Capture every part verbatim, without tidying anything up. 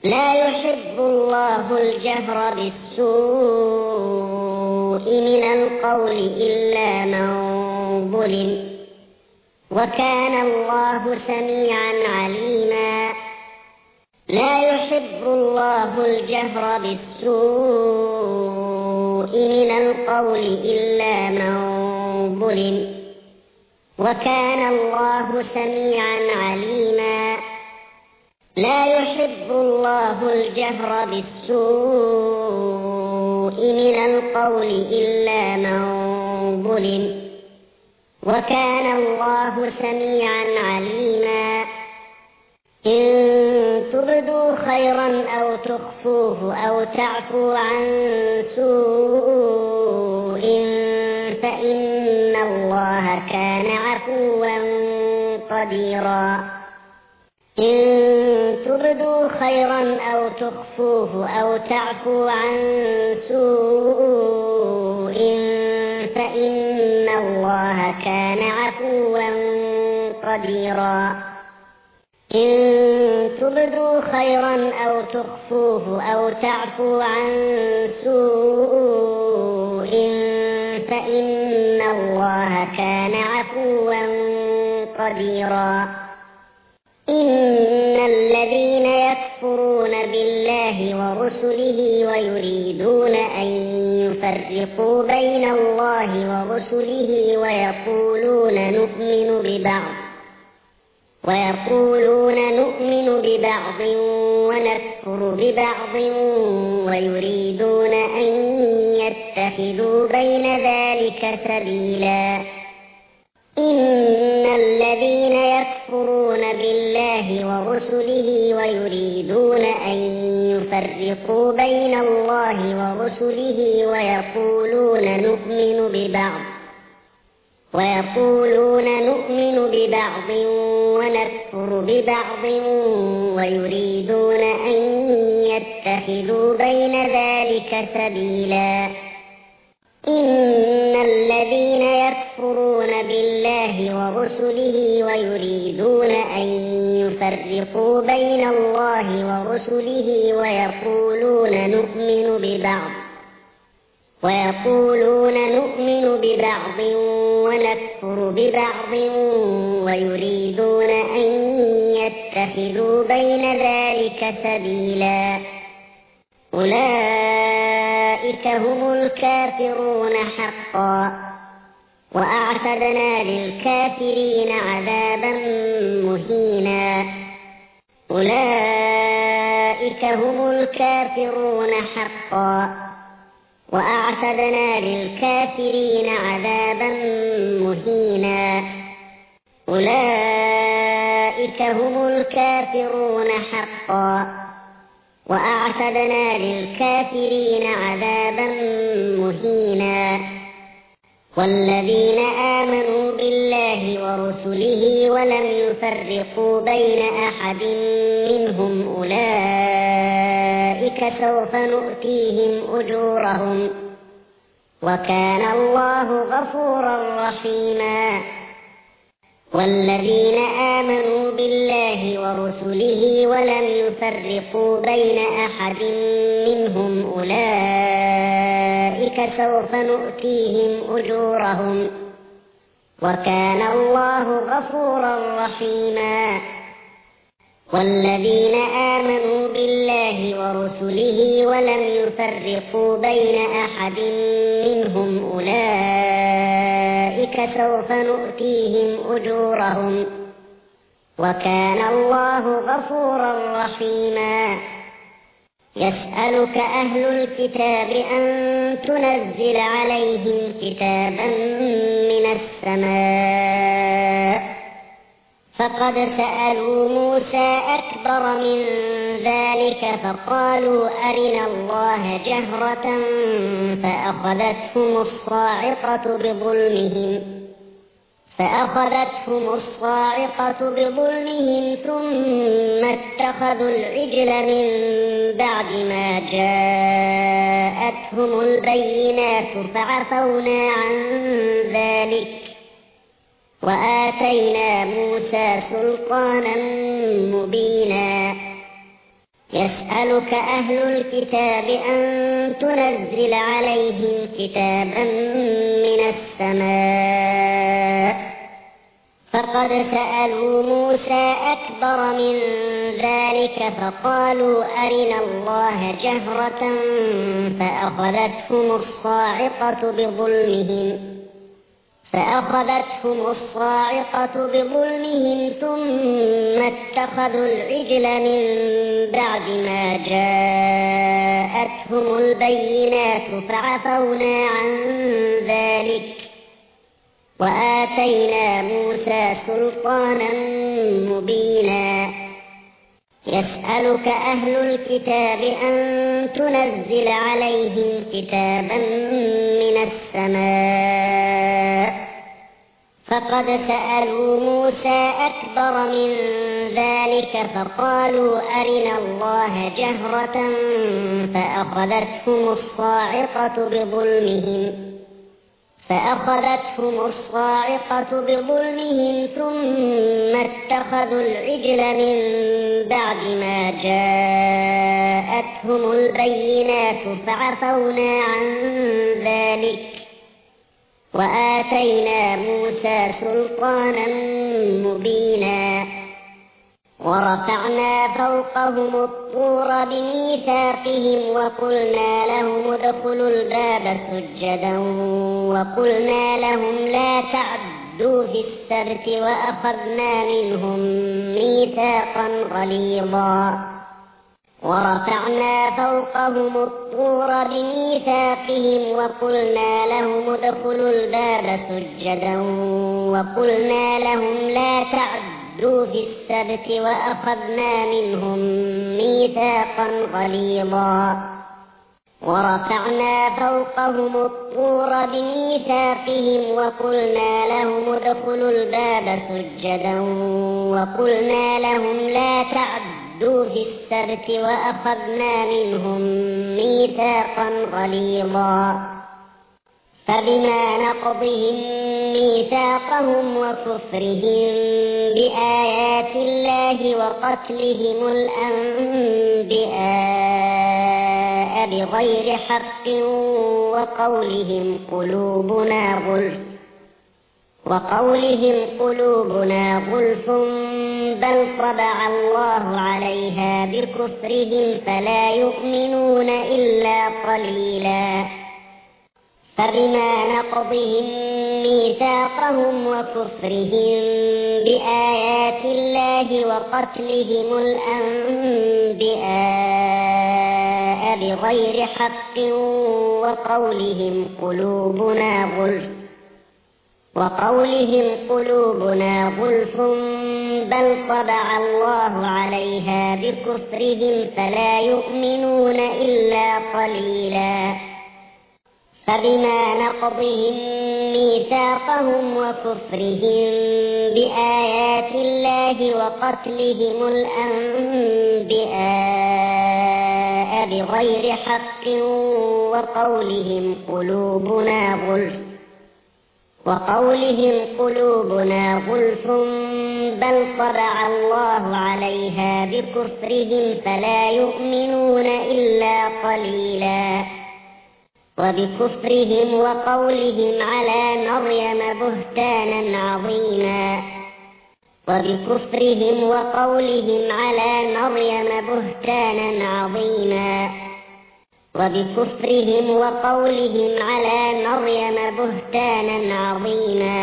لا يحب الله الجهر بالسوء من القول إلا من ظلم، وكان الله سميعا عليما. لا يحب الله الجهر بالسوء من القول إلا من ظلم، وكان الله سميعا عليما. لا يحب الله الجهر بالسوء من القول إلا من ظلم، وكان الله سميعا عليما. إن تبدوا خيرا أو تخفوه أو تعفو عن سوء فإن الله كان عفوا قديرا. إن تبدوا خيرا أو تخفوه أو تعفو عن سوء فإن الله كان عفوا قديرا. إن تبدوا خيرا أو تخفوه أو تعفو عن سوء فإن الله كان عفوا قديرا. إن الذين يكفرون بالله ورسله ويريدون أن يفرقوا بين الله ورسله ويقولون نؤمن ببعض ويقولون نؤمن ببعض ونكفر ببعض ويريدون أن يتخذوا بين ذلك سبيلا. إن الذين يكفرون بالله ورسله ويريدون أن يفرقوا بين الله ورسله ويقولون نؤمن ببعض ويقولون نؤمن ببعض ونكفر ببعض ويريدون أن يتخذوا بين ذلك سبيلا. إن الذين يكفرون بالله ورسله ويريدون أن يفرقوا بين الله ورسله ويقولون نؤمن ببعض ويقولون نؤمن ببعض ونكفر ببعض ويريدون أن يتخذوا بين ذلك سبيلا. أولئك هم الكافرون حقا، وأعتدنا للكافرين عذابا مهينا. أولئك هم الكافرون حقا، وأعتدنا للكافرين عذابا مهينا. أولئك هم الكافرون حقا، وأعتدنا للكافرين عذابا مهينا. والذين آمنوا بالله ورسله ولم يفرقوا بين أحد منهم أولئك سوف نؤتيهم أجورهم، وكان الله غفورا رحيما. والذين آمنوا بالله ورسله ولم يفرقوا بين أحد منهم أولئك سوف نؤتيهم أجورهم، وكان الله غفورا رحيما. والذين آمنوا بالله ورسله ولم يفرقوا بين أحد منهم أولئك سوف نؤتيهم أجورهم، وكان الله غفورا رحيما. يسألك أهل الكتاب أن تنزل عليهم كتابا من السماء، فقد سألوا موسى أكبر من ذلك فقالوا أرنا الله جهرة فأخذتهم الصاعقة بظلمهم فأخذتهم الصاعقة بظلمهم ثم اتخذوا العجل من بعد ما جاءتهم البينات فعفونا عن ذلك وآتينا موسى سلطانا مبينا. يسألك أهل الكتاب أن تنزل عليهم كتابا من السماء فقد سألوا موسى أكبر من ذلك فقالوا أرنا الله جهرة فأخذتهم الصاعقة بظلمهم فأخذتهم الصاعقة بظلمهم ثم اتخذوا العجل من بعد ما جاءتهم البينات فعفونا عن ذلك وآتينا موسى سلطانا مبينا يسألك أهل الكتاب أن تنزل عليهم كتابا من السماء فقد سألوا موسى أكبر من ذلك فقالوا أرنا الله جهرة فأخذتهم الصاعقة بظلمهم فأخذتهم الصاعقة بظلمهم ثم اتخذوا العجل من بعد ما جاءتهم البينات فعفونا عن ذلك وآتينا موسى سلطانا مبينا ورفعنا فوقهم الطور بميثاقهم وقلنا لهم ادخلوا الباب سجدا وقلنا لهم لا تعدوا في السبت وأخذنا منهم ميثاقا غليظا ورفعنا فوقهم الطور بميثاقهم وقلنا لهم ادخلوا الباب سجدا وقلنا لهم لا تعدوا في السبت وأخذنا منهم ميثاقا غليظا ورفعنا فوقهم الطور بميثاقهم وقلنا لهم ادخلوا الباب سجدا وقلنا لهم لا تعدوا في السبت وأخذنا منهم ميثاقا غليظا فبما نقضهم ميثاقهم وكفرهم بآيات الله وقتلهم الأنبياء بغير حق وقولهم قلوبنا غلف وقولهم قلوبنا غلف بل طبع الله عليها بكفرهم فلا يؤمنون إلا قليلا فبما نقضهم ميثاقهم وكفرهم بآيات الله وقتلهم الأنبياء بغير حق وقولهم قلوبنا غلف وقولهم قلوبنا غلف بل طبع الله عليها بكفرهم فلا يؤمنون إلا قليلا فبما نقضهم ميثاقهم وكفرهم بآيات الله وقتلهم الأنبياء بغير حق وقولهم قلوبنا غلف وقولهم قلوبنا غلف بل طبع الله عليها بكفرهم فلا يؤمنون إلا قليلا وبكفرهم وقولهم على مريم بهتانا عظيما وبكفرهم وقولهم على مريم بهتانا عظيما وبكفرهم وقولهم على مريم بهتانا عظيما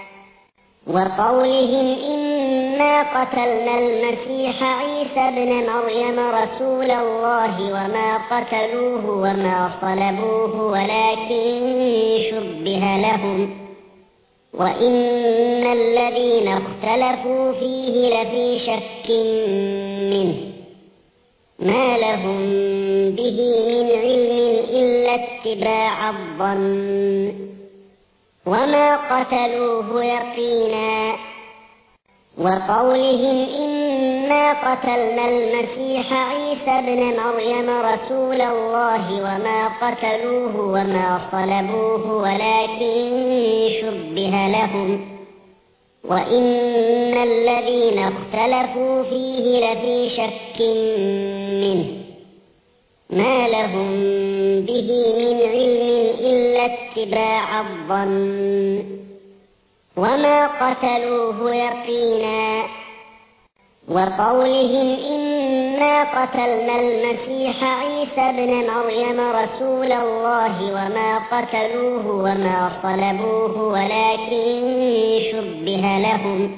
وقولهم إنا قتلنا المسيح عيسى ابن مريم رسول الله وما قتلوه وما صلبوه ولكن شبه لهم وإن الذين اختلفوا فيه لفي شك منه ما لهم به من علم إلا اتباع الظن وما قتلوه يقينا وقولهم إنا قتلنا المسيح عيسى ابن مريم رسول الله وما قتلوه وما صلبوه ولكن شبه لهم وإن الذين اختلفوا فيه لفي شك منه ما لهم به من علم إلا اتباع الظن وما قتلوه يقينا. وقولهم إنا قتلنا المسيح عيسى ابن مريم رسول الله وما قتلوه وما صلبوه ولكن شبه لهم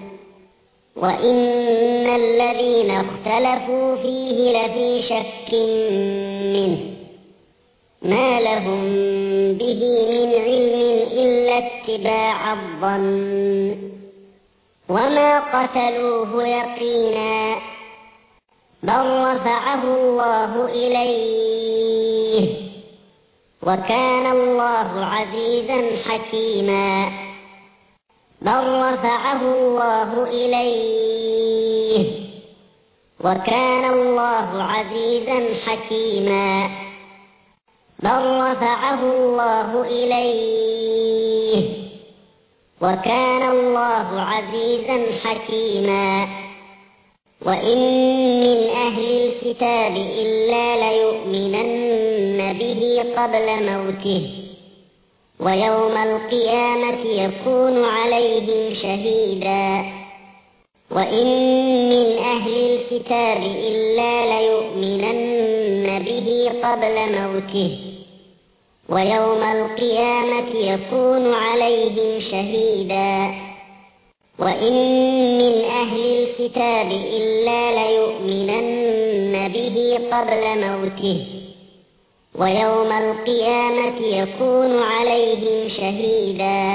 وإن الذين اختلفوا فيه لفي شك منه ما لهم به من علم إلا اتباع الظن وما قتلوه يقينا بل رفعه الله إليه وكان الله عزيزا حكيما. بل رفعه الله إليه وكان الله عزيزا حكيما. بل رفعه الله إليه وكان الله عزيزا حكيما. وإن من أهل الكتاب إلا ليؤمنن به قبل موته ويوم القيامة يكون عليهم شهيدا. وإن من أهل الكتاب إلا ليؤمنن به قبل موته ويوم القيامة يكون عليهم شهيدا. وإن من أهل الكتاب إلا ليؤمنن به قبل موته ويوم القيامة يكون عليهم شهيدا.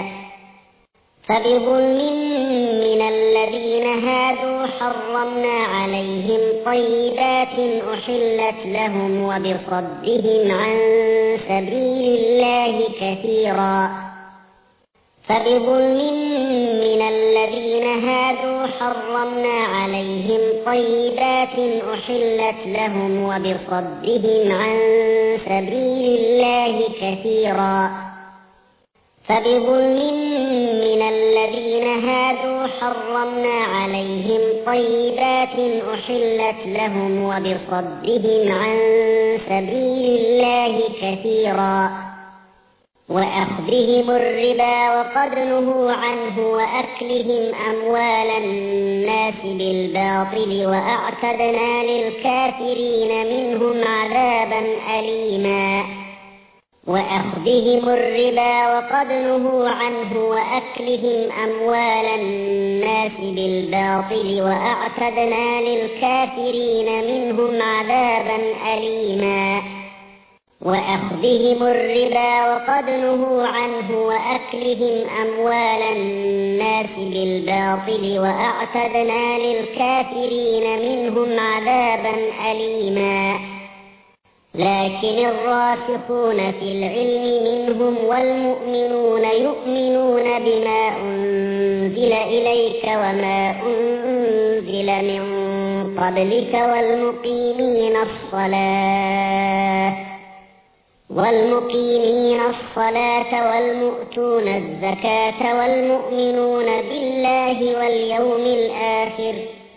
فبظلم من الذين هادوا حرمنا عليهم طيبات أحلت لهم وبصدهم عن سبيل الله كثيرا. فبظلم من الذين هادوا حرمنا عليهم طيبات أحلت لهم وبصدهم عن سبيل الله كثيرا. فبظلم من الذين هادوا حرمنا عليهم طيبات أحلت لهم وبصدهم عن سبيل الله كثيرا. وأخذهم الربا وقد نهوا عنه وأكلهم أموال الناس بالباطل وأعتدنا للكافرين منهم عذابا أليما. وأخذهم الربا وقد نهوا عنه وأكلهم أموال الناس بالباطل وأعتدنا للكافرين منهم عذابا أليما. وأخذهم الربا وقد نهوا عنه وأكلهم أموال الناس بالباطل وأعتدنا للكافرين منهم عذابا أليما. لكن الراسخون في العلم منهم والمؤمنون يؤمنون بما أنزل إليك وما أنزل من قبلك والمقيمين الصلاة والمقيمين الصلاة والمؤتون الزكاة والمؤمنون بالله واليوم الآخر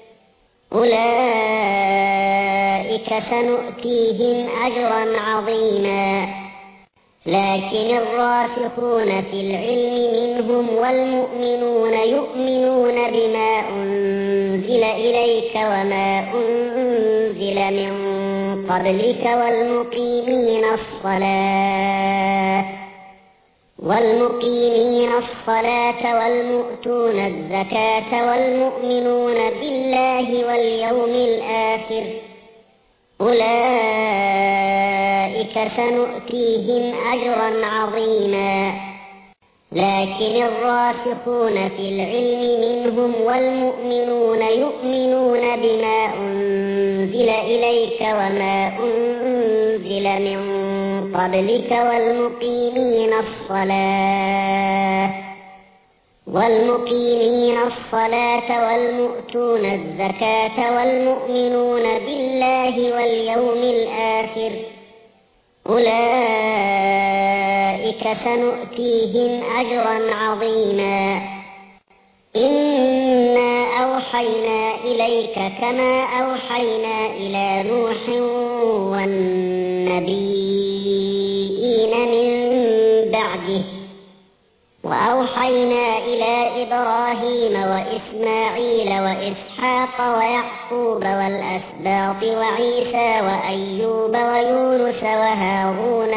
أولئك سنؤتيهم أجرا عظيما. لكن الراسخون في العلم منهم والمؤمنون يؤمنون بما أنزل إليك وما أنزل من قبلك والمقيمين الصلاة والمقيمين الصلاة والمؤتون الزكاة والمؤمنون بالله واليوم الآخر أولئك سنؤتيهم أجرا عظيما. لكن الراسخون في العلم منهم والمؤمنون يؤمنون بما أنزل إليك وما أنزل من قبلك والمقيمين الصلاة والمقيمين الصلاة والمؤتون الزكاة والمؤمنون بالله واليوم الآخر أولئك سنؤتيهم أجرا عظيما. إنا أوحينا إليك كما أوحينا إلى نوح والنبيين من بعده وأوحينا إلى إبراهيم وإسماعيل وإسحاق ويعقوب والأسباط وعيسى وأيوب ويونس وهارون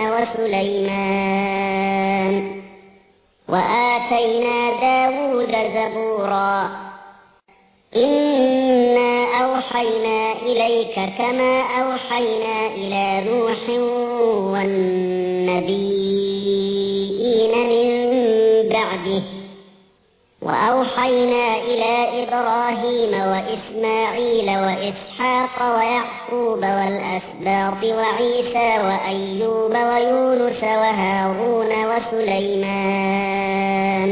وسليمان وآتينا داود زبورا إنا أوحينا إليك كما أوحينا إلى نوح والنبيين من بعده وأوحينا إلى إبراهيم وإسماعيل وإسحاق ويعقوب والأسباط وعيسى وأيوب ويونس وهارون وسليمان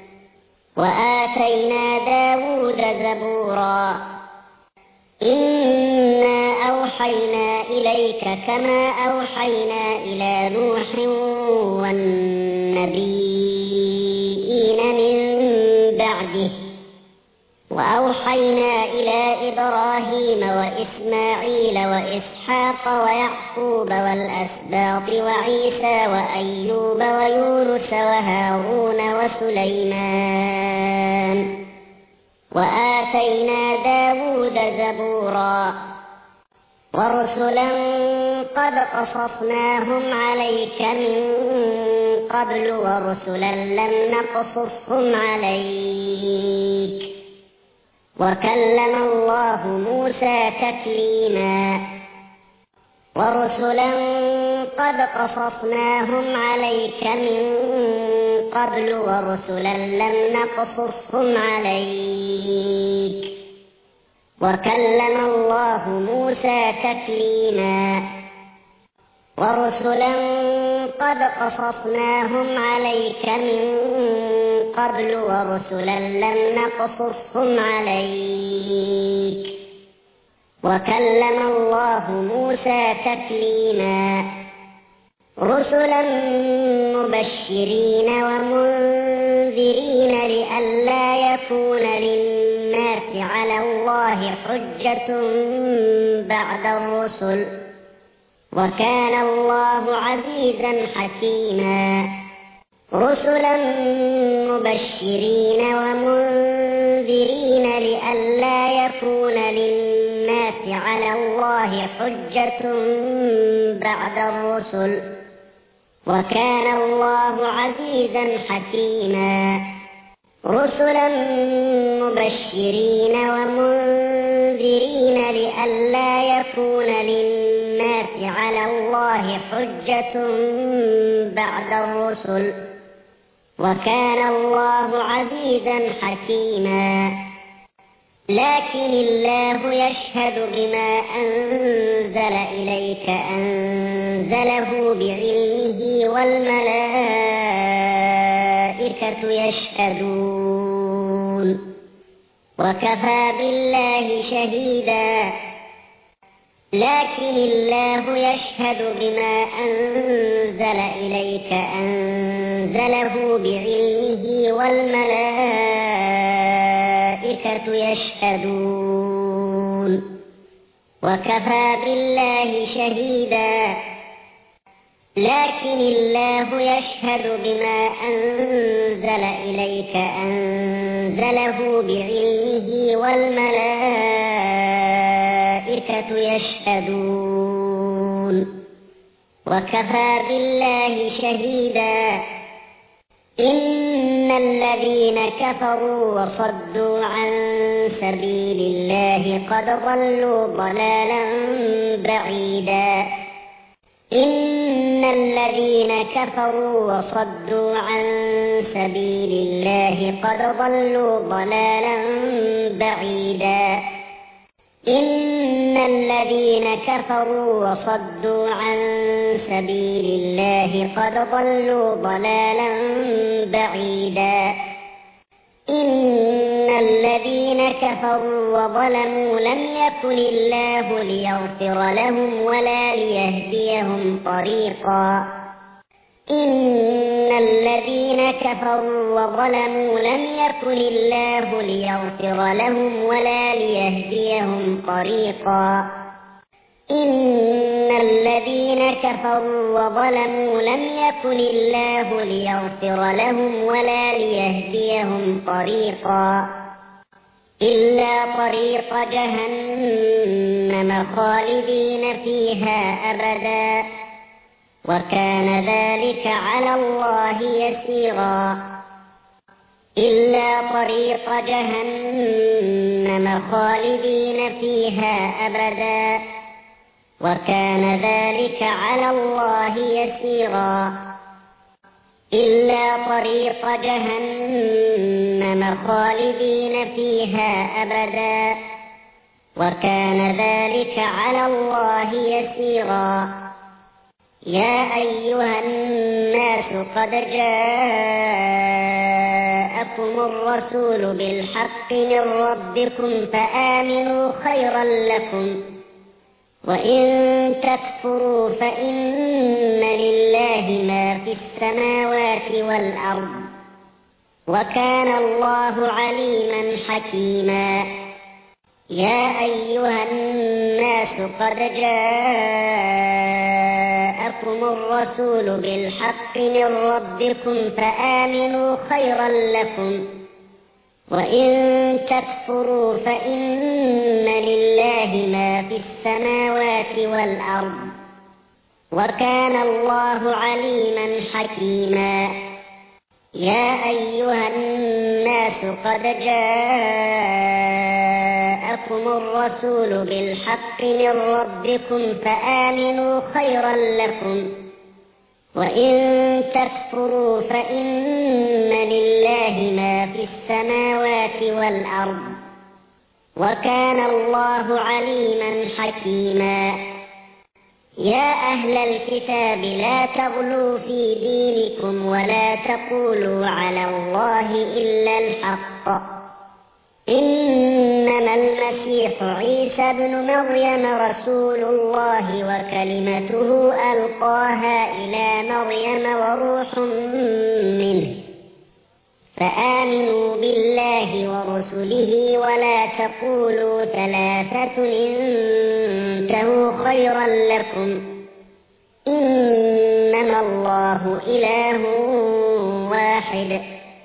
وآتينا داود زبورا إنا أوحينا إليك كما أوحينا إلى نوح والنبيين من بعده وأوحينا إلى إبراهيم وإسماعيل وإسحاق ويعقوب والأسباط وعيسى وأيوب ويونس وهارون وسليمان وآتينا داود زبورا ورسلا قد قصصناهم عليك من قبل ورسلا لم نقصصهم عليك وكلم الله موسى تكليما ورسلا قد قصصناهم عليك من قبل ورسلا لم نقصصهم عليك وكلم الله موسى تكليما ورسلا قد قصصناهم عليك من قبل ورسلا لم نقصصهم عليك وكلم الله موسى تكليما رسلا مبشرين ومنذرين لئلا يكون للناس على الله حجة بعد الرسل وكان الله عزيزا حكيما رسلا مبشرين ومنذرين لئلا يكون للناس على الله حجة بعد الرسل وكان الله عزيزا حكيما رسلا مبشرين ومنذرين لئلا يكون للناس على الله حجة بعد الرسل وكان الله عزيزا حكيما لكن الله يشهد بما أنزل إليك أنزله بعلمه والملائكة يشهدون وكفى بالله شهيدا لكن الله يشهد بما أنزل إليك أنزله بعلمه والملائكة يشهدون وكفى بالله شهيدا لكن الله يشهد بما أنزل إليك أنزله بعلمه والملائكة يشهدون وكفى بالله شهيدا إن الذين كفروا وصدوا عن سبيل الله قد ضلوا ضلالا بعيدا إن الذين كفروا وصدوا عن سبيل الله قد ضلوا ضلالا بعيدا إن الذين كفروا وصدوا عن سبيل الله قد ضلوا ضلالا بعيدا إن الذين كفروا وظلموا لم يكن الله ليغفر لهم ولا ليهديهم طريقا إن الذين كفروا وظلموا لم يكن الله ليغفر لهم ولا ليهديهم طريقا إن الذين كفروا وظلموا لم يكن الله ليغفر لهم ولا ليهديهم طريقا إلا طريق جهنم خالدين فيها أبدا وكان ذلك على الله يسيرا إلا طريق جهنم خالدين فيها أبدا وكان ذلك على الله يسيرا إلا طريق جهنم خالدين فيها أبدا وكان ذلك على الله يسيرا يا أيها الناس قد جاءكم الرسول بالحق من ربكم فآمنوا خيرا لكم وإن تكفروا فإن لله ما في السماوات والأرض وكان الله عليما حكيما يا أيها الناس قد جاءكم الرسول بالحق من ربكم فآمنوا خيرا لكم وإن تكفروا فإن لله ما في السماوات والأرض وكان الله عليما حكيما يا أيها الناس قد جاءكم الرسول بالحق من ربكم فآمنوا خيرا لكم وإن تكفروا فإن لله ما في السماوات والأرض وكان الله عليما حكيما يا أهل الكتاب لا تغلوا في دينكم ولا تقولوا على الله إلا الحق إنما المسيح عيسى بن مريم رسول الله وكلمته ألقاها إلى مريم وروح منه فآمنوا بالله ورسله ولا تقولوا ثلاثة انتهوا خيرا لكم إنما الله إله واحد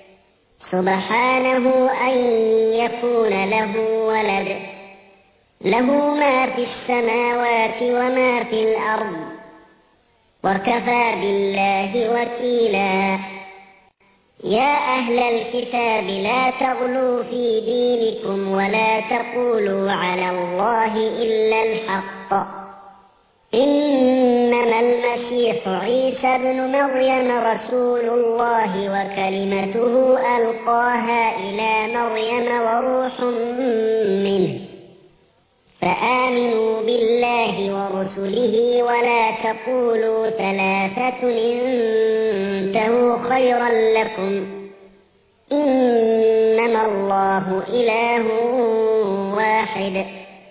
سبحانه أن يكون له ولد له ما في السماوات وما في الأرض وكفى بالله وكيلا يا أهل الكتاب لا تغلوا في دينكم ولا تقولوا على الله إلا الحق إنما المسيح عيسى بن مريم رسول الله وكلمته ألقاها إلى مريم وروح منه فآمنوا بالله ورسله ولا تقولوا ثلاثة انتهوا خيرا لكم إنما الله إله واحد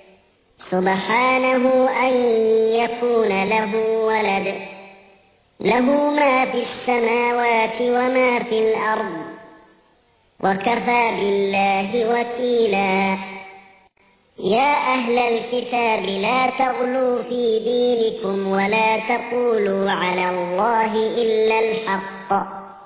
سبحانه أن يكون له ولد له ما في السماوات وما في الأرض وكفى بالله وكيلا يا أهل الكتاب لا تغلوا في دينكم ولا تقولوا على الله إلا الحق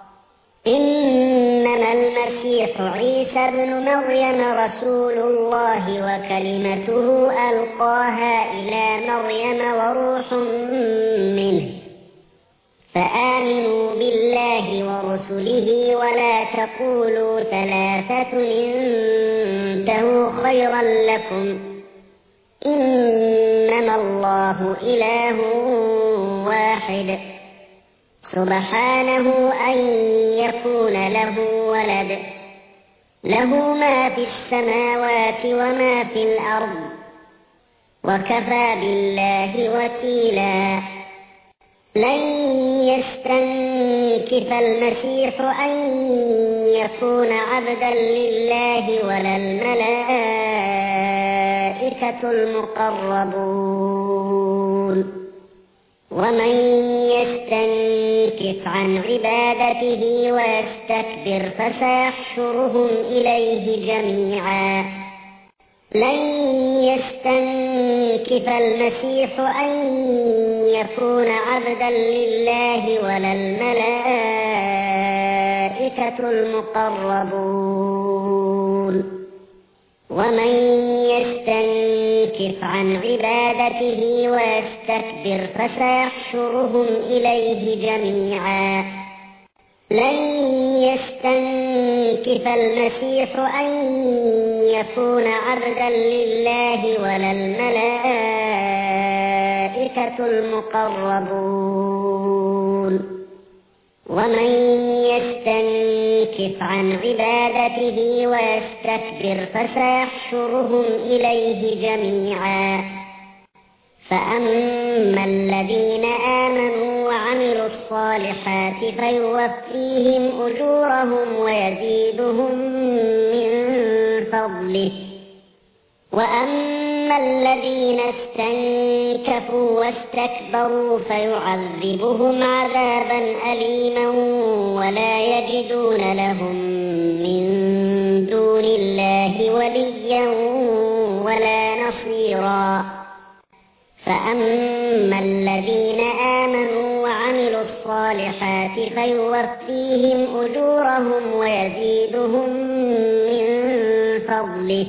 إنما المسيح عيسى بن مريم رسول الله وكلمته ألقاها إلى مريم وروح منه فآمنوا بالله ورسله ولا تقولوا ثلاثة انتهوا خيرا لكم إنما الله إله واحد سبحانه أن يكون له ولد له ما في السماوات وما في الأرض وكفى بالله وكيلا لن يستنكف المسيح أن يكون عبدا لله ولا الملائكة المقربون ومن يستنكف يستنكف عن عبادته ويستكبر فسيحشرهم إليه جميعا. لن يستنكف المسيح أن يكون عبدا لله ولا الملائكة المقربون، ومن يستنكف عن عبادته ويستكبر فسيحشرهم إليه جميعا. لن يستنكف المسيح أن يكون عبدا لله ولا الملائكة المقربون، ومن يستنكف عن عبادته ويستكبر فسيحشرهم إليه جميعا. فأما الذين آمنوا وعملوا الصالحات فيوفيهم أجورهم ويزيدهم من فضله، وأما الذين استنكفوا واستكبروا فيعذبهم عذابا أليما ولا يجدون لهم من دون الله وليا ولا نصيرا. فأما الذين آمنوا وعملوا الصالحات فيوفيهم أجورهم ويزيدهم من فضله،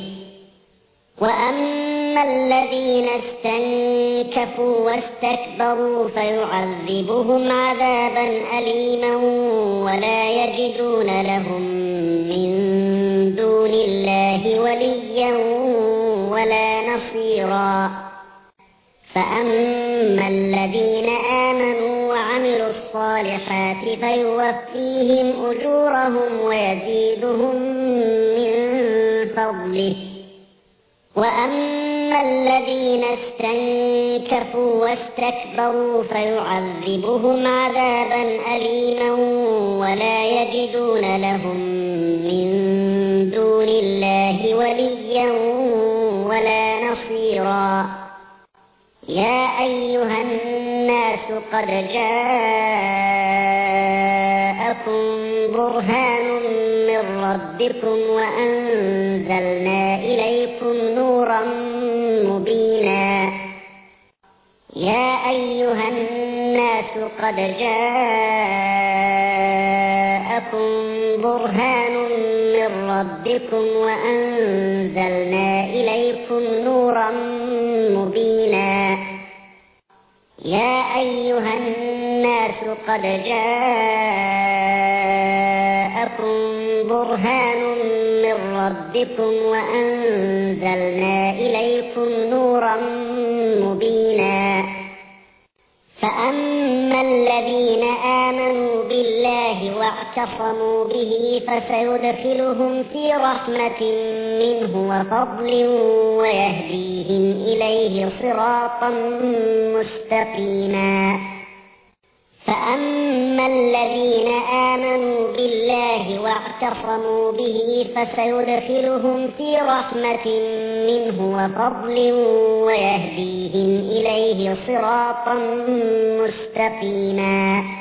وأما الذين استنكفوا واستكبروا فيعذبهم عذابا أليما ولا يجدون لهم من دون الله وليا ولا نصيرا. فأما الذين آمنوا وعملوا الصالحات فيوفيهم أجورهم ويزيدهم من فضله، وأما الذين استنكفوا واستكبروا فيعذبهم عذابا أليما ولا يجدون لهم من دون الله وليا ولا نصيرا. يا أيها الناس قد جاءكم برهان من ربكم وأنزلنا إليكم نورا مبينا. يا أيها الناس قد جاءكم برهان من ربكم وأنزلنا إليكم نورا مبينا. يا أيها الناس قد جاءكم برهان من ربكم وأنزلنا إليكم نورا مبينا. فأما الذين آمنوا بالله واعتصموا به فسيدخلهم في رحمة منه وفضل ويهديهم إليه صراطا مستقيما. فأما الذين آمنوا بالله واعتصموا به فسيدخلهم في رحمة منه وفضل ويهديهم إليه صراطا مستقيما.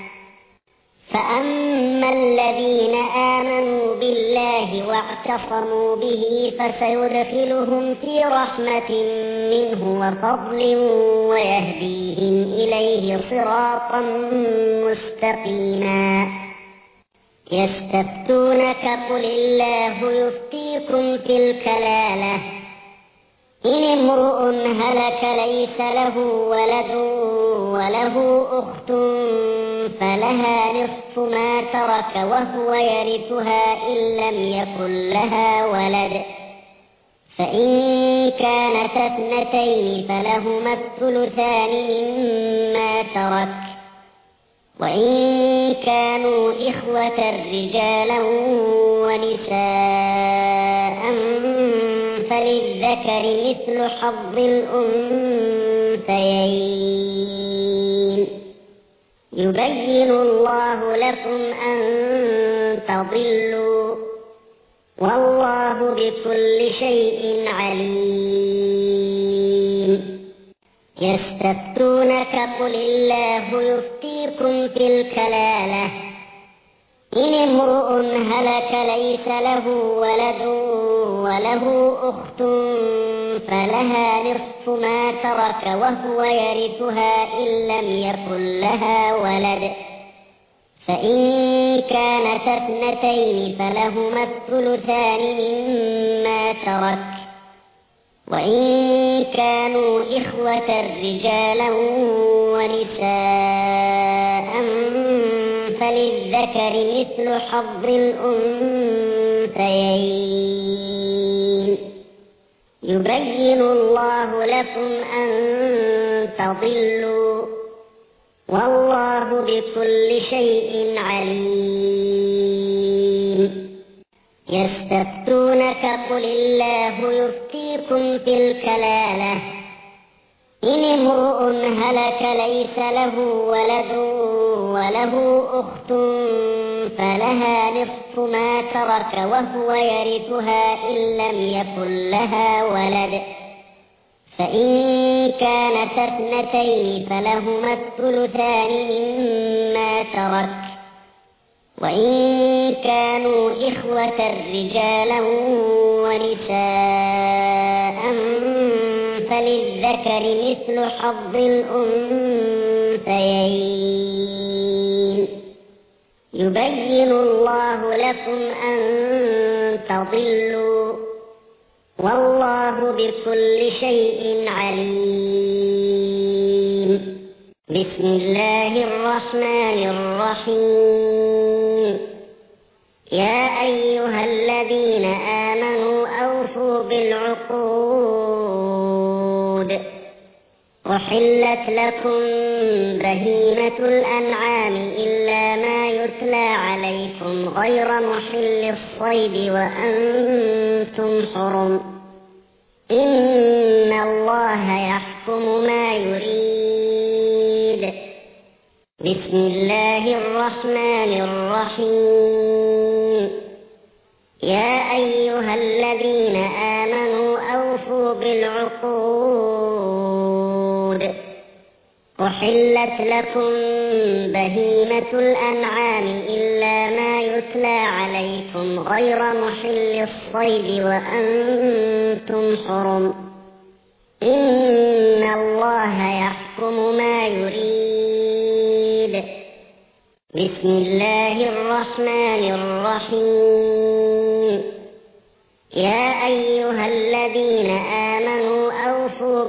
فأما الذين آمنوا بالله واعتصموا به فسيدخلهم في رحمة منه وفضل ويهديهم إليه صراطا مستقيما. يستفتونك قل الله يفتيكم في الكلالة إن امرؤ هلك ليس له ولد وله أخت فلها نصف ما ترك وهو يرثها إن لم يكن لها ولد، فإن كانت اثنتين فلهما الثلثان مما ترك، وإن كانوا إخوة رجالا ونساء فللذكر مثل حظ الأنثيين. يبين الله لكم أن تضلوا والله بكل شيء عليم. يستفتونك قل الله يفتيكم في الكلالة إن امرؤ هلك ليس له ولد وله أخت فلها نصف ما ترك وهو يرثها إن لم يكن لها ولد فإن كانت اثنتين فلهما الثلثان مما ترك وإن كانوا إخوة رجالا ونساء فللذكر مثل حظ الأنثيين يبين الله لكم أن تضلوا والله بكل شيء عليم. يستفتونك قل الله يفتيكم في الكلالة إن امرؤ هلك ليس له ولد وله أخت فلها نصف ما ترك وهو يرثها إن لم يكن لها ولد فإن كانت اثنتين فلهما الثلثان مما ترك وإن كانوا إخوة رجالا ونساء فللذكر مثل حظ الأنثيين يبين الله لكم أن تضلوا والله بكل شيء عليم. بسم الله الرحمن الرحيم. يا أيها الذين آمنوا أوفوا بالعقود أحلت لكم بهيمة الأنعام إلا ما يتلى عليكم غير محل الصيد وأنتم حرم إن الله يحكم ما يريد. بسم الله الرحمن الرحيم. يا أيها الذين آمنوا أوفوا بالعقود أحلت لكم بهيمة الأنعام إلا ما يتلى عليكم غير محل الصيد وأنتم حرم إن الله يحكم ما يريد. بسم الله الرحمن الرحيم. يا أيها الذين آمنوا أوفوا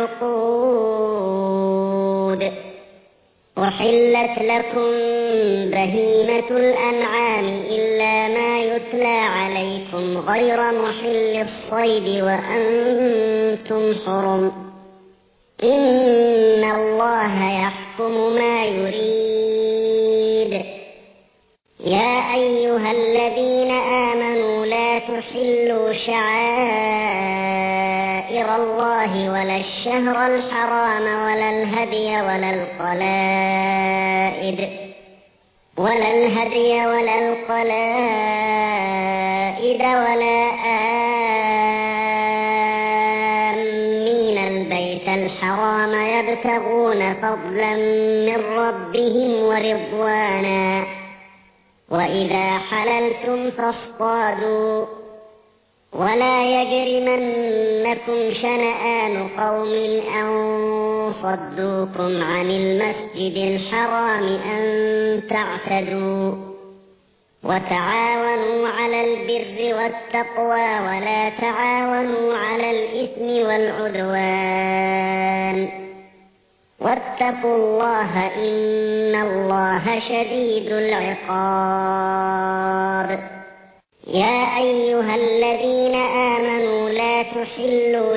بالعقود أحلت لكم بهيمة الأنعام إلا ما يتلى عليكم غير محل الصيد وأنتم حرم إن الله يحكم ما يريد. يا أيها الذين آمنوا لا تحلوا شعائر الله ولا الشهر الحرام ولا الهدي ولا القلائد ولا الهدي ولا القلائد ولا آمين البيت الحرام يبتغون فضلا من ربهم ورضوانا وإذا حللتم فاصطادوا ولا يجرمنكم شنآن قوم أن صدوكم عن المسجد الحرام أن تعتدوا وتعاونوا على البر والتقوى ولا تعاونوا على الإثم والعدوان واتقوا الله إن الله شديد العقاب. يا أيها الذين آمنوا لا تحلوا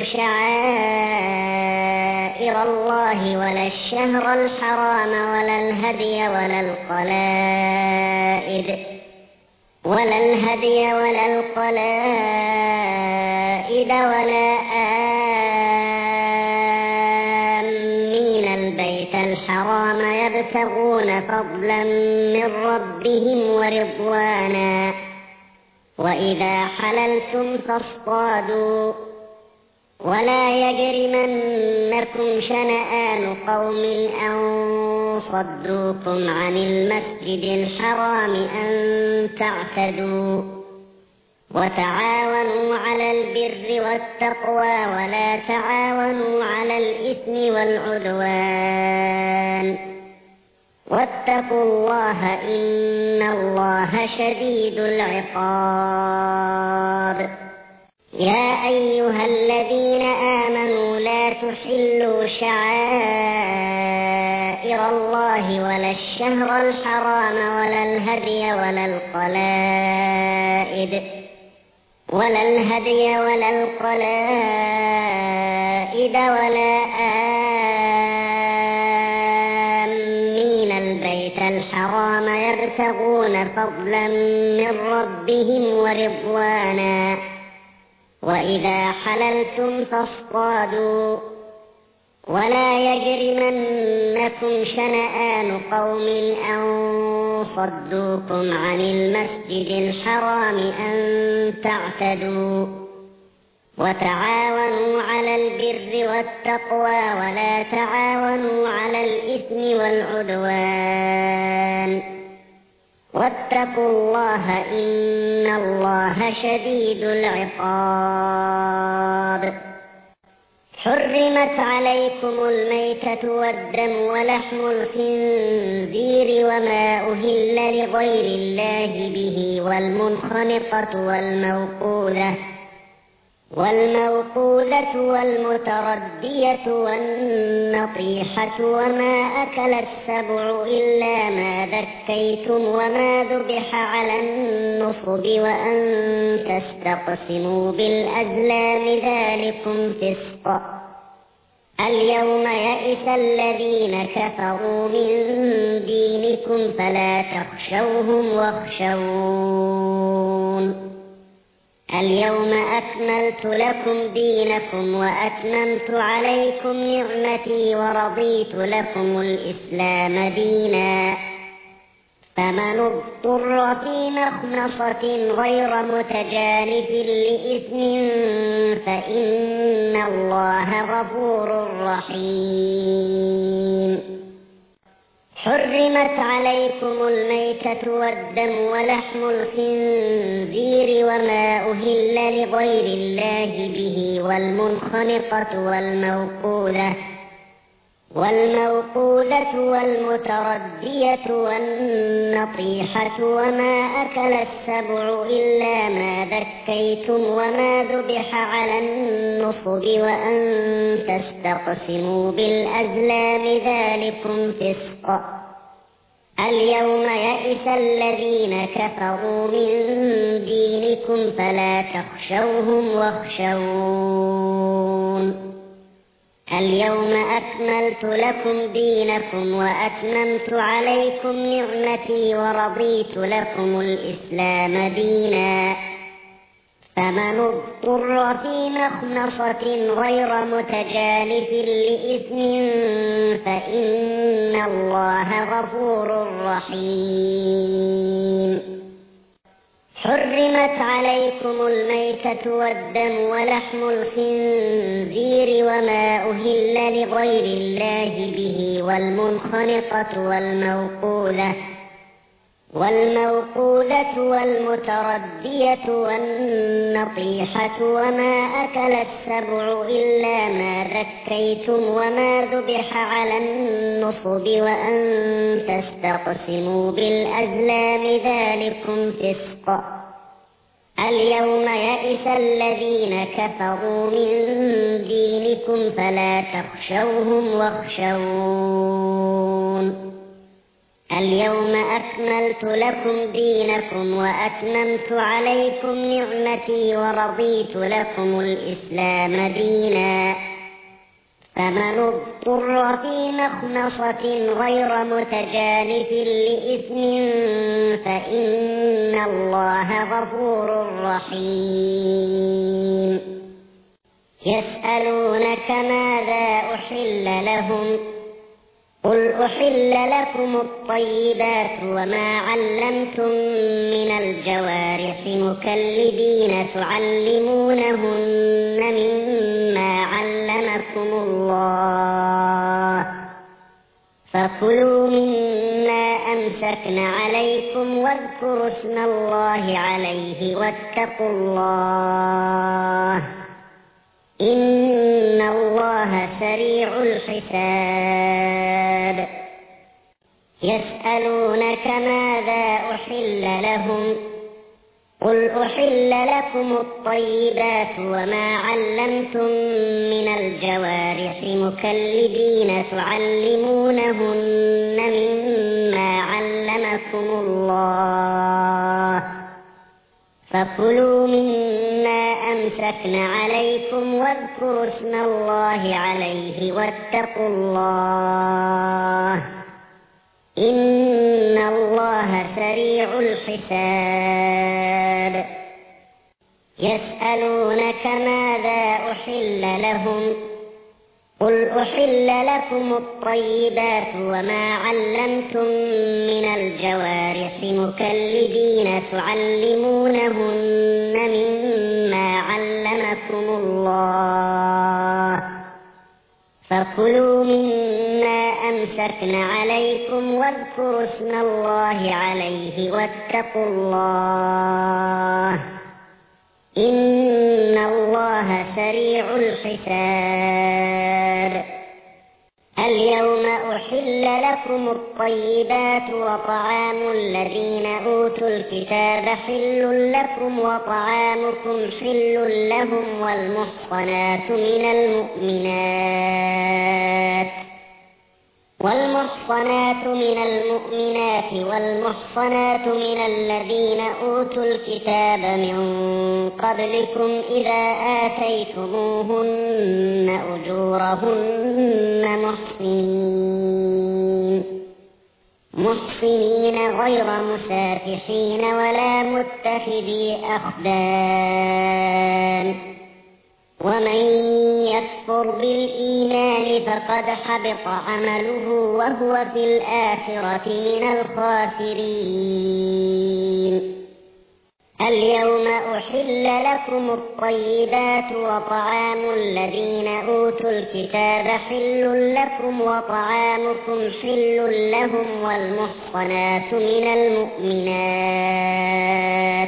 شعائر الله ولا الشهر الحرام ولا الهدي ولا القلائد ولا الهدي ولا القلائد ولا آمين البيت الحرام يبتغون فضلا من ربهم ورضوانا وإذا حللتم فاصطادوا ولا يجرمنكم شنآن قوم أن صدوكم عن المسجد الحرام أن تعتدوا وتعاونوا على البر والتقوى ولا تعاونوا على الإثم والعدوان واتقوا الله إن الله شديد العقاب. يا أيها الذين آمنوا لا تحلوا شعائر الله ولا الشهر الحرام ولا الهدي ولا القلائد ولا الهدي ولا القلائد ولا آمين البيت الحرام يبتغون فضلا من ربهم ورضوانا وإذا حللتم فاصطادوا ولا يجرمنكم شنآن قوم أن صدوكم عن المسجد الحرام أن تعتدوا وتعاونوا على البر والتقوى ولا تعاونوا على الإثم والعدوان واتقوا الله إن الله شديد العقاب. حرمت عليكم الميتة والدم ولحم الخنزير وما أهل لغير الله به والمنخنقة والموقوذة والموقوذة والمتردية والنطيحة وما أكل السبع إلا ما ذكيتم وما ذبح على النصب وأن تستقسموا بالأزلام ذلكم فسق. اليوم يئس الذين كفروا من دينكم فلا تخشوهم واخشون. اليوم أكملت لكم دينكم وأتممت عليكم نعمتي ورضيت لكم الإسلام دينا فمن اضطر في مخمصة غير متجانف لإثم فإن الله غفور رحيم. حرمت عليكم الميتة والدم ولحم الخنزير وما أهل لغير الله به والمنخنقة والموقوذة والموقوذة والمتردية والنطيحة وما أكل السبع إلا ما ذكيتم وما ذبح على النصب وأن تستقسموا بالأزلام ذلكم فسق. اليوم يئس الذين كفروا من دينكم فلا تخشوهم واخشون. اليوم أكملت لكم دينكم وأتممت عليكم نعمتي ورضيت لكم الإسلام دينا فمن اضطر في مخمصة غير متجانف لإثم فإن الله غفور رحيم. حرمت عليكم الميتة والدم ولحم الخنزير وما أهل لغير الله به والمنخنقة والموقوذة والموقوذة والمتردية والنطيحة وما أكل السبع إلا ما ذكيتم وما ذبح على النصب وأن تستقسموا بالأزلام ذلكم فسق. اليوم يئس الذين كفروا من دينكم فلا تخشوهم واخشون. اليوم أكملت لكم دينكم وأتممت عليكم نعمتي ورضيت لكم الإسلام دينا فمن اضطر في مخمصة غير متجانف لإثم فإن الله غفور رحيم. يسألونك ماذا أحل لهم قل أحل لكم الطيبات وما علمتم من الجوارح مكلبين تعلمونهن مما علمكم الله فكلوا مما أمسكن عليكم واذكروا اسم الله عليه واتقوا الله إن الله سريع الحساب. يسألونك ماذا أحل لهم قل أحل لكم الطيبات وما علمتم من الجوارح مكلبين تعلمونهن مما علمكم الله فكلوا مما أمسكن عليكم واذكروا اسم الله عليه واتقوا الله إن الله سريع الحساب. يسألونك ماذا أحل لهم قل أحل لكم الطيبات وما علمتم من الجوارح مكلبين تعلمونهن مما علمكم الله فكلوا مما أمسكن عليكم واذكروا اسم الله عليه واتقوا الله إن الله سريع الحساب. اليوم أحل لكم الطيبات وطعام الذين أوتوا الكتاب حل لكم وطعامكم حل لهم والمحصنات من المؤمنات والمحصنات من المؤمنات والمحصنات من الذين أوتوا الكتاب من قبلكم إذا آتيتموهن أجورهن محصنين محصنين غير مسافحين ولا متخذي أخدان ومن يكفر بالإيمان فقد حبط عمله وهو في الآخرة من الخاسرين. اليوم أحل لكم الطيبات وطعام الذين أوتوا الكتاب حل لكم وطعامكم حل لهم والمحصنات من المؤمنات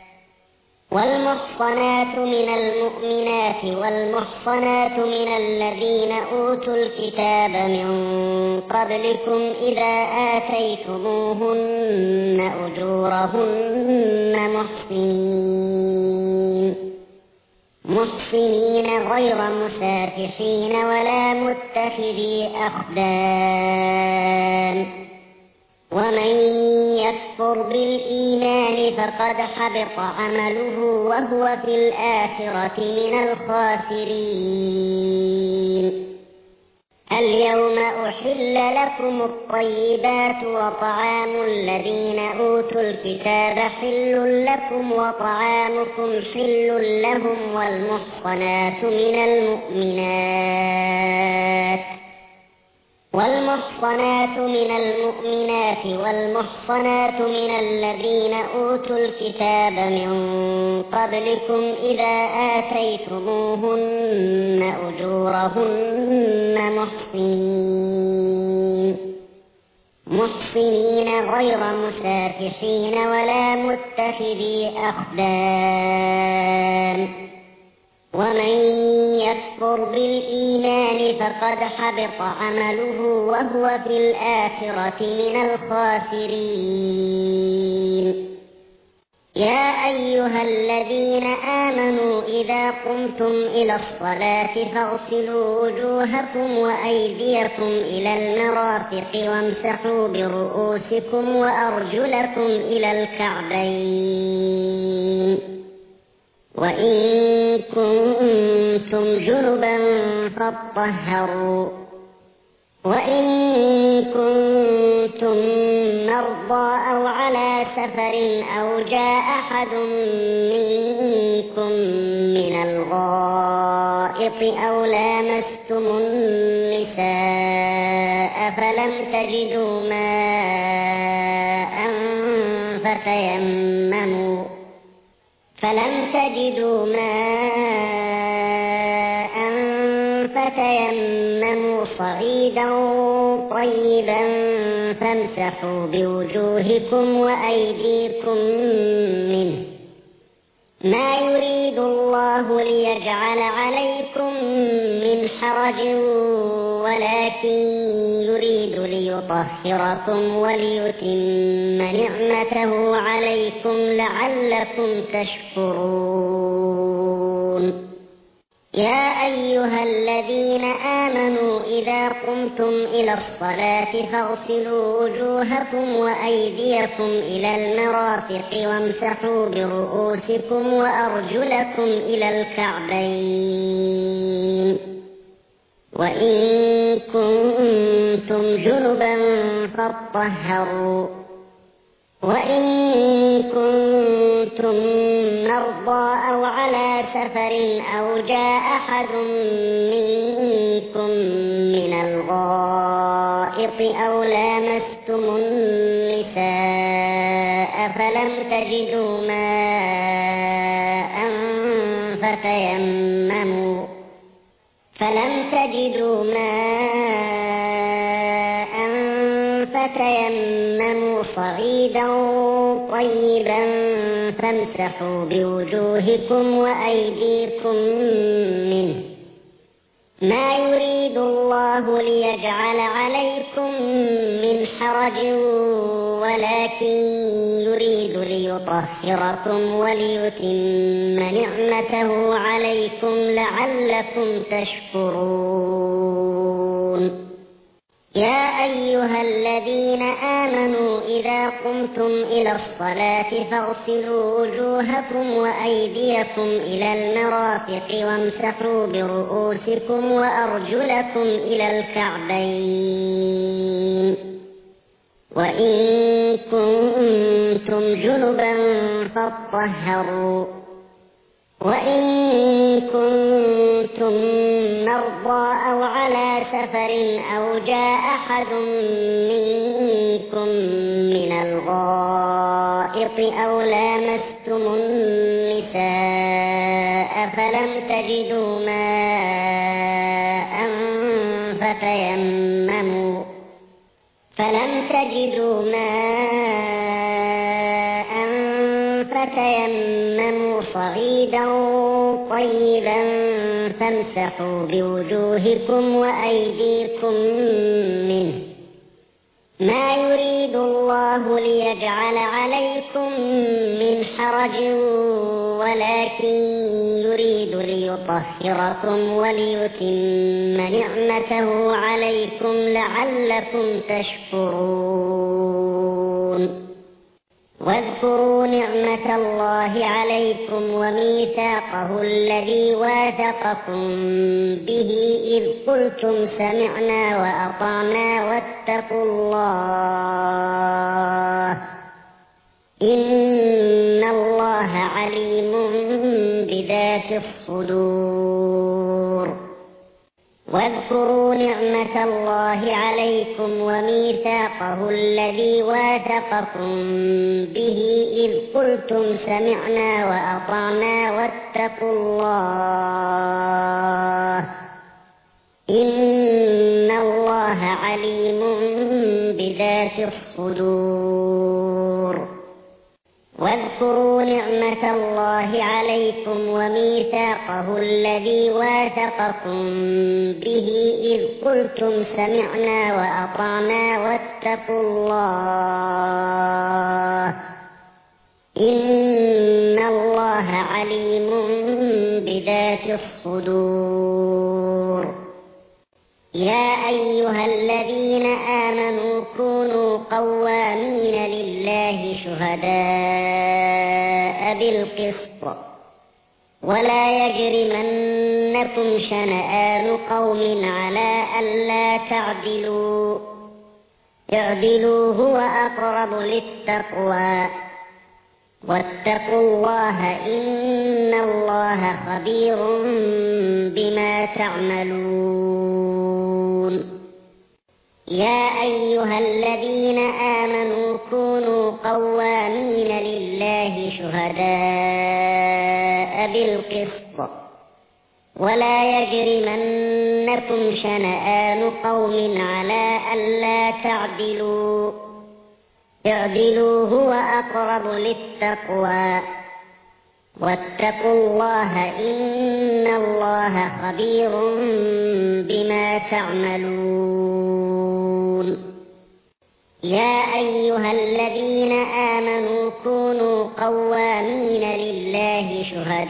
والمحصنات من المؤمنات والمحصنات من الذين أوتوا الكتاب من قبلكم إذا آتيتموهن أجورهن محصنين محصنين غير مسافحين ولا متخذي أخدان ومن يكفر بالإيمان فقد حبط عمله وهو في الآخرة من الخاسرين. اليوم أحل لكم الطيبات وطعام الذين أوتوا الكتاب حل لكم وطعامكم حل لهم والمحصنات من المؤمنات والمحصنات من المؤمنات والمحصنات من الذين أوتوا الكتاب من قبلكم إذا آتيتموهن أجورهن محصنين محصنين غير مسافحين ولا متخذي أخدان ومن يكفر بالإيمان فقد حبط عمله وهو في الآخرة من الخاسرين. يا أيها الذين آمنوا إذا قمتم إلى الصلاة فاغسلوا وجوهكم وأيديكم إلى المرافق وامسحوا برؤوسكم وأرجلكم إلى الكعبين وإن كنتم جنبا فاطهروا وإن كنتم مرضى أو على سفر أو جاء أحد منكم من الغائط أو لامستم النساء فلم تجدوا ماء فتيمموا فلم تجدوا ماء فتيمموا صعيدا طيبا فامسحوا بوجوهكم وأيديكم منه ما يريد الله ليجعل عليكم من حرج ولكن يريد ليطهركم وليتم نعمته عليكم لعلكم تشكرون. يا أيها الذين آمنوا إذا قمتم إلى الصلاة فاغسلوا وجوهكم وأيديكم إلى المرافق وامسحوا برؤوسكم وأرجلكم إلى الكعبين وإن كنتم جنبا فاطهروا وإن كنتم مرضى أو على سفر أو جاء أحد منكم من الغائط أو لامستم النساء فلم تجدوا ماء فتيمموا فلم تجدوا ماء فتيمموا صعيدا طيبا فامسحوا بوجوهكم وأيديكم منه ما يريد الله ليجعل عليكم من حرج ولكن يريد ليطهركم وليتم نعمته عليكم لعلكم تشكرون. يا أيها الذين آمنوا إذا قمتم إلى الصلاة فاغسلوا وجوهكم وأيديكم إلى المرافق وامسحوا برؤوسكم وأرجلكم إلى الكعبين وإن كنتم جنبا فاطهروا وإن كنتم مرضى أو على سفر أو جاء أحد منكم من الغائط أو لامستم النساء فلم تجدوا ماء فتيمموا فلم تجدوا ماء فتيمموا صعيدا طيبا فامسحوا بوجوهكم وأيديكم منه ما يريد الله ليجعل عليكم من حرج ولكن يريد ليطهركم وليتم نعمته عليكم لعلكم تشكرون. واذكروا نعمة الله عليكم وميثاقه الذي واثقكم به إذ قلتم سمعنا وأطعنا واتقوا الله إن الله عليم بذات الصدور. واذكروا نعمة الله عليكم وميثاقه الذي واثقكم به إذ قلتم سمعنا وأطعنا واتقوا الله إن الله عليم بذات الصدور. واذكروا نعمة الله عليكم وميثاقه الذي واثقكم به إذ قلتم سمعنا وأطعنا واتقوا الله إن الله عليم بذات الصدور. يا أيها الذين آمنوا كونوا قوامين لله شهداء بالقسط ولا يجرمنكم شنآن قوم على ألا تعدلوا اعدلوا هو أقرب للتقوى واتقوا الله إن الله خبير بما تعملون. يا أيها الذين آمنوا كونوا قوامين لله شهداء بالقسط ولا يجرمنكم شنآن قوم على ألا تعدلوا اعدلوا هو أقرب للتقوى واتقوا الله إن الله خبير بما تعملون يا أيها الذين آمنوا كونوا قوامين لله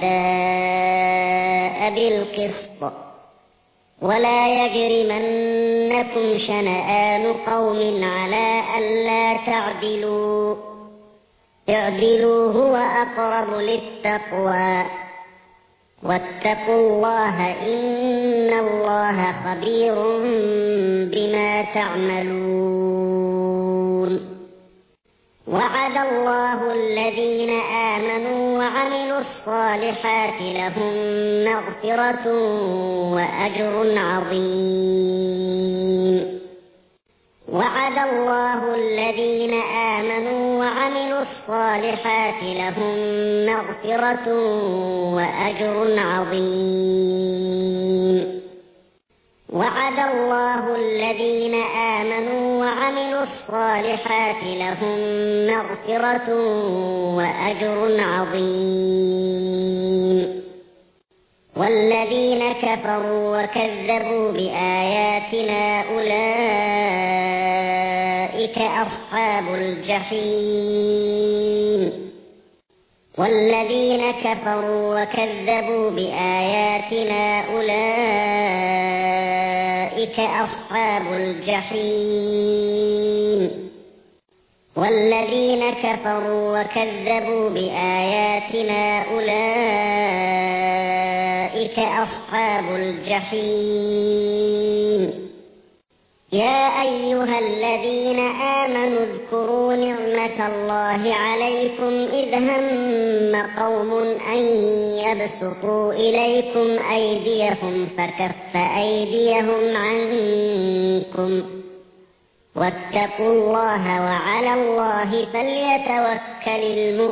شهداء بالقسط ولا يجرمنكم شنآن قوم على ألا تعدلوا اعدلوا هو أقرب للتقوى واتقوا الله إن الله خبير بما تعملون وعد الله الذين آمنوا وعملوا الصالحات لهم مغفرة وأجر عظيم وعد الله الذين آمنوا وعملوا الصالحات لهم مغفرة وأجر عظيم وعد الله الذين آمنوا وعملوا الصالحات لهم مغفرة وأجر عظيم والذين كفروا وكذبوا بآياتنا أولئك أصحاب الجحيم والذين كفروا وكذبوا بآياتنا أولئك أصحاب الجحيم والذين كفروا وكذبوا بآياتنا أولئك أصحاب الجحيم يا أيها الذين آمنوا اذكروا نعمة الله عليكم إذ هم قوم أن يبسطوا إليكم أيديهم فكف أيديهم عنكم واتقوا الله وعلى الله فليتوكل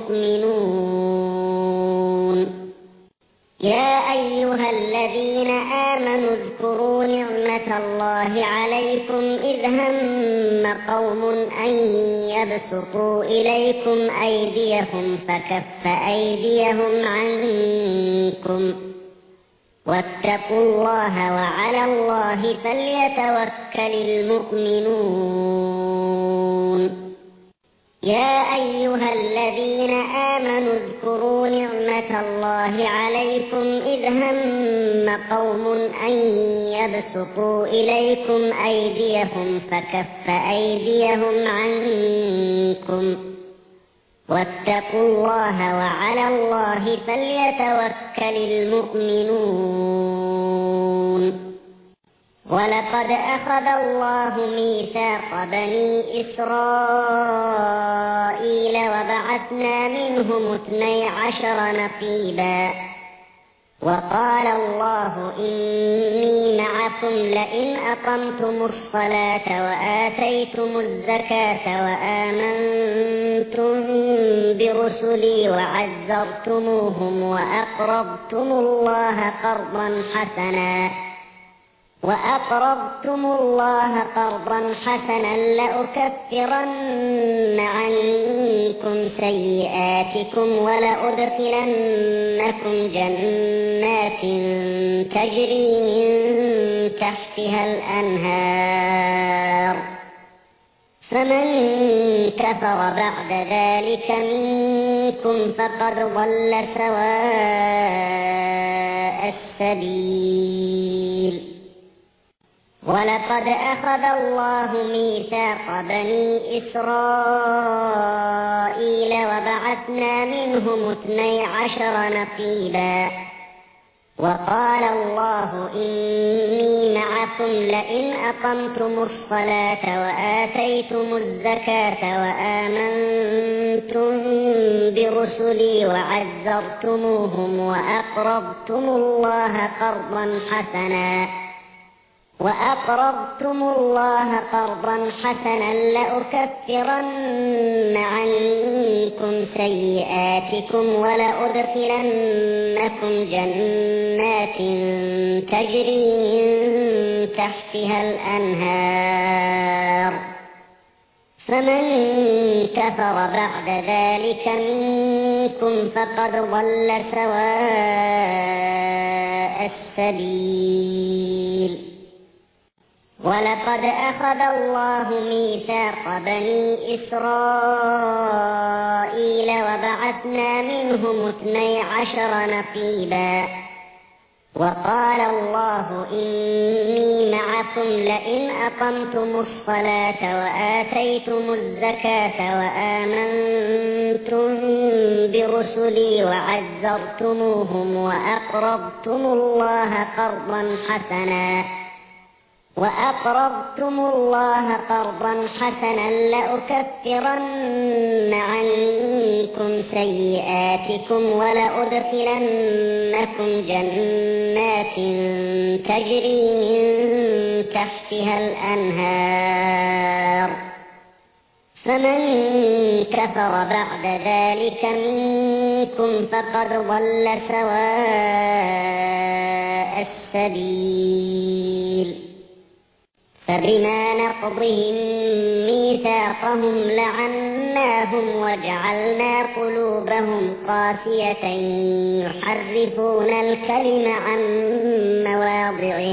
المؤمنون يا أيها الذين آمنوا اذكروا نعمة الله عليكم إذ هم قوم أن يبسطوا إليكم أيديهم فكف أيديهم عنكم واتقوا الله وعلى الله فليتوكل المؤمنون يا أيها الذين آمنوا اذكروا نعمة الله عليكم إذ هم قوم أن يبسطوا إليكم أيديهم فكف أيديهم عنكم واتقوا الله وعلى الله فليتوكل المؤمنون ولقد أخذ الله ميثاق بني إسرائيل وبعثنا منهم اثني عشر نقيبا وقال الله إني معكم لئن أقمتم الصلاة وآتيتم الزكاة وآمنتم برسلي وعزرتموهم وأقرضتم الله قرضا حسنا وأقرضتم الله قرضا حسنا لأكفرن عنكم سيئاتكم ولأدخلنكم جنات تجري من تحتها الأنهار فمن كفر بعد ذلك منكم فقد ضل سواء السبيل ولقد أخذ الله ميثاق بني إسرائيل وبعثنا منهم اثني عشر نقيبا وقال الله إني معكم لئن أقمتم الصلاة وآتيتم الزكاة وآمنتم برسلي وعزرتموهم وأقرضتم الله قرضا حسنا وأقرضتم الله قرضا حسنا لأكفرن عنكم سيئاتكم ولأدخلنكم جنات تجري من تحتها الأنهار فمن كفر بعد ذلك منكم فقد ضل سواء السبيل. ولقد أخذ الله ميثاق بني إسرائيل وبعثنا منهم اثني عشر نقيبا وقال الله إني معكم لئن أقمتم الصلاة وآتيتم الزكاة وآمنتم برسلي وعزرتموهم وأقرضتم الله قرضا حسنا وأقرضتم الله قرضا حسنا لأكفرن عنكم سيئاتكم ولأدخلنكم جنات تجري من تحتها الأنهار فمن كفر بعد ذلك منكم فقد ضل سواء السبيل. فبما نقضهم ميثاقهم لعناهم وجعلنا قلوبهم قاسية يحرفون الكلم عن مواضعه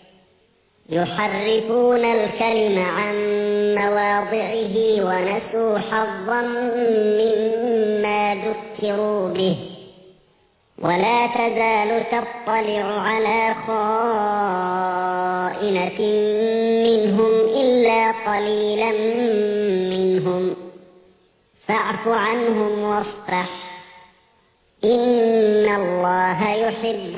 يحرفون الكلم عن مواضعه ونسوا حظا مما ذكروا به ولا تزال تطلع على خائنة منهم إلا قليلا منهم فاعف عنهم واصفح إن الله يحب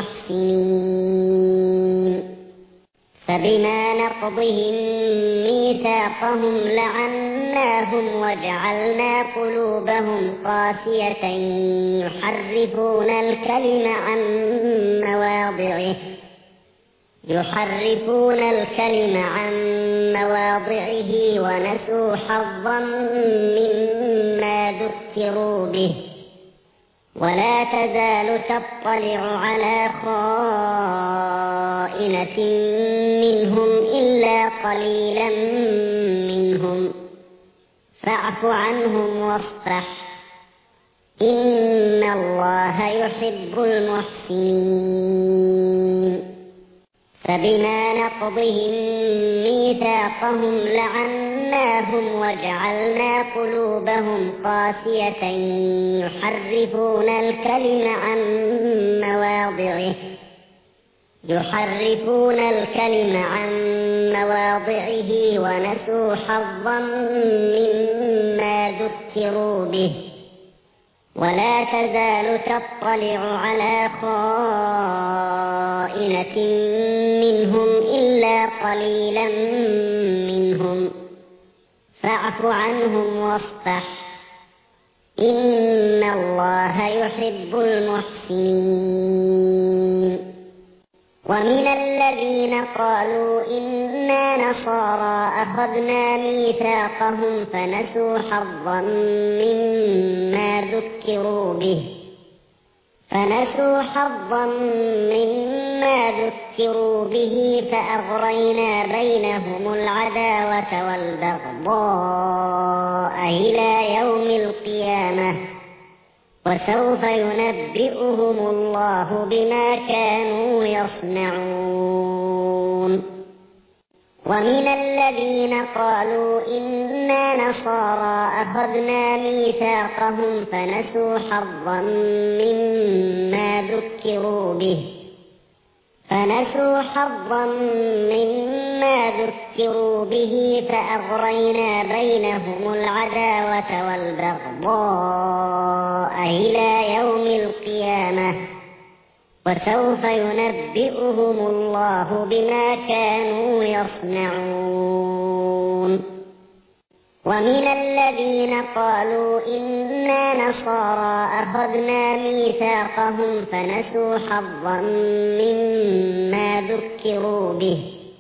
المحسنين. فبما نقضهم ميثاقهم لعناهم وجعلنا قلوبهم قاسية يحرفون الكلم عن مواضعه يحرفون الكلم عن مواضعه ونسوا حظا مما ذكروا به ولا تزال تطلع على خائنة منهم إلا قليلا منهم فاعف عنهم واصفح إن الله يحب المحسنين. فبما نقضهم ميثاقهم لعناهم وجعلنا قلوبهم قاسية يحرفون الكلم عن مواضعه يحرفون الكلم عن مواضعه ونسوا حظا مما ذكروا به ولا تزال تطلع على خائنة منهم إلا قليلا منهم فاعف عنهم واصفح إن الله يحب المحسنين. ومن الذين قالوا إنا نصارى أخذنا ميثاقهم فنسوا حظا مما ذكروا به فنسوا حظا مما ذكروا به فأغرينا بينهم العداوة والبغضاء إلى يوم القيامة وسوف ينبئهم الله بما كانوا يصنعون. ومن الذين قالوا إنا نصارى أخذنا ميثاقهم فنسوا حظا مما ذكروا به فنسوا حظا مما ذكروا به فأغرينا بينهم العداوة والبغضاء إلى يوم القيامة وسوف ينبئهم الله بما كانوا يصنعون. ومن الذين قالوا إنا نصارى أخذنا ميثاقهم فنسوا حظا مما ذكروا به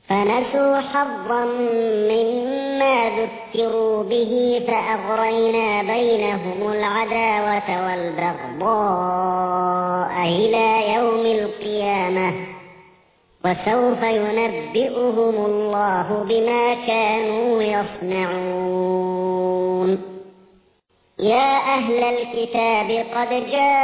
فنسوا حظا مما ذكروا به فأغرينا بينهم العداوة والبغضاء إلى يوم القيامة وسوف ينبئهم الله بما كانوا يصنعون. يا أهل الكتاب قد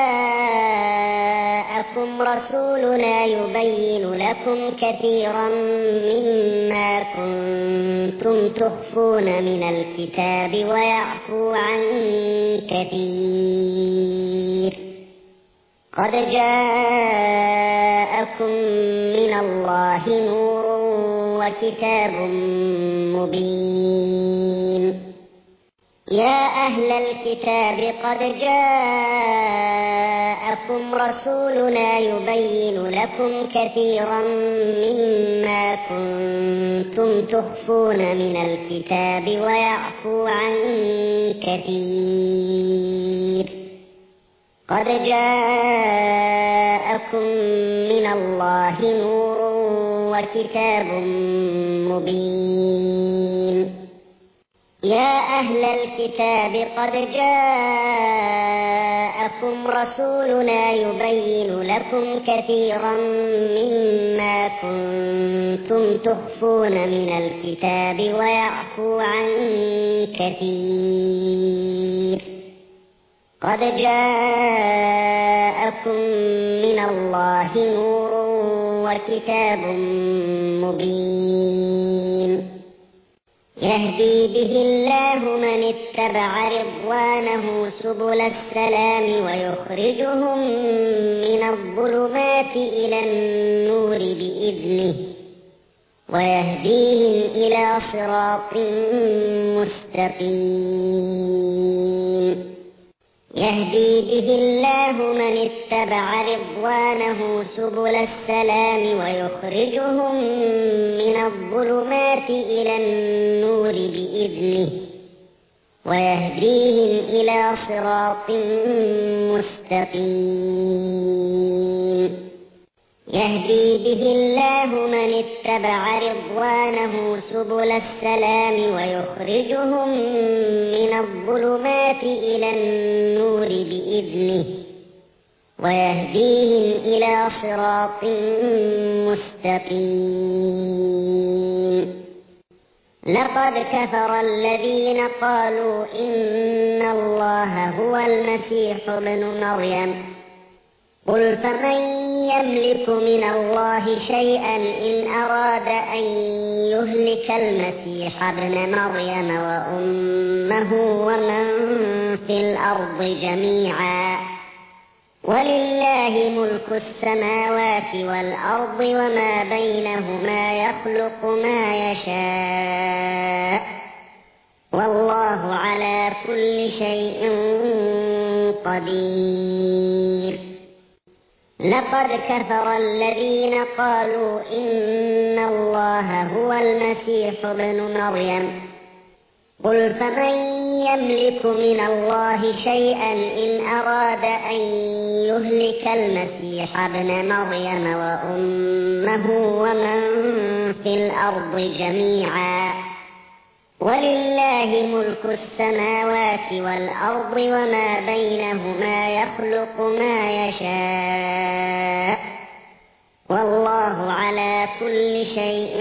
جاءكم رسولنا يبين لكم كثيرا مما كنتم تخفون من الكتاب ويعفو عن كثير. قد جاءكم من الله نور وكتاب مبين. يا أهل الكتاب قد جاءكم رسولنا يبين لكم كثيرا مما كنتم تخفون من الكتاب ويعفو عن كثير. قد جاءكم من الله نور وكتاب مبين. يا أهل الكتاب قد جاءكم رسولنا يبين لكم كثيرا مما كنتم تخفون من الكتاب ويعفو عن كثير. قد جاءكم من الله نور وكتاب مبين. يهدي به الله من اتبع رضوانه سبل السلام ويخرجهم من الظلمات إلى النور بإذنه ويهديهم إلى صراط مستقيم. يهدي به الله من اتبع رضوانه سبل السلام ويخرجهم من الظلمات إلى النور بإذنه ويهديهم إلى صراط مستقيم. يهدي به الله من اتبع رضوانه سبل السلام ويخرجهم من الظلمات إلى النور بإذنه ويهديهم إلى صراط مستقيم. لقد كفر الذين قالوا إن الله هو المسيح ابن مريم قل فمن يملك من الله شيئا إن أراد أن يهلك المسيح ابن مريم وأمه ومن في الأرض جميعا ولله ملك السماوات والأرض وما بينهما يخلق ما يشاء والله على كل شيء قدير. لقد كفر الذين قالوا إن الله هو المسيح ابن مريم قل فمن يملك من الله شيئا إن أراد أن يهلك المسيح ابن مريم وأمه ومن في الأرض جميعا ولله ملك السماوات والأرض وما بينهما يخلق ما يشاء والله على كل شيء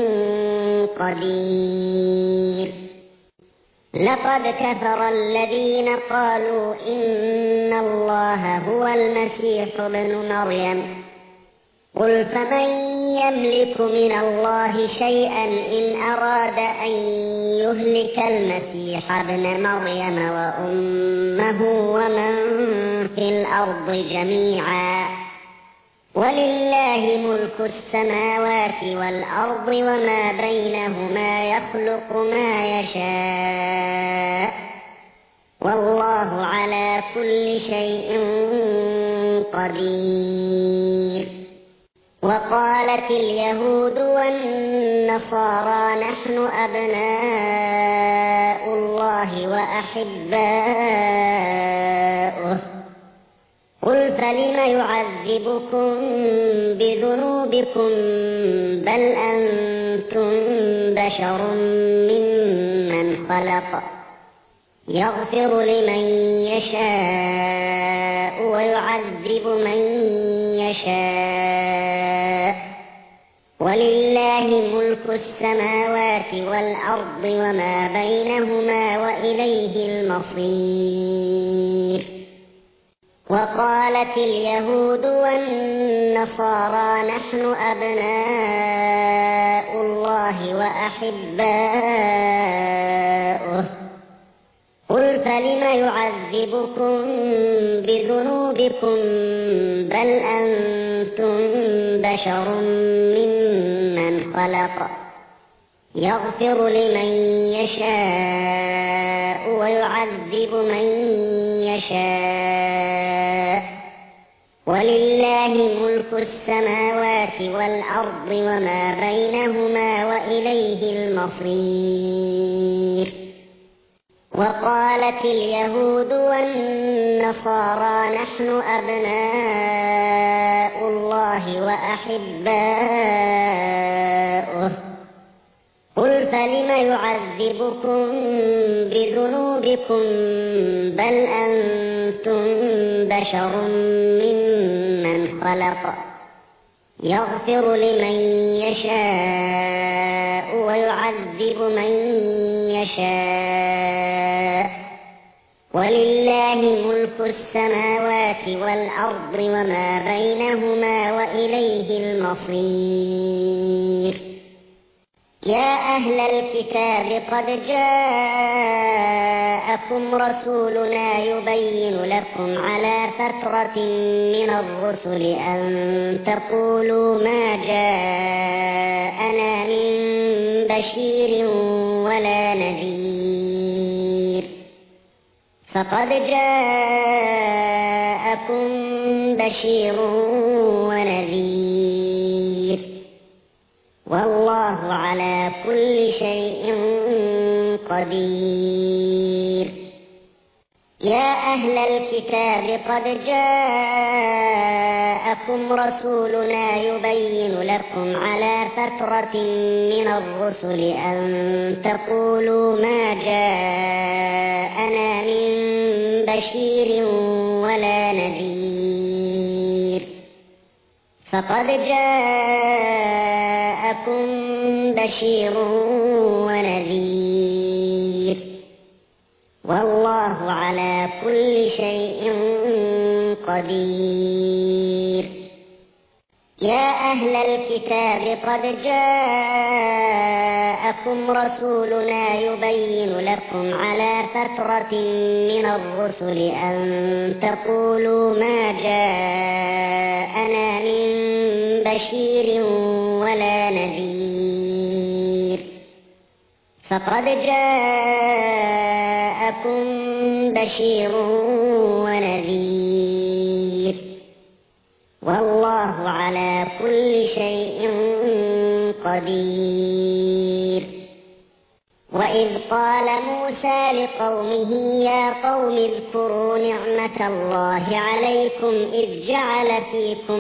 قدير. لقد كفر الذين قالوا إن الله هو المسيح ابن مريم قل فمن يملك من الله شيئا إن أراد أن يهلك المسيح ابن مريم وأمه ومن في الأرض جميعا ولله ملك السماوات والأرض وما بينهما يخلق ما يشاء والله على كل شيء قدير. وقالت اليهود والنصارى نحن أبناء الله وأحباؤه قل فلم يعذبكم بذنوبكم بل أنتم بشر ممن خلق يغفر لمن يشاء ويعذب من يشاء ولله ملك السماوات والأرض وما بينهما وإليه المصير. وقالت اليهود والنصارى نحن أبناء الله وأحباؤه قل فلم يعذبكم بذنوبكم بل أنتم بشر ممن خلق يغفر لمن يشاء ويعذب من يشاء ولله ملك السماوات والأرض وما بينهما وإليه المصير. وقالت اليهود والنصارى نحن أبناء الله وأحباؤه قل فلم يعذبكم بذنوبكم بل أنتم بشر ممن خلق يغفر لمن يشاء ويعذب من يشاء ولله ملك السماوات والأرض وما بينهما وإليه المصير. يا أهل الكتاب قد جاءكم رسولنا يبين لكم على فترة من الرسل أن تقولوا ما جاءنا من بشير ولا نذير فقد جاءكم بشير ونذير والله على كل شيء قدير. يا أهل الكتاب قد جاءكم رسولنا يبين لكم على فترة من الرسل أن تقولوا ما جاءنا من بشير ولا نذير فقد جاءكم بشير ونذير والله على كل شيء قدير. يا أهل الكتاب قد جاءكم رسولنا يبين لكم على فترة من الرسل أن تقولوا ما جاءنا من بشير ولا نذير فقد جاءكم بشير ونذير والله على كل شيء قدير. وإذ قال موسى لقومه يا قوم اذكروا نعمة الله عليكم إذ جعل فيكم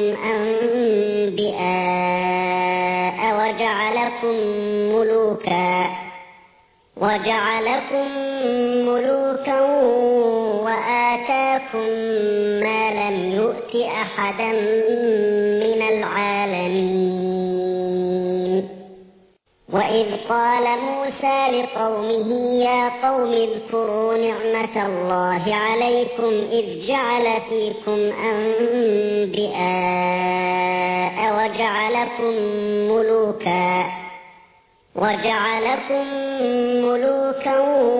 أنبياء وجعلكم ملوكا وجعلكم ملوكا وآتاكم ما لم يؤت أحدا من العالمين. وإذ قال موسى لقومه يا قوم اذكروا نعمة الله عليكم إذ جعل فيكم أنبياء وجعلكم ملوكا وجعلكم ملوكا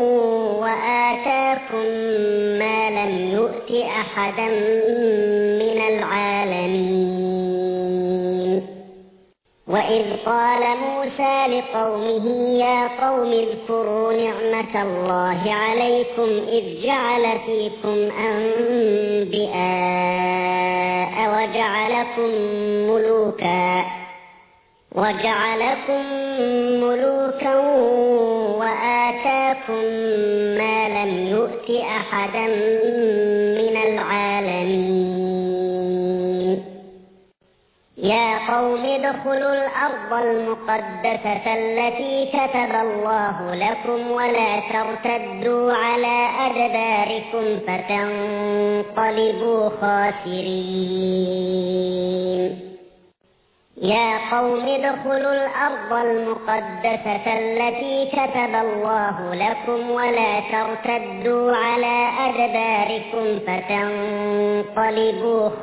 وآتاكم ما لم يؤت أحدا من العالمين. وإذ قال موسى لقومه يا قوم اذكروا نعمة الله عليكم إذ جعل فيكم أنبياء وجعلكم ملوكا وجعلكم ملوكا وآتاكم ما لم يؤت أحدا من العالمين. يا قوم ادخلوا الأرض المقدسة التي كتب الله لكم ولا ترتدوا على أدباركم فتنقلبوا خاسرين يا قوم ادخلوا الأرض المقدسة التي كتب الله لكم ولا ترتدوا على أدباركم فتنقلبوا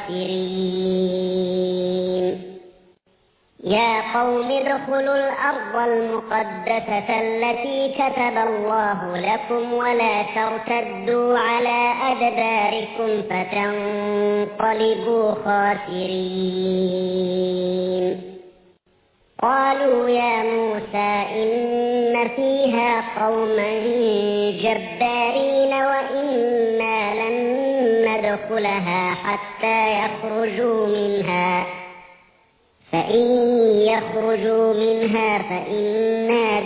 خاسرين يا قوم ادخلوا الأرض المقدسة التي كتب الله لكم ولا ترتدوا على أدباركم فتنقلبوا خاسرين قالوا يا موسى إن فيها قوما جبارين وإنا لن ندخلها حتى يخرجوا منها فإن يخرجوا منها فإنا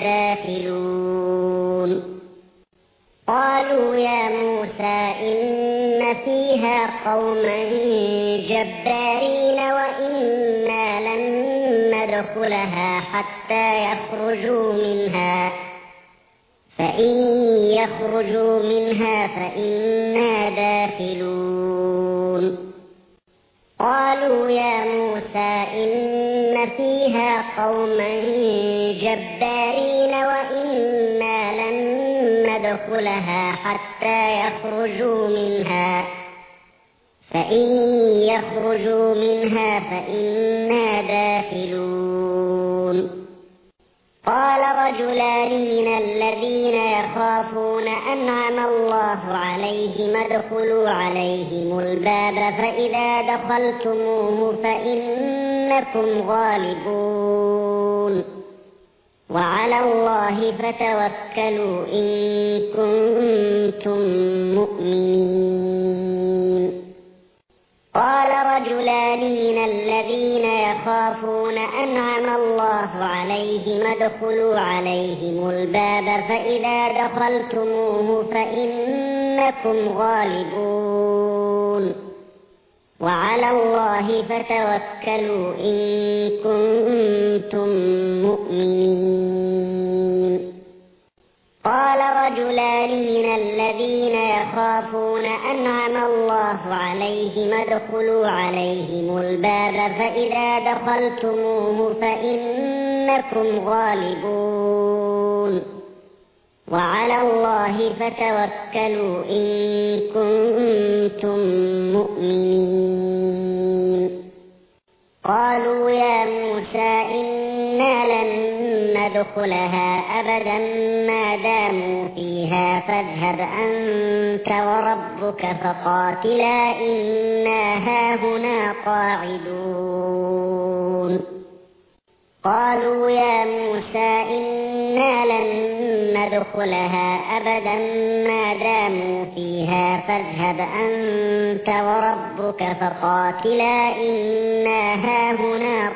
داخلون قالوا يا موسى إن فيها قوما جبارين وإنا لن ندخلها حتى يخرجوا منها فإن يخرجوا منها فإنا داخلون قالوا يا موسى إن فيها قوما جبارين وإنا لن ندخلها حتى يخرجوا منها فإن يخرجوا منها فإنا داخلون قال رجلان من الذين يخافون أنعم الله عليهم ادخلوا عليهم الباب فإذا دخلتموه فإنكم غالبون وعلى الله فتوكلوا إن كنتم مؤمنين قال رجلان من الذين يخافون أنعم الله عليهم ادخلوا عليهم الباب فإذا دخلتموه فإنكم غالبون وعلى الله فتوكلوا إن كنتم مؤمنين قال رجلان من الذين يخافون أنعم الله عليهم ادخلوا عليهم الباب فإذا دخلتموه فإنكم غالبون وعلى الله فتوكلوا إن كنتم مؤمنين قالوا يا موسى إنا لن ندخلها أبدا ما داموا فيها فاذهب أنت وربك فقاتلا إنا هاهنا قاعدون قالوا يا موسى إنا لن ندخلها أبدا ما داموا فيها فاذهب أنت وربك فقاتلا إنا هاهنا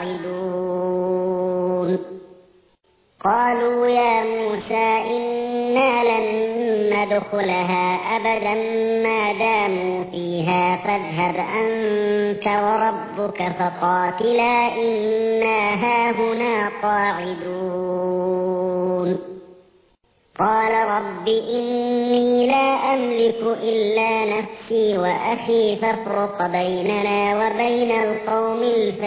قاعدون قالوا يا موسى إنا لن ندخلها أبدا ما داموا فيها فاذهب أنت وربك فقاتلا إنا هاهنا قاعدون قال رب إني لا أملك إلا نفسي وأخي فافرق بيننا وبين القوم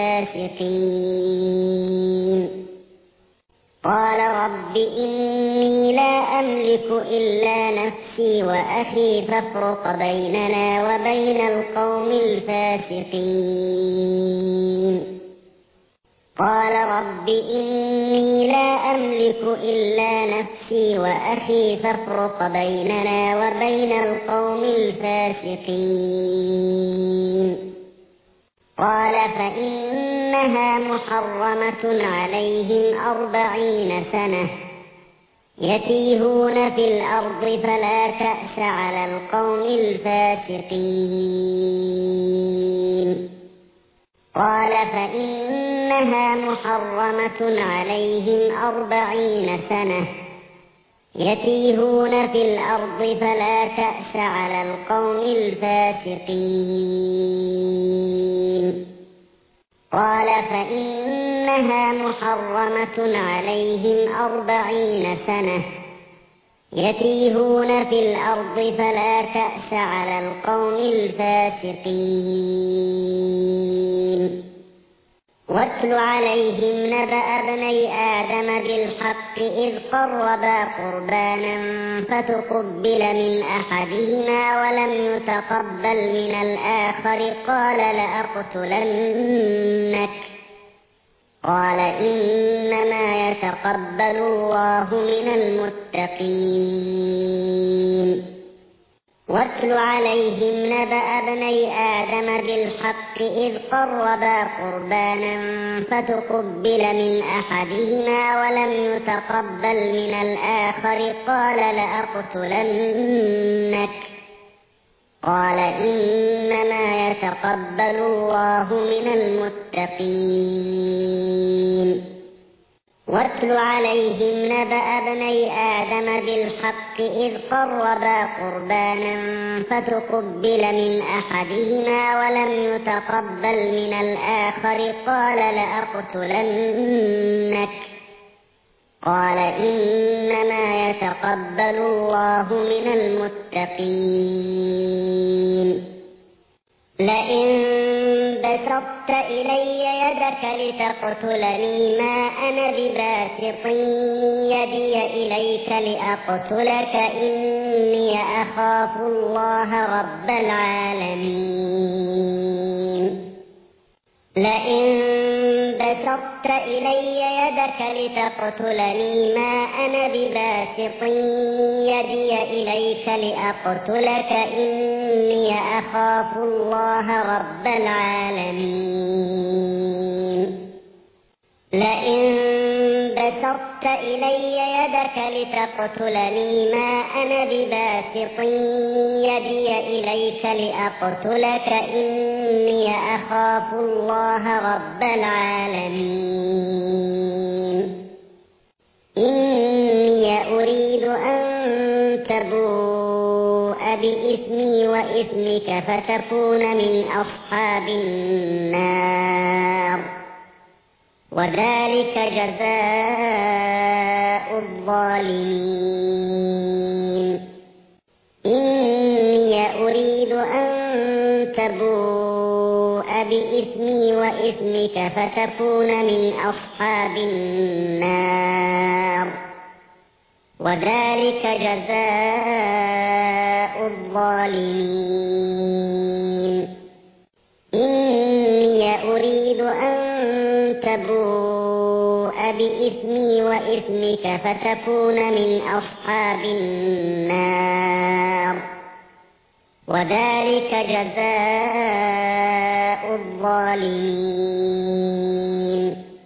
الفاسقين قال رب إني لا أملك إلا نفسي وأخي فافرق بيننا وبين القوم الفاسقين قال رب إني لا أملك إلا نفسي وأخي فافرق بيننا وبين القوم الفاسقين قال فإنها محرمة عليهم أربعين سنة يتيهون في الأرض فلا تأس على القوم الفاسقين قال فإنها محرمة عليهم أربعين سنة يتيهون في الأرض فلا تأس على القوم الفاسقين قال فإنها محرمة عليهم أربعين سنة يتيهون في الأرض فلا تأس على القوم الفاسقين. واتل عليهم نبأ ابني آدم بالحق إذ قربا قربانا فتقبل من أحدهما ولم يتقبل من الآخر قال لأقتلنك قال إنما يتقبل الله من المتقين. واتل عليهم نبأ ابني آدم بالحق إذ قربا قربانا فتقبل من أحدهما ولم يتقبل من الآخر قال لأقتلنك قال إنما يتقبل الله من المتقين. واتل عليهم نبأ ابني آدم بالحق إذ قربا قربانا فتقبل من أحدهما ولم يتقبل من الآخر قال لأقتلنك قال إنما يتقبل الله من المتقين. لئن بسطت إلي يدك لتقتلني ما أنا بباسط يدي إليك لأقتلك إني أخاف الله رب العالمين. لئن بسطت إلي يدك لتقتلني ما أنا بباسط يدي إليك لأقتلك إني أخاف الله رب العالمين. لئن بسطت إلي يدك لتقتلني ما أنا بباسط يدي إليك لأقتلك إني أخاف الله رب العالمين. إني أريد أن تبوء بإثمي وإثمك فتكون من أصحاب النار وذلك جزاء الظالمين. إني أريد أن تبوء بإثمي وإثمك فتكون من أصحاب النار وذلك جزاء الظالمين. إني أريد أن تبوء بإثمي وإثمك فتكون من أصحاب النار وذلك جزاء الظالمين.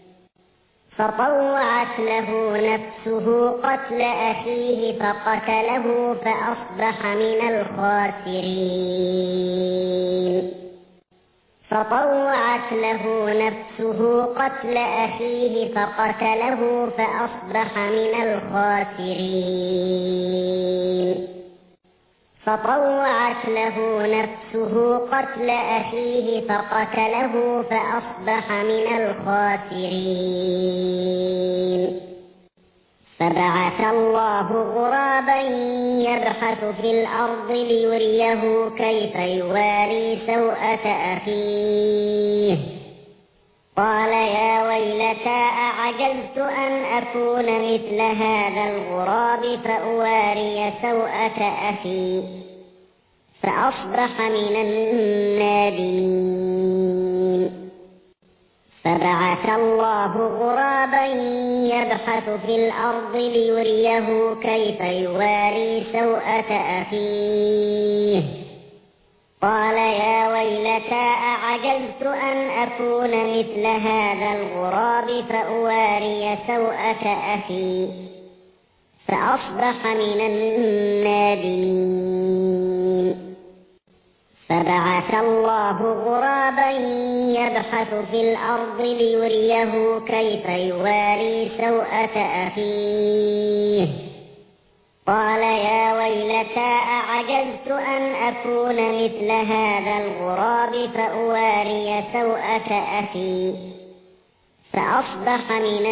فطوعت له نفسه قتل أخيه فقتله فأصبح من الخاسرين. فطوعت له نفسه قتل أخيه فقتله فأصبح من الخاسرين. فطوعت له نفسه قتل أخيه فقتله فأصبح من الخاسرين. فبعث الله غرابا يبحث في الأرض ليريه كيف يواري سوءة أخيه قال يا ويلتى أعجزت أن أكون مثل هذا الغراب فأواري سوءة أخي فأصبح من النادمين. فبعث الله غرابا يبحث في الأرض ليريه كيف يواري سوءة أخيه قال يا ويلتى أعجزت أن أكون مثل هذا الغراب فأواري سوءة أخي فأصبح من النادمين. فبعث الله غرابا يبحث في الأرض ليريه كيف يواري سوءة أخيه قال يا ويلتى أعجزت أن أكون مثل هذا الغراب فأواري سوءة أخي فأصبح من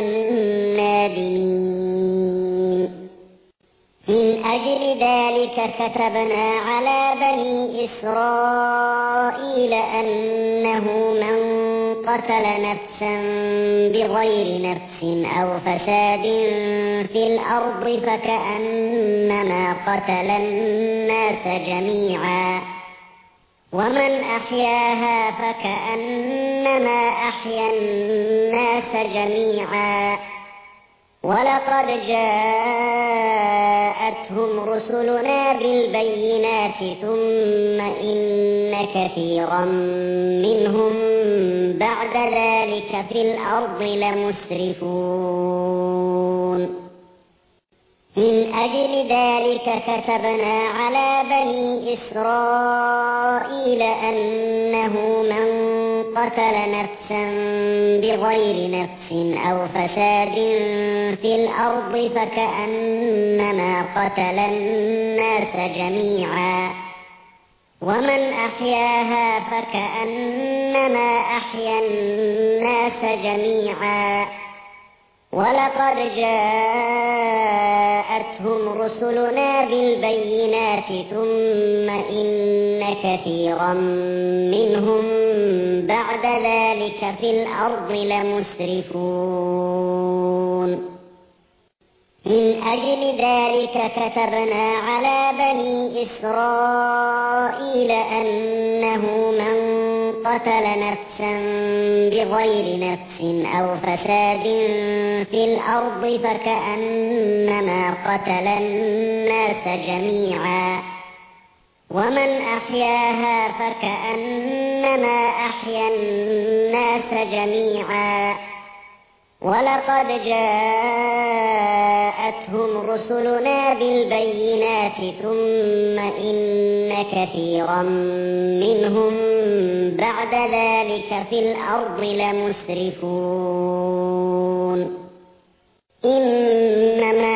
النادمين. من أجل ذلك كتبنا على بني إسرائيل أنه من قتل نفسا بغير نفس أو فساد في الأرض فكأنما قتل الناس جميعا ومن أحياها فكأنما أحيا الناس جميعا. ولقد جاءتهم رسلنا بالبينات ثم إن كثيرا منهم بعد ذلك في الأرض لمسرفون. من أجل ذلك كتبنا على بني إسرائيل أنه من قتل نفسا بغير نفس أو فساد في الأرض فكأنما قتل الناس جميعا ومن أحياها فكأنما أحيا الناس جميعا. ولقد جاءتهم رسلنا بالبينات ثم إن كثيرا منهم بعد ذلك في الأرض لمسرفون. من أجل ذلك كتبنا على بني إسرائيل أنه من قتل نفسا بغير نفس أو فساد في الأرض فكأنما قتل الناس جميعا ومن أحياها فكأنما أحيا الناس جميعا. ولقد جاءتهم رسلنا بالبينات ثم إن كثيرا منهم بعد ذلك في الأرض لمسرفون. إنما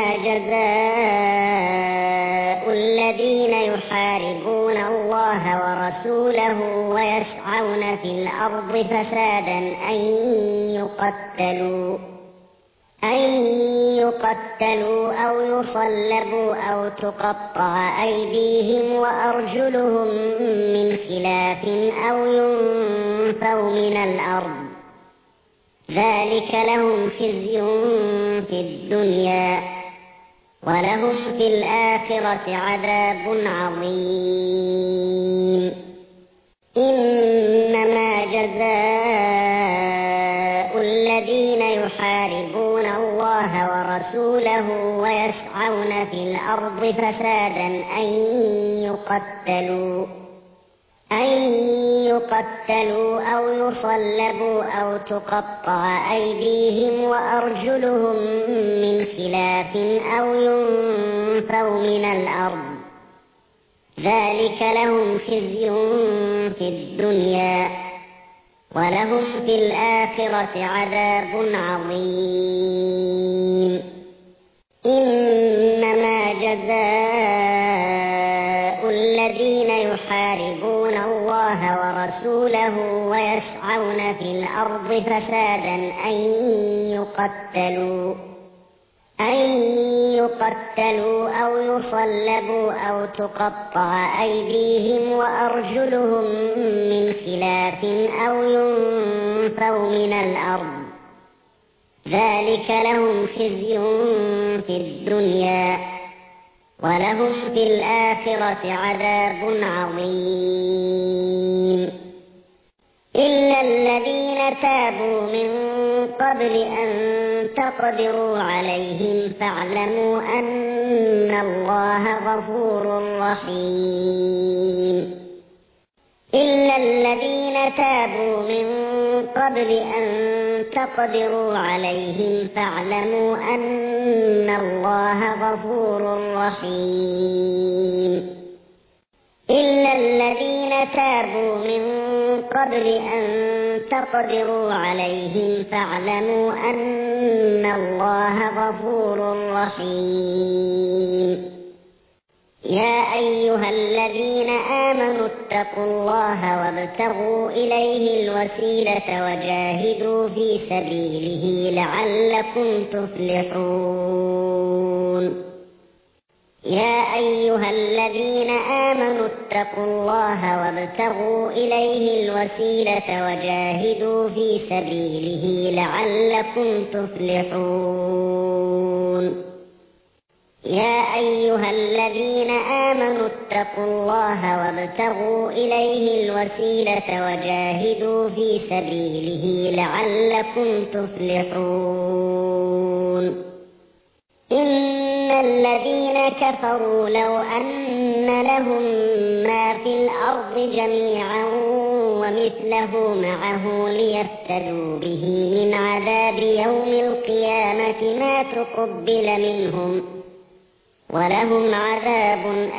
جزاء الذين يحاربون الله ورسوله ويسعون في الأرض فسادا أن يقتلوا أن يقتلوا أو يصلبوا أو تقطع أيديهم وأرجلهم من خلاف أو ينفوا من الأرض ذلك لهم خزي في الدنيا ولهم في الآخرة عذاب عظيم. إنما جزاء الذين يحاربون الله ورسوله ويسعون في الأرض فسادا أن يقتلوا أن يقتلوا أو يصلبوا أو تقطع أيديهم وأرجلهم من خلاف أو ينفوا من الأرض ذلك لهم خزي في الدنيا ولهم في الآخرة عذاب عظيم. إنما جزاء الذين يحاربون الله ورسوله ويسعون في الأرض فسادا أن يقتلوا أن يقتلوا أو يصلبوا أو تقطع أيديهم وأرجلهم من خلاف أو ينفوا من الأرض ذلك لهم خزي في الدنيا ولهم في الآخرة عذاب عظيم. إلا الذين تابوا من قبل أن تقدروا عليهم فاعلموا أن الله غفور رحيم. إلا الذين تابوا من قبل أن تقدروا عليهم فاعلموا أن الله غفور رحيم. إلا الذين تابوا من قبل أن تقدروا عليهم فاعلموا أن الله غفور رحيم. يا أيها الذين آمنوا اتقوا الله وابتغوا إليه الوسيلة وجاهدوا في سبيله لعلكم تفلحون يا أيها الذين آمنوا اتقوا الله وابتغوا إليه الوسيلة وجاهدوا في سبيله لعلكم تفلحون يا أيها الذين آمنوا اتقوا الله وابتغوا إليه الوسيلة وجاهدوا في سبيله لعلكم تفلحون إن الذين كفروا لو أن لهم ما في الأرض جميعا ومثله معه ليفتدوا به من عذاب يوم القيامة ما تقبل منهم ولهم عذاب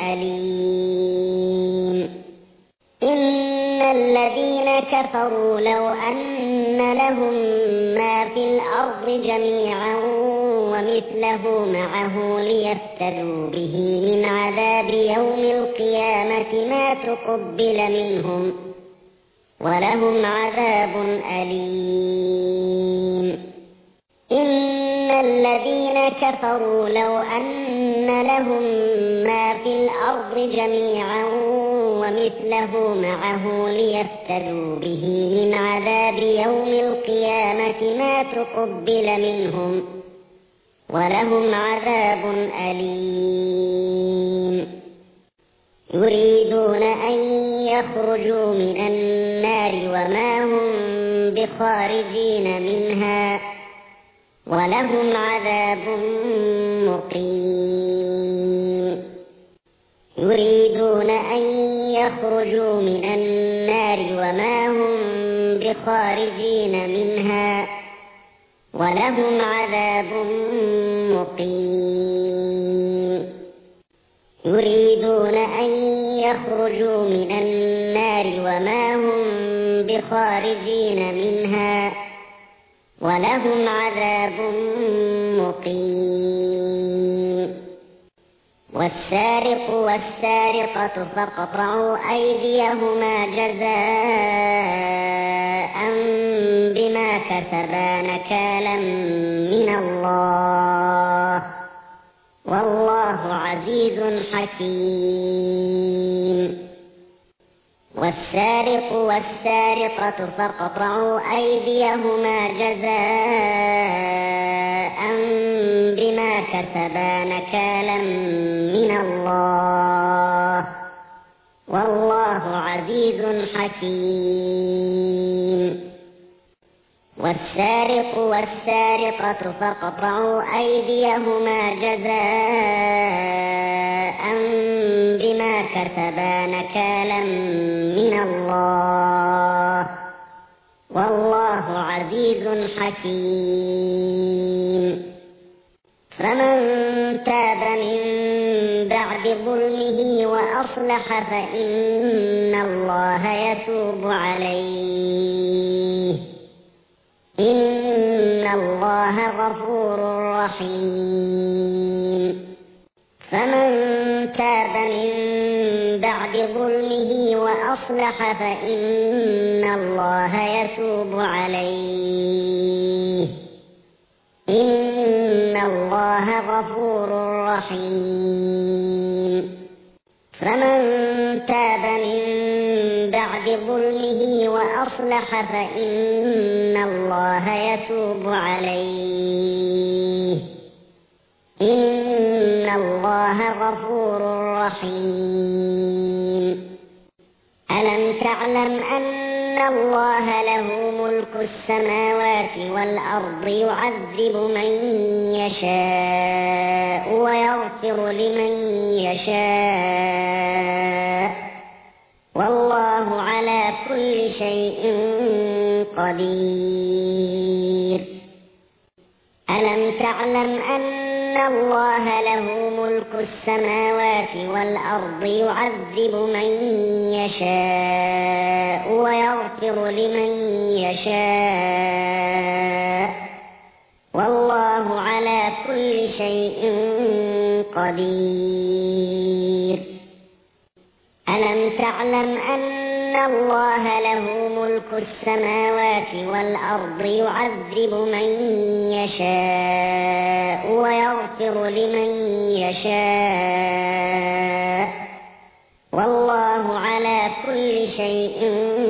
أليم إن الذين كفروا لو أن لهم ما في الأرض جميعا ومثله معه ليفتدوا به من عذاب يوم القيامة ما تقبل منهم ولهم عذاب أليم إن الذين كفروا لو أن لهم ما في الأرض جميعا ومثله معه ليفتدوا به من عذاب يوم القيامة ما تقبل منهم ولهم عذاب أليم يريدون أن يخرجوا من النار وما هم بخارجين منها ولهم عذاب مقيم يريدون أن يخرجوا من النار وما هم بخارجين منها ولهم عذاب مقيم يريدون أن يخرجوا من النار وما هم بخارجين منها ولهم عذاب مقيم والسارق والسارقة فاقطعوا أيديهما جزاء بما كسبا نكالا من الله والله عزيز حكيم والسارق والسارقة فاقطعوا أيديهما جزاء بما كسبا نكالا من الله والله عزيز حكيم والسارق والسارقة فاقطعوا أيديهما جزاء بما كسبا نكالا من الله والله عزيز حكيم فمن تاب من بعد ظلمه وأصلح فإن الله يتوب عليه إن الله غفور رحيم فمن تاب من بعد ظلمه وأصلح فإن الله يتوب عليه إن الله غفور رحيم فمن تاب من بعد ظلمه وأصلح فإن الله يتوب عليه إن الله غفور رحيم ألم تعلم أن الله له ملك السماوات والأرض يعذب من يشاء ويغفر لمن يشاء والله على كل شيء قدير ألم تعلم أن الله له ملك السماوات والأرض يعذب من يشاء ويغفر لمن يشاء والله على كل شيء قدير تعلم أن الله له ملك السماوات والأرض يعذب من يشاء ويغفر لمن يشاء والله على كل شيء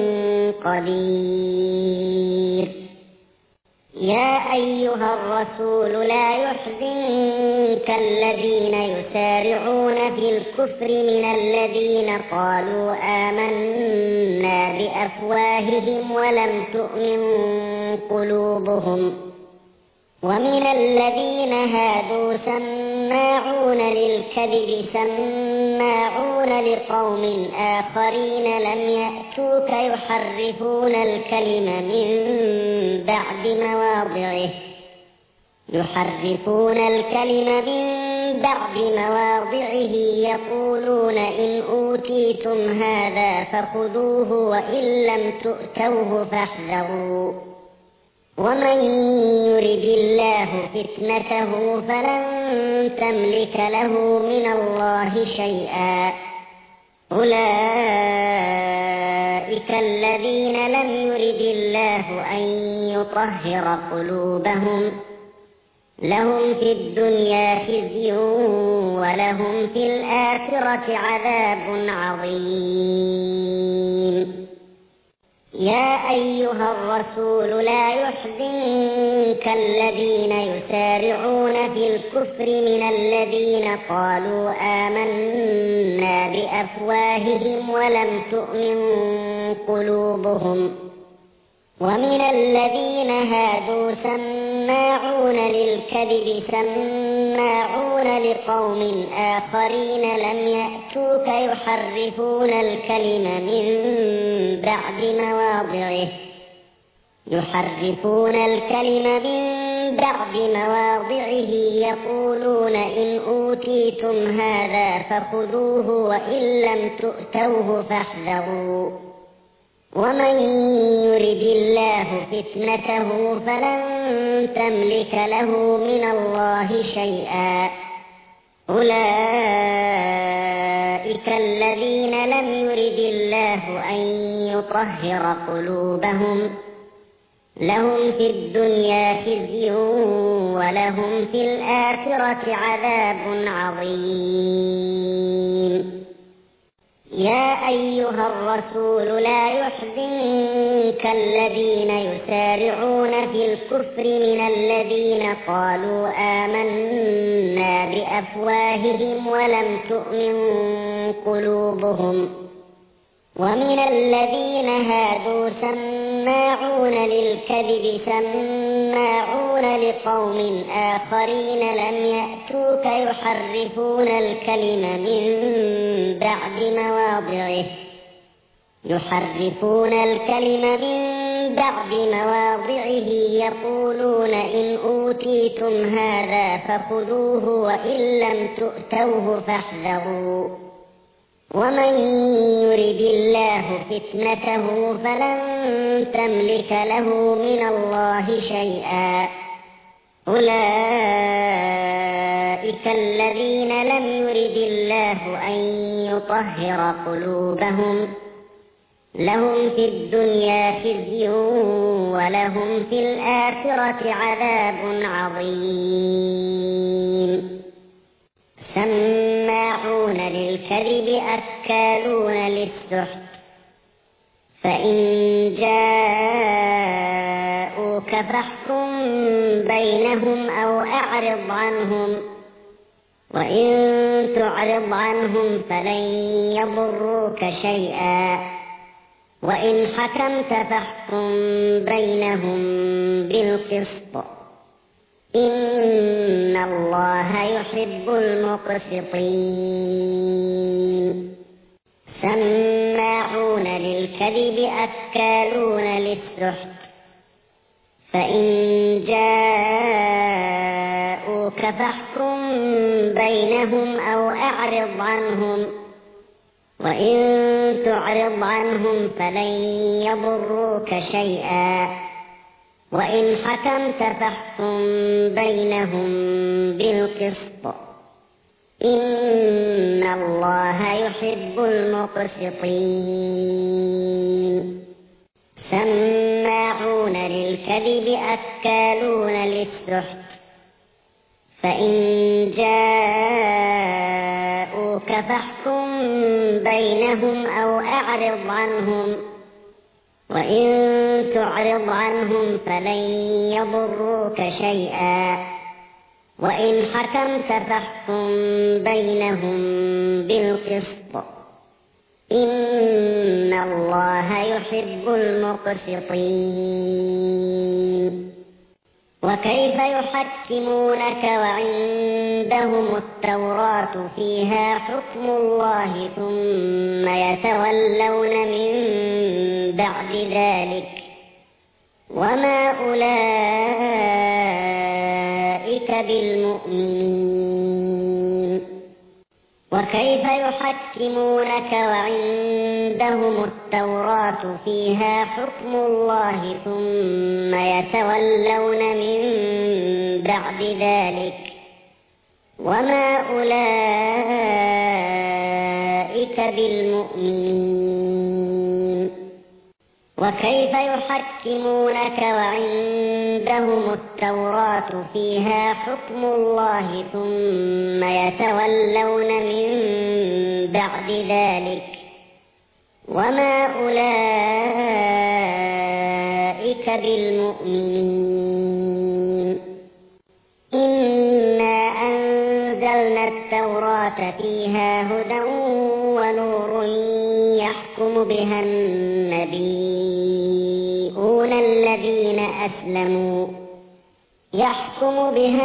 قدير. يا أيها الرسول لا يحزنك الذين يسارعون في الكفر من الذين قالوا آمنا بأفواههم ولم تؤمن قلوبهم ومن الذين هادوا سماعون للكذب سماعون لقوم آخرين لم يأتوك يحرفون الكلم من بعد مواضعه يحرفون الكلم من بعد مواضعه يقولون إن أوتيتم هذا فخذوه وإن لم تؤتوه فاحذروا ومن يرد الله فتنته فلن تملك له من الله شيئا أولئك الذين لم يرد الله أن يطهر قلوبهم لهم في الدنيا خزي ولهم في الآخرة عذاب عظيم. يا أيها الرسول لا يحزنك الذين يسارعون في الكفر من الذين قالوا آمنا بأفواههم ولم تؤمن قلوبهم ومن الذين هادوا سماعون للكذب سماعون لقوم آخرين لم يأتوك يحرفون الكلم من بعد مواضعه يحرفون الكلم من بعد مواضعه يقولون إن أوتيتم هذا فخذوه وإن لم تؤتوه فاحذروا ومن يرد الله فتنته فلن تملك له من الله شيئا أولئك الذين لم يرد الله أن يطهر قلوبهم لهم في الدنيا خزي ولهم في الآخرة عذاب عظيم. يا أيها الرسول لا يحزنك الذين يسارعون في الكفر من الذين قالوا آمنا بأفواههم ولم تؤمن قلوبهم ومن الذين هادوا سماعون للكذب سماعون لقوم آخرين لم يأتوك يحرفون الكلم من بعد مواضعه يحرفون الكلم من بعد مواضعه يقولون إن أوتيتم هذا فخذوه وإن لم تؤتوه فاحذروا ومن يرد الله فتنته فلن تملك له من الله شيئا أولئك الذين لم يرد الله أن يطهر قلوبهم لهم في الدنيا خزي ولهم في الآخرة عذاب عظيم. سماعون للكذب أكالون للسحت فإن جاءوك فاحكم بينهم أو أعرض عنهم وإن تعرض عنهم فلن يضروك شيئا وإن حكمت فاحكم بينهم بالقسط إن الله يحب المقسطين. سماعون للكذب أكالون للسحت فإن جاءوك فاحكم بينهم أو أعرض عنهم وإن تعرض عنهم فلن يضروك شيئا وإن حكمت فاحكم بينهم بالقسط إن الله يحب المقسطين سماعون للكذب أكالون للسحت فإن جاءوك فاحكم بينهم أو أعرض عنهم وإن تعرض عنهم فلن يضروك شيئا وإن حكمت فاحكم بينهم بالقسط إن الله يحب المقسطين وكيف يحكمونك وعندهم التوراة فيها حكم الله ثم يتولون من بعد ذلك وما أولئك بالمؤمنين وكيف يحكمونك وعندهم التوراة فيها حكم الله ثم يتولون من بعد ذلك وما أولئك بالمؤمنين وكيف يحكمونك وعندهم التوراة فيها حكم الله ثم يتولون من بعد ذلك وما أولئك بالمؤمنين إنا أنزلنا التوراة فيها هدى ونور يحكم بها النبيون الذين أسلموا يحكم بها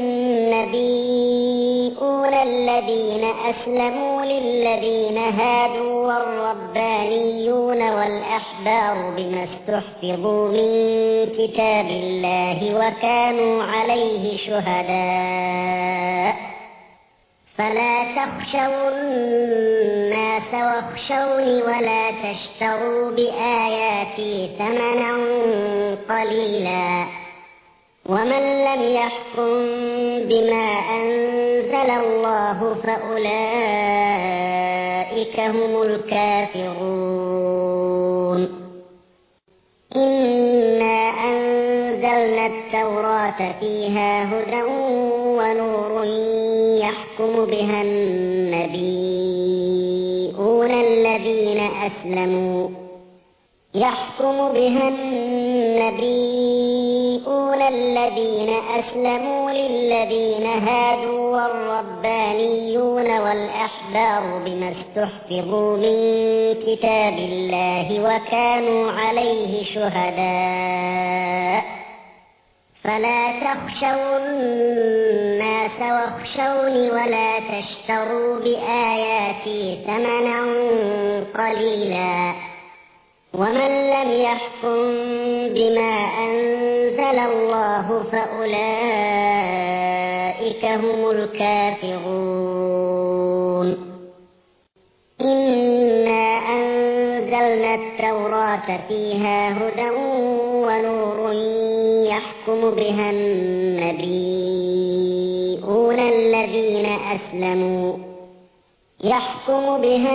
النبيون الذين أسلموا للذين هادوا والربانيون والأحبار بما استحفظوا من كتاب الله وكانوا عليه شهداء فلا تخشوا الناس واخشوني ولا تشتروا بآياتي ثمنا قليلا ومن لم يحكم بما أنزل الله فأولئك هم الكافرون إنا أنزلنا التوراة فيها هدى ونور يحكم بها النبيون الذين أسلموا يحكم بها النبيون الذين أسلموا للذين هادوا والربانيون والأحبار بما استحفظوا من كتاب الله وكانوا عليه شهداء فلا تخشوا الناس واخشوني ولا تشتروا بآياتي ثمنا قليلا ومن لم يحكم بما أنزل الله فأولئك هم الكافرون إنا أنزلنا التوراة فيها هدى ونور يحكم بها النبيون الذين أسلموا يحكم بها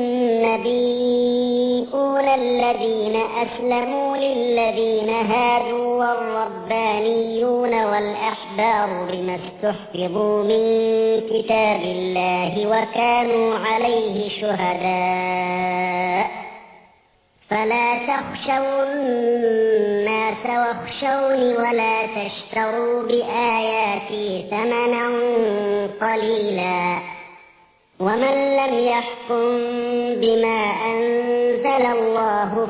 النبيون الذين أسلموا للذين هادوا والربانيون والأحبار بما استحفظوا من كتاب الله وكانوا عليه شهداء فلا تخشوا الناس واخشوني ولا تشتروا بآياتي ثمنا قليلا ومن لم يحكم بما أنزل الله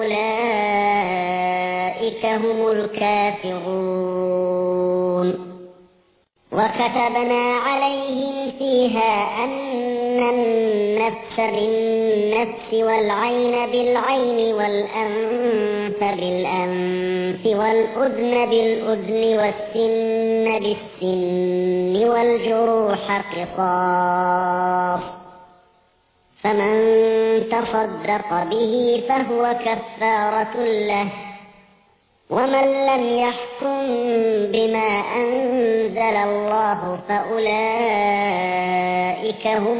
فأولئك هم الكافرون وكتبنا عليهم فيها أن النفس بالنفس والعين بالعين والأنف بالأنف والأذن بالأذن والسن بالسن والجروح قصاص فمن تصدق به فهو كفارة له ومن لم يحكم بما أنزل الله فأولئك هم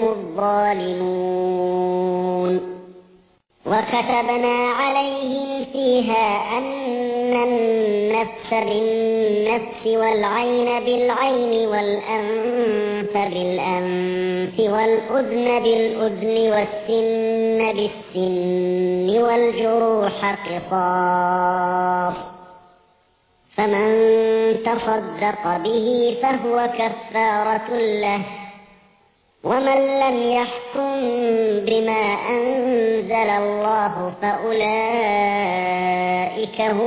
الظالمون. وكتبنا عليهم فيها أن النفس بالنفس والعين بالعين والأنف بالأنف والأذن بالأذن والسن بالسن والجروح قصاص، فمن تصدق به فهو كفارة له، ومن لم يحكم بما أنزل الله فأولئك هم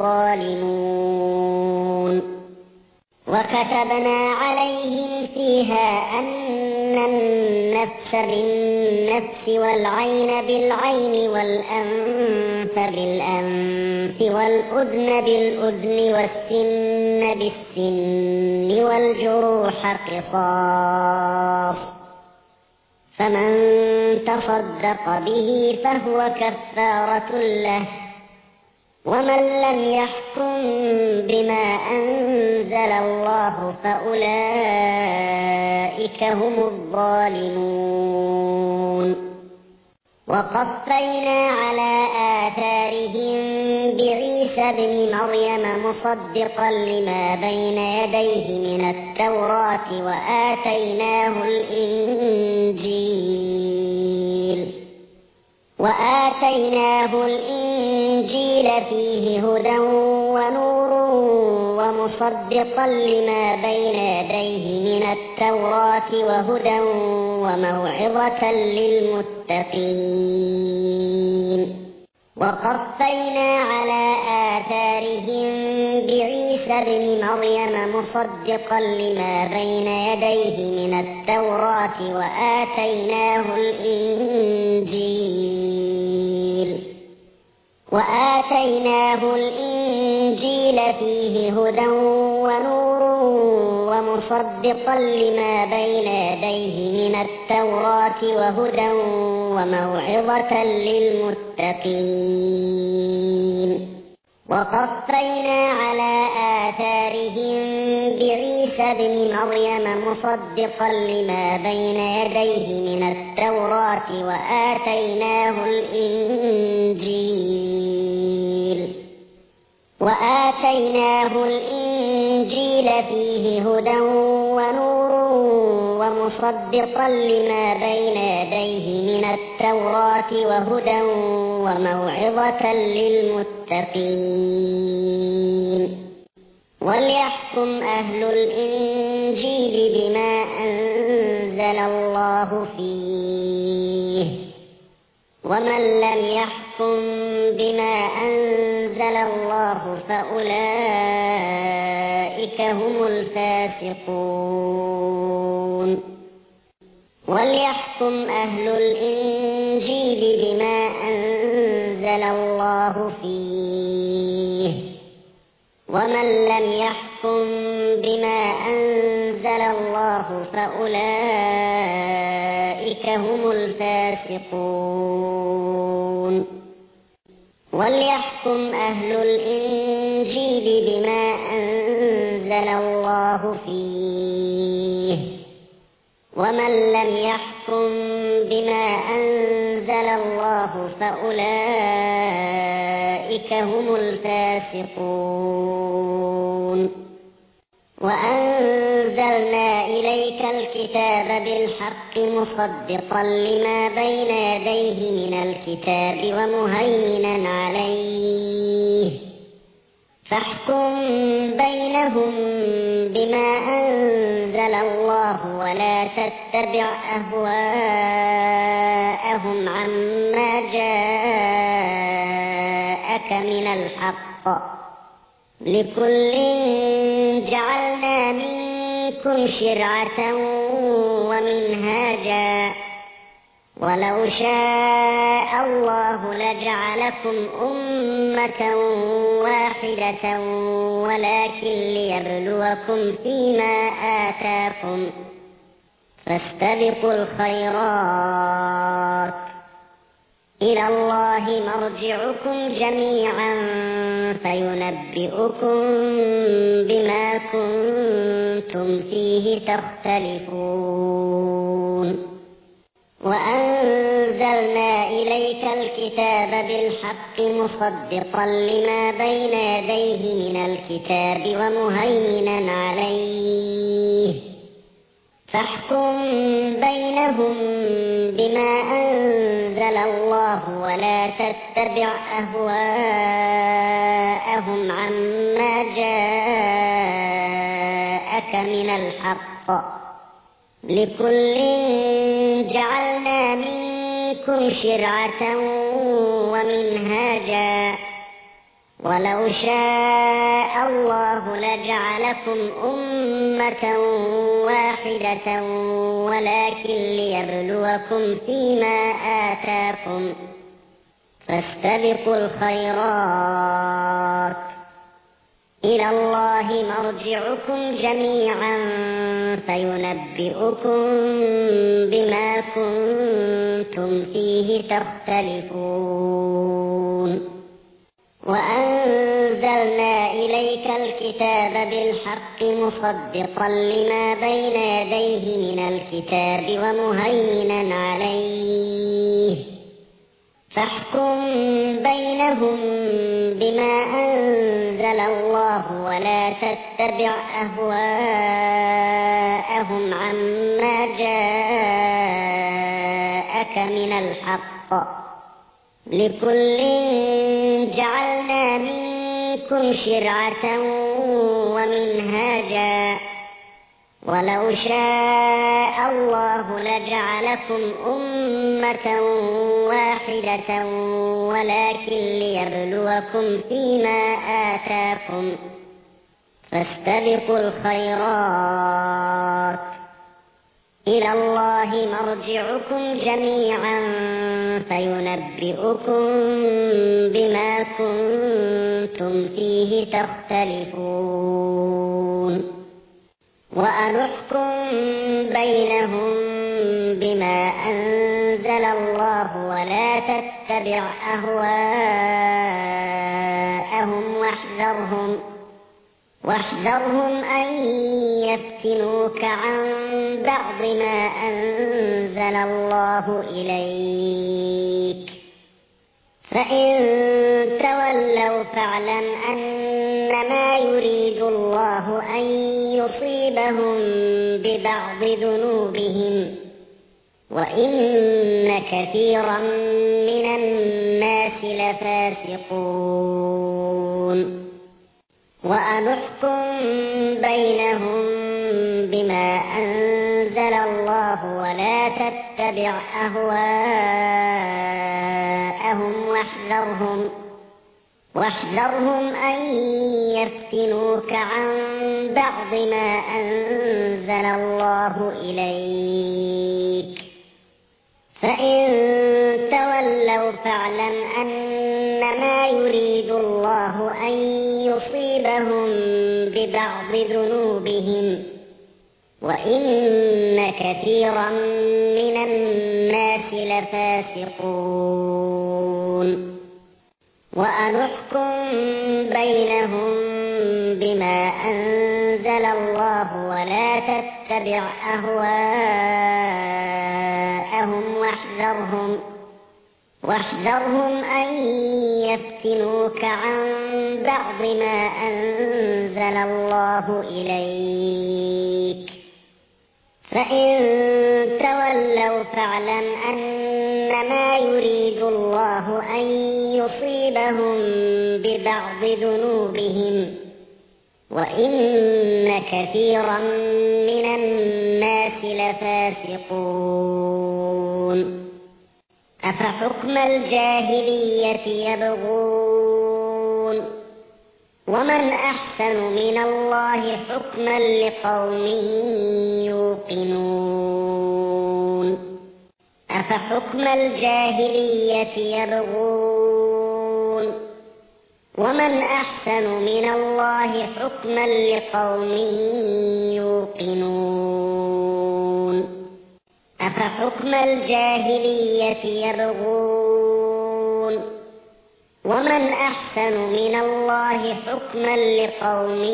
الظالمون. وكتبنا عليهم فيها أن النفس بالنفس والعين بالعين والأنف بالأنف والأذن بالأذن والسن بالسن والجروح قصاص، فمن تصدق به فهو كفارة له، ومن لم يحكم بما أنزل الله فأولئك هم الظالمون. وقفينا على آثارهم بعيسى ابن مريم مصدقا لما بين يديه من التوراة وآتيناه الإنجيل وآتيناه الإنجيل فيه هدى ونور ومصدقا لما بين يديه من التوراة وهدى وموعظة للمتقين. وقفينا على آثارهم بعيسى ابن مريم مصدقا لما بين يديه من التوراة وآتيناه الإنجيل وآتيناه الإنجيل فيه هدى ونور ومصدقا لما بين يديه من التوراة وهدى وموعظة للمتقين. وقفينا على آثارهم بعيسى ابن مريم مصدقا لما بين يديه من التوراة وآتيناه الإنجيل وآتيناه الإنجيل فيه هدى ونور ومصدقا لما بين يديه من التوراة وهدى وموعظة للمتقين. وليحكم أهل الإنجيل بما أنزل الله فيه، ومن لم يحكم بما أنزل الله فأولئك هم الفاسقون. وليحكم أهل الإنجيل بما أنزل الله فيه، ومن لم يحكم بما أنزل الله فأولئك هم الفاسقون. وليحكم أهل الإنجيل بما أنزل الله فيه، ومن لم يحكم بما أنزل الله فأولئك هم الفاسقون. وأنزلنا إليك الكتاب بالحق مصدقا لما بين يديه من الكتاب ومهيمنا عليه، فاحكم بينهم بما أنزل الله ولا تتبع أهواءهم عما جاءك من الحق، لكل جعلنا منكم شرعة ومنهاجا، ولو شاء الله لجعلكم أمة واحدة ولكن ليبلوكم فيما آتاكم، فاستبقوا الخيرات، إلى الله مرجعكم جميعا فينبئكم بما كنتم فيه تختلفون وأنزلنا إليك الكتاب بالحق مصدقا لما بين يديه من الكتاب ومهيمنا عليه فاحكم بينهم بما أنزل الله ولا تتبع أهواءهم عما جاءك من الحق لكل جعلنا منكم شرعة ومنهاجا ولو شاء الله لجعلكم أمة واحدة ولكن ليبلوكم فيما آتاكم فاستبقوا الخيرات إلى الله مرجعكم جميعا فينبئكم بما كنتم فيه تختلفون وأنزلنا إليك الكتاب بالحق مصدقا لما بين يديه من الكتاب ومهيمنا عليه فاحكم بينهم بما أنزل الله ولا تتبع أهواءهم عما جاءك من الحق لكل جعلنا منكم شرعة ومنهاجا ولو شاء الله لجعلكم أمة واحدة ولكن ليبلوكم فيما آتاكم فاستبقوا الخيرات إلى الله مرجعكم جميعا فينبئكم بما كنتم فيه تختلفون وأنحكم بينهم بما أنزل الله ولا تتبع أهواءهم واحذرهم واحذرهم أن يفتنوك عن بعض ما أنزل الله إليك فإن تولوا فاعلم أنما يريد الله أن يصيبهم ببعض ذنوبهم وإن كثيرا من الناس لفاسقون وأنحكم بينهم بما أنزل الله ولا تتبع أهواءهم واحذرهم واحذرهم أن يفتنوك عن بعض ما أنزل الله إليك فإن تولوا فاعلم أنما يريد الله أن يصيبهم ببعض ذنوبهم وإن كثيرا من الناس لفاسقون وأنحكم بينهم بما أنزل الله ولا تتبع أهواءهم واحذرهم واحذرهم أن يفتنوك عن بعض ما أنزل الله إليك فإن تولوا فاعلم أنما يريد الله أن يصيبهم ببعض ذنوبهم وإن كثيرا من الناس لفاسقون أفحكم الجاهلية يبغون ومن أحسن من الله حكما لقوم يوقنون أفحكم الجاهلية يبغون ومن أحسن من الله حكما لقوم يوقنون أفحكم الجاهلية يبغون ومن أحسن من الله حكما لقوم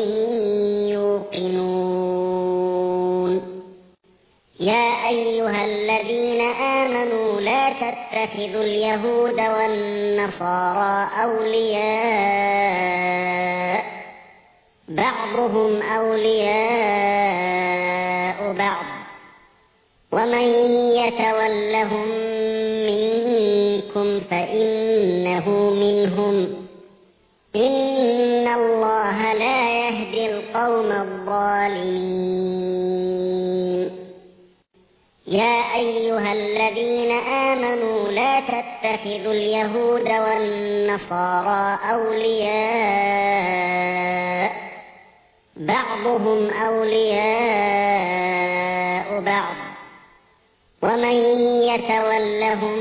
يوقنون يا أيها الذين آمنوا لا تتخذوا اليهود والنصارى أولياء بعضهم أولياء بعض ومن يتولهم منكم فإنه منهم إن الله لا يهدي القوم الظالمين يا أيها الذين آمنوا لا تتخذوا اليهود والنصارى أولياء بعضهم أولياء بعض ومن يتولهم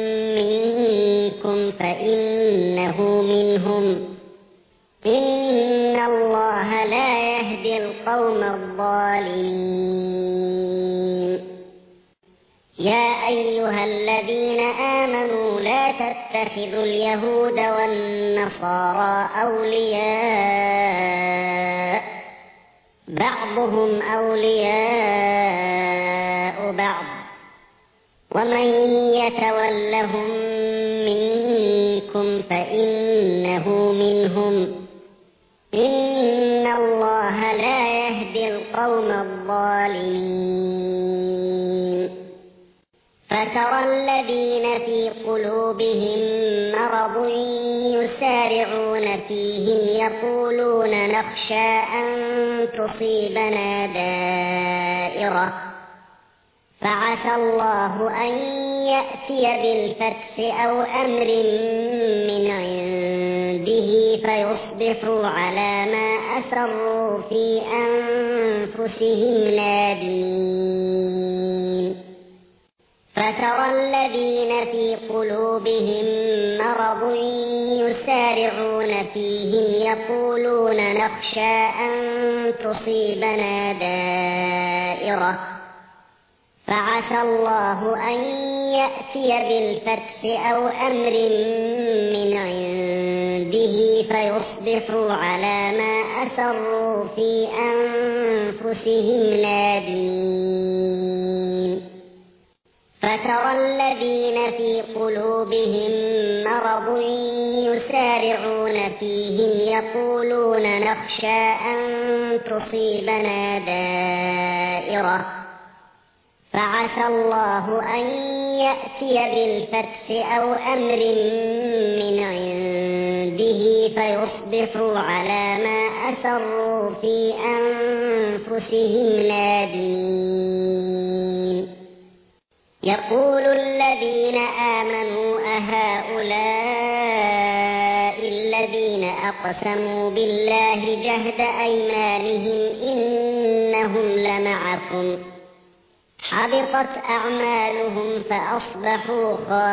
منكم فإنه منهم إن الله لا يهدي القوم الظالمين يا أيها الذين آمنوا لا تتخذوا اليهود والنصارى أولياء بعضهم أولياء بعض ومن يتولهم منكم فإنه منهم إن الله لا يهدي القوم الظالمين فترى الذين في قلوبهم مرض يسارعون فيهم يقولون نخشى أن تصيبنا دائرة فعسى الله أن يأتي بالفتح أو أمر من عنده فيصبحوا على ما أسروا في أنفسهم نادمين فترى الذين في قلوبهم مرض يسارعون فيهم يقولون نخشى أن تصيبنا دائرة فعسى الله أن يأتي بالفتح أو أمر من عنده فيصبحوا على ما أسروا في أنفسهم نادمين فترى الذين في قلوبهم مرض يسارعون فيهم يقولون نخشى أن تصيبنا دائرة فعسى الله أن يأتي بالفتح أو أمر من عنده فيصبحوا على ما أسروا في أنفسهم نادمين يقول الذين آمنوا أهؤلاء الذين أقسموا بالله جهد أيمانهم إنهم لمعكم حبطت أعمالهم فأصبحوا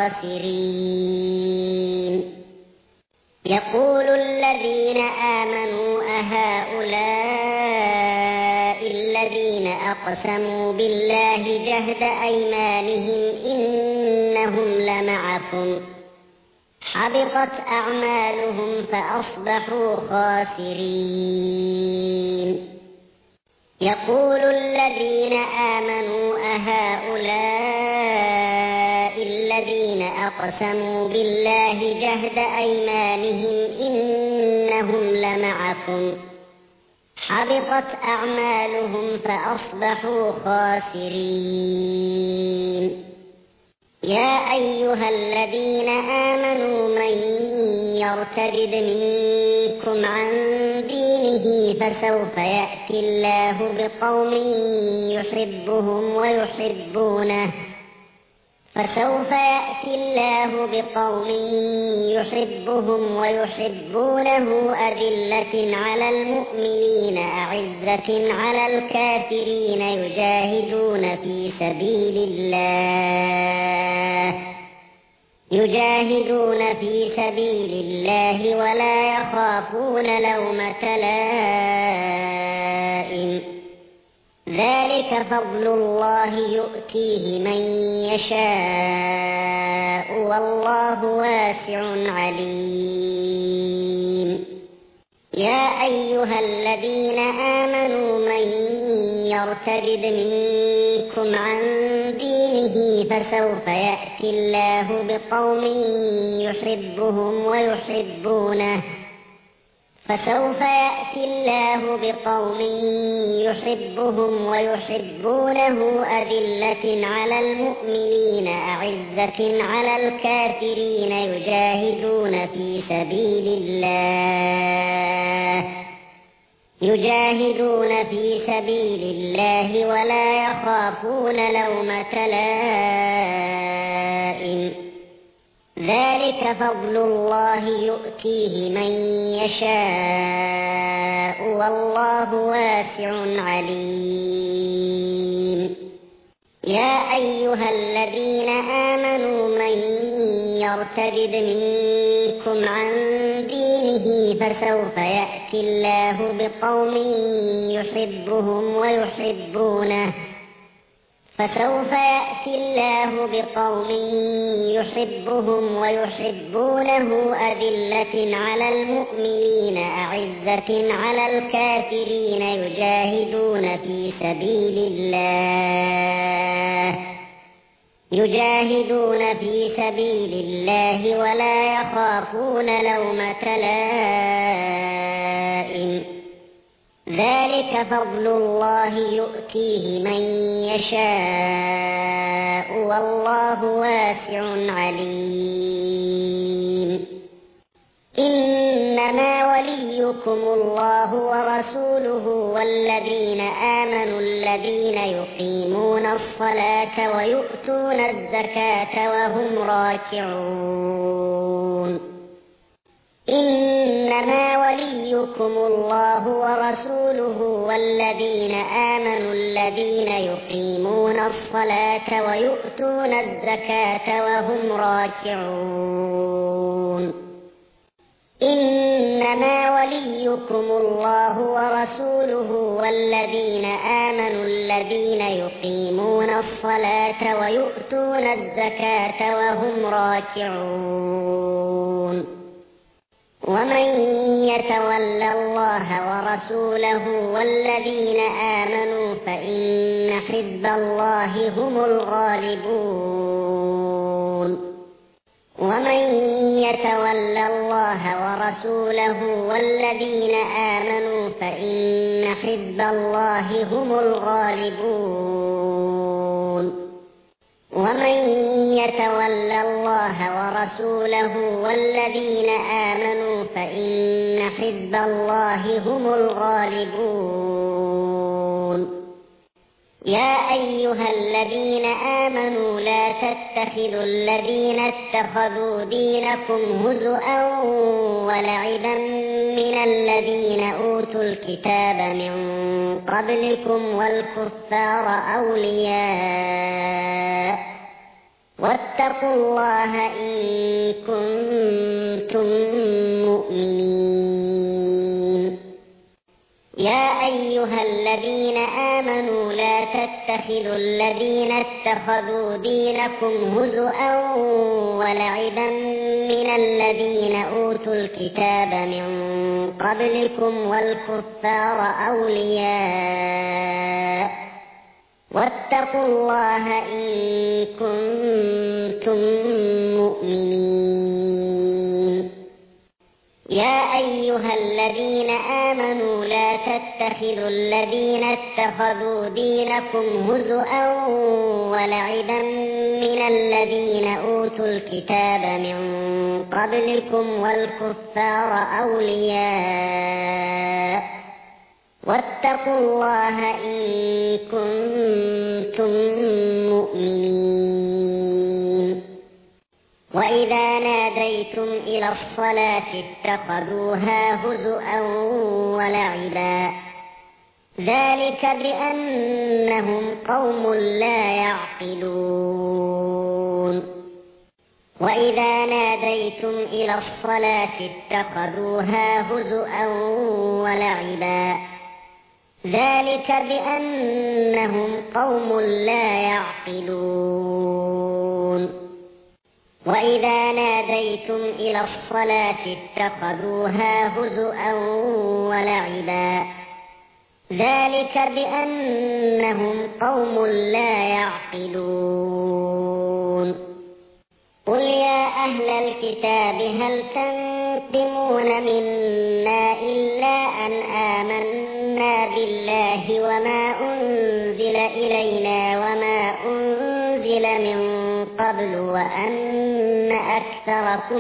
خاسرين يقول الذين آمنوا أهؤلاء الذين أقسموا بالله جهد أيمانهم إنهم لمعكم حبطت أعمالهم فأصبحوا خاسرين يقول الذين آمنوا أهؤلاء الذين أقسموا بالله جهد أيمانهم إنهم لمعكم حبطت أعمالهم فأصبحوا خاسرين يا أيها الذين آمنوا من يرتد منكم عن دينه فسوف يأتي الله بقوم يحبهم ويحبونه فسوف يأتي الله بقوم يحبهم ويحبونه أذلة على المؤمنين أعزة على الكافرين يجاهدون في سبيل الله يجاهدون في سبيل الله ولا يخافون لومة لائم ذلك فضل الله يؤتيه من يشاء والله واسع عليم. يا أيها الذين آمنوا من يرتد منكم عن دينه فسوف يأتي الله بقوم يحبهم ويحبونه فسوف يأتي الله بقوم يحبهم ويحبونه أذلة على المؤمنين أعزة على الكافرين يجاهدون في سبيل الله يجاهدون في سبيل الله ولا يخافون لومة لائم ذلك فضل الله يؤتيه من يشاء والله واسع عليم. يا أيها الذين آمنوا من يرتد منكم عن دينه فسوف يأتي الله بقوم يحبهم ويحبونه فسوف يأتي الله بقوم يحبهم ويحبونه أذلة على المؤمنين أعزة على الكافرين يجاهدون في سبيل الله يجاهدون في سبيل الله ولا يخافون لومة لائم ذلك فضل الله يؤتيه من يشاء والله واسع عليم. إنما وليكم الله ورسوله والذين آمنوا الذين يقيمون الصلاة ويؤتون الزكاة وهم راكعون. إنما وليكم الله ورسوله والذين آمنوا الذين يقيمون الصلاة ويؤتون الزكاة وهم راكعون. إنما وليكم الله ورسوله والذين آمنوا الذين يقيمون الصلاة ويؤتون الزكاة وهم راكعون. ومن يتول الله ورسوله والذين آمنوا فإن حزب الله هم الغالبون. ومن يتول الله ورسوله والذين آمنوا فإن حزب الله هم الغالبون. ومن يتول الله ورسوله والذين آمنوا فإن حزب الله هم الغالبون. يا أيها الذين آمنوا لا تتخذوا الذين اتخذوا دينكم هزؤا ولعبا من الذين أوتوا الكتاب من قبلكم والكفار أولياء واتقوا الله إن كنتم مؤمنين. يا أيها الذين آمنوا لا تتخذوا الذين اتخذوا دينكم هزؤا ولعبا من الذين أوتوا الكتاب من قبلكم والكفار أولياء واتقوا الله إن كنتم مؤمنين. يا أيها الذين آمنوا لا تتخذوا الذين اتخذوا دينكم هزؤا ولعبا من الذين أوتوا الكتاب من قبلكم والكفار أولياء واتقوا الله إن كنتم مؤمنين. وإذا ناديتم إلى الصلاة اتخذوها هزؤا ولعبا ذلك بأنهم قوم لا يعقلون. وإذا ناديتم إلى الصلاة اتخذوها هزؤا ولعبا ذلك بأنهم قوم لا يعقلون. وإذا ناديتم إلى الصلاة اتخذوها هزؤا ولعبا ذلك بأنهم قوم لا يعقلون قل يا أهل الكتاب هل تنقمون منا إلا أن آمنا بالله وما أنزل إلينا وما أنزل من قبل وأن أكثركم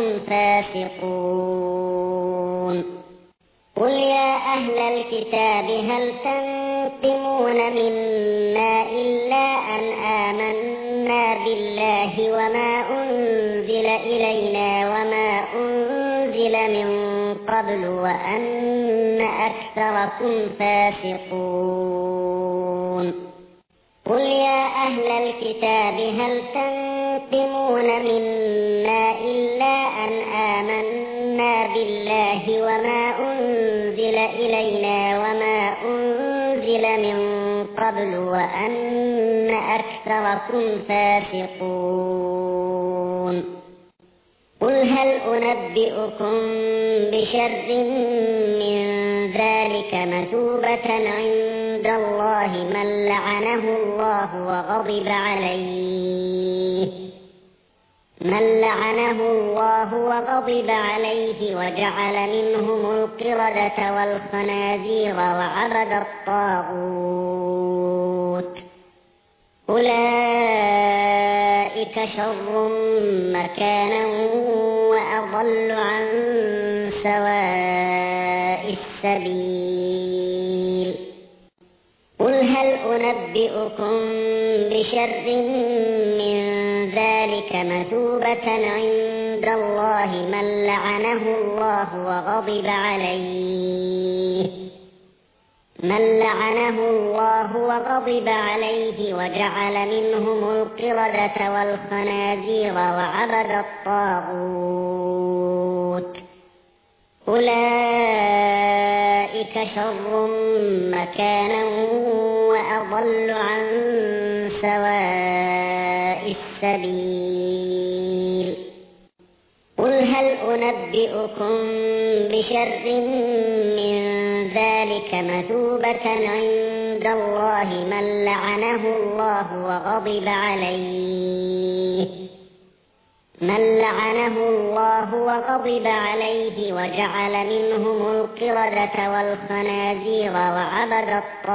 فاسقون قل يا أهل الكتاب هل تنقمون منا إلا أن آمنا بالله وما أنزل إلينا وما أنزل من قبل وأن أكثركم فاسقون قل يا أهل الكتاب هل تنقمون منا إلا أن آمنا بالله وما أنزل إلينا وما أنزل من قبل وأن أكثركم فاسقون قل هل أنبئكم بشر من ذلك مثوبة عند الله من لعنه الله وغضب عليه من لعنه الله وغضب عليه وجعل منهم القردة والخنازير وعبد الطاغوت أولئك شر مكانا وأضل عن سواء السبيل قل هل أنبئكم بشر من ذلك مثوبة عند الله من لعنه الله وغضب عليه من لعنه الله وغضب عليه وجعل منهم القردة والخنازير وعبد الطاغوت أولئك شر مكانا وأضل عن سواء السبيل قل هل أنبئكم بشر من ذلك مثوبة عند الله من لعنه الله وغضب عليه من لعنه الله وغضب عليه وجعل منهم القردة والخنازير وعبد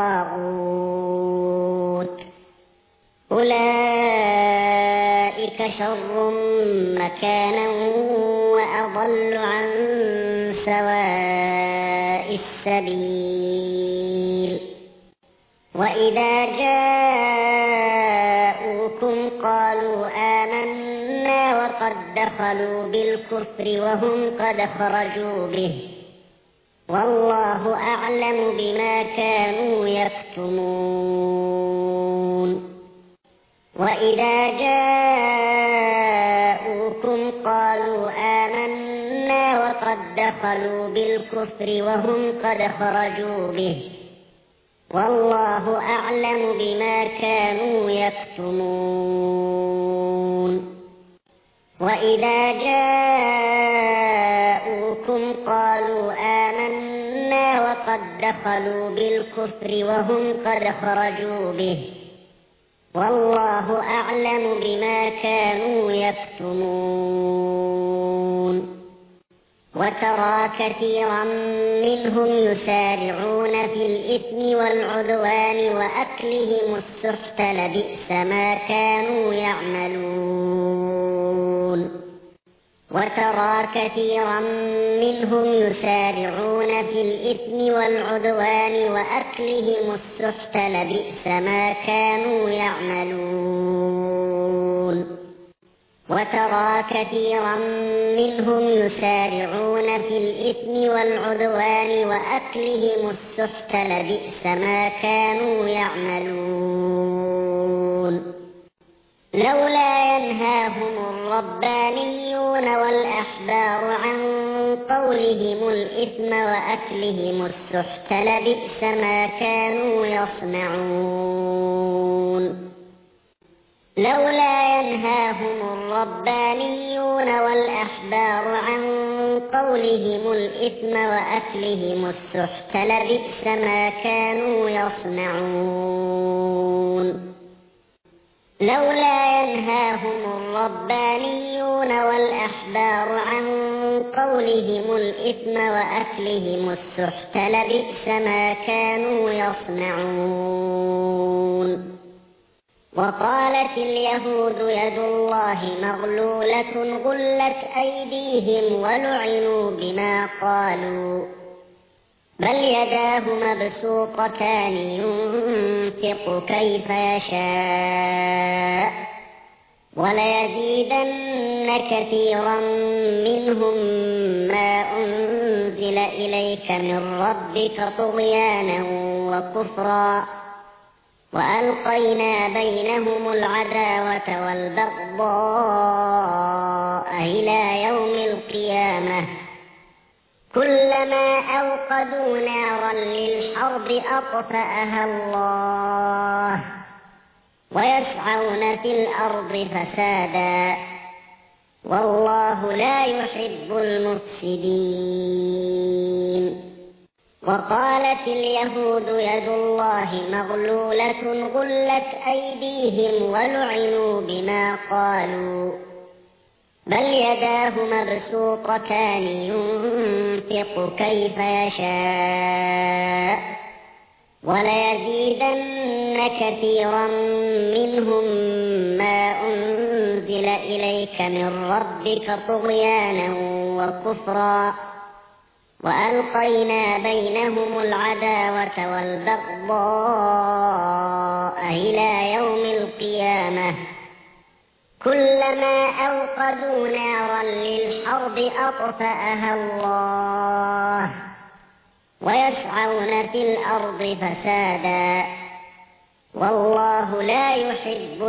الطاغوت أولئك شر مكانا وأضل عن سواء السبيل وإذا جاءوكم قالوا آمنا وقد دخلوا بالكفر وهم قد خرجوا به والله أعلم بما كانوا يكتمون وإذا جاءوكم قالوا آمنا وقد دخلوا بالكفر وهم قد خرجوا به والله أعلم بما كانوا يكتمون وإذا جاءوكم قالوا آمنا وقد دخلوا بالكفر وهم قد خرجوا به والله أعلم بما كانوا يكتمون وترى كثيرا منهم يسارعون في الإثم والعدوان وأكلهم السحت لبئس ما كانوا يعملون وترى كثيرا منهم يسارعون في الإثم والعدوان وأكلهم السحت لبئس ما كانوا يعملون وترى كثيرا منهم يسارعون في الإثم والعدوان وأكلهم السحت لبئس ما كانوا يعملون لولا ينهاهم الربانيون والأحبار عن قولهم الإثم وأكلهم السحت لبئس ما كانوا يصنعون لولا ينهاهم الربانيون والأحبار عن قولهم الإثم وأكلهم السحت لبئس ما كانوا يصنعون لولا ينهاهم الربانيون والأحبار عن قولهم الإثم وأكلهم السحت لبئس ما كانوا يصنعون وقالت اليهود يد الله مغلولة غلت أيديهم ولعنوا بما قالوا بل يداه مبسوطتان ينفق كيف يشاء وليزيدن كثيرا منهم ما أنزل إليك من ربك طغيانا وكفرا وألقينا بينهم العداوة والبغضاء إلى يوم القيامة كلما أوقدوا نارا للحرب أطفأها الله ويسعون في الأرض فسادا والله لا يحب المفسدين وقالت اليهود يد الله مغلولة غلت أيديهم ولعنوا بما قالوا بل يداه مبسوطتان ينفق كيف يشاء وليزيدن كثيرا منهم ما أنزل إليك من ربك طغيانا وكفرا وألقينا بينهم العداوة والبغضاء إلى يوم القيامة كلما أوقدوا نارا للحرب أطفأها الله ويسعون في الأرض فسادا والله لا يحب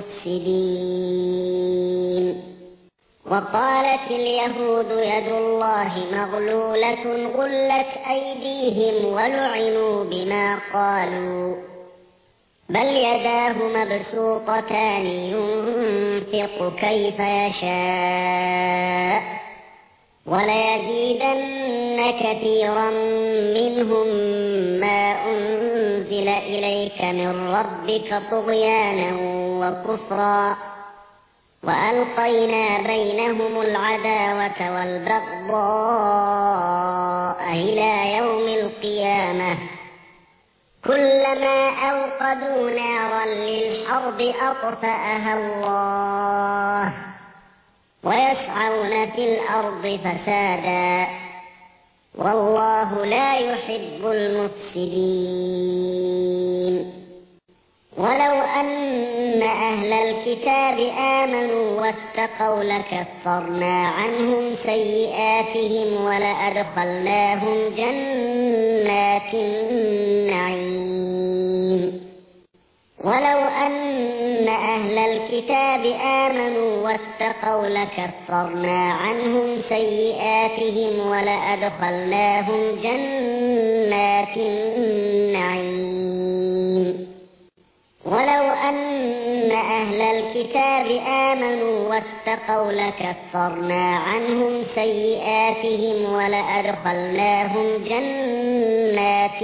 المفسدين وقالت اليهود يد الله مغلولة غلت أيديهم ولعنوا بما قالوا بل يداه مبسوطتان ينفق كيف يشاء وليزيدن كثيرا منهم ما أنزل إليك من ربك طغيانا وكفرا وألقينا بينهم العداوة والبغضاء إلى يوم القيامة كلما أوقدوا نارا للحرب أطفأها الله ويسعون في الأرض فسادا والله لا يحب المفسدين ولو أن أهل الكتاب آمنوا واتقوا لكفرنا عنهم سيئاتهم ولأدخلناهم جنات النعيم ولو أن أهل الكتاب آمنوا واتقوا لكفرنا عنهم سيئاتهم ولأدخلناهم جنات النعيم ولو أن أهل الكتاب آمنوا واتقوا لكفرنا عنهم سيئاتهم ولأدخلناهم جنات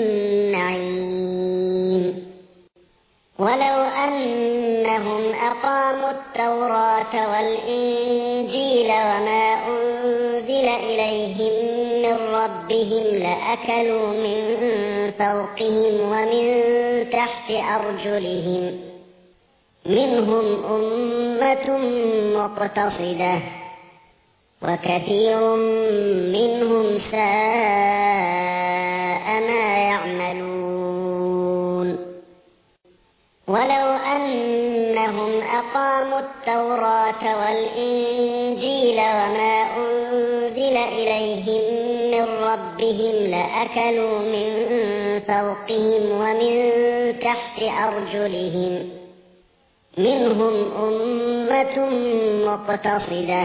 النعيم ولو أنهم أقاموا التوراة والإنجيل وما أنزل إليهم من ربهم لأكلوا من فوقهم ومن تحت أرجلهم منهم أمة مقتصدة وكثير منهم ساء ما يعملون ولو أنهم أقاموا التوراة والإنجيل وما أنزل إليهم من ربهم لأكلوا من فوقهم ومن تحت أرجلهم منهم أمة مقتصدة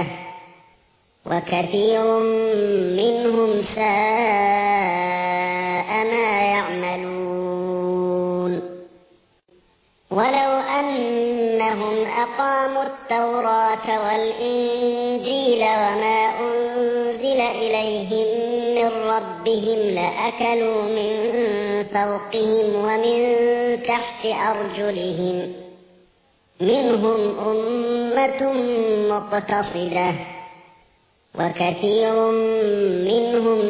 وكثير منهم ساء ما يعملون ولو أنهم أنهم أقاموا التوراة والإنجيل وما أنزل إليهم من ربهم لأكلوا من فوقهم ومن تحت أرجلهم منهم أمة مقتصدة وكثير منهم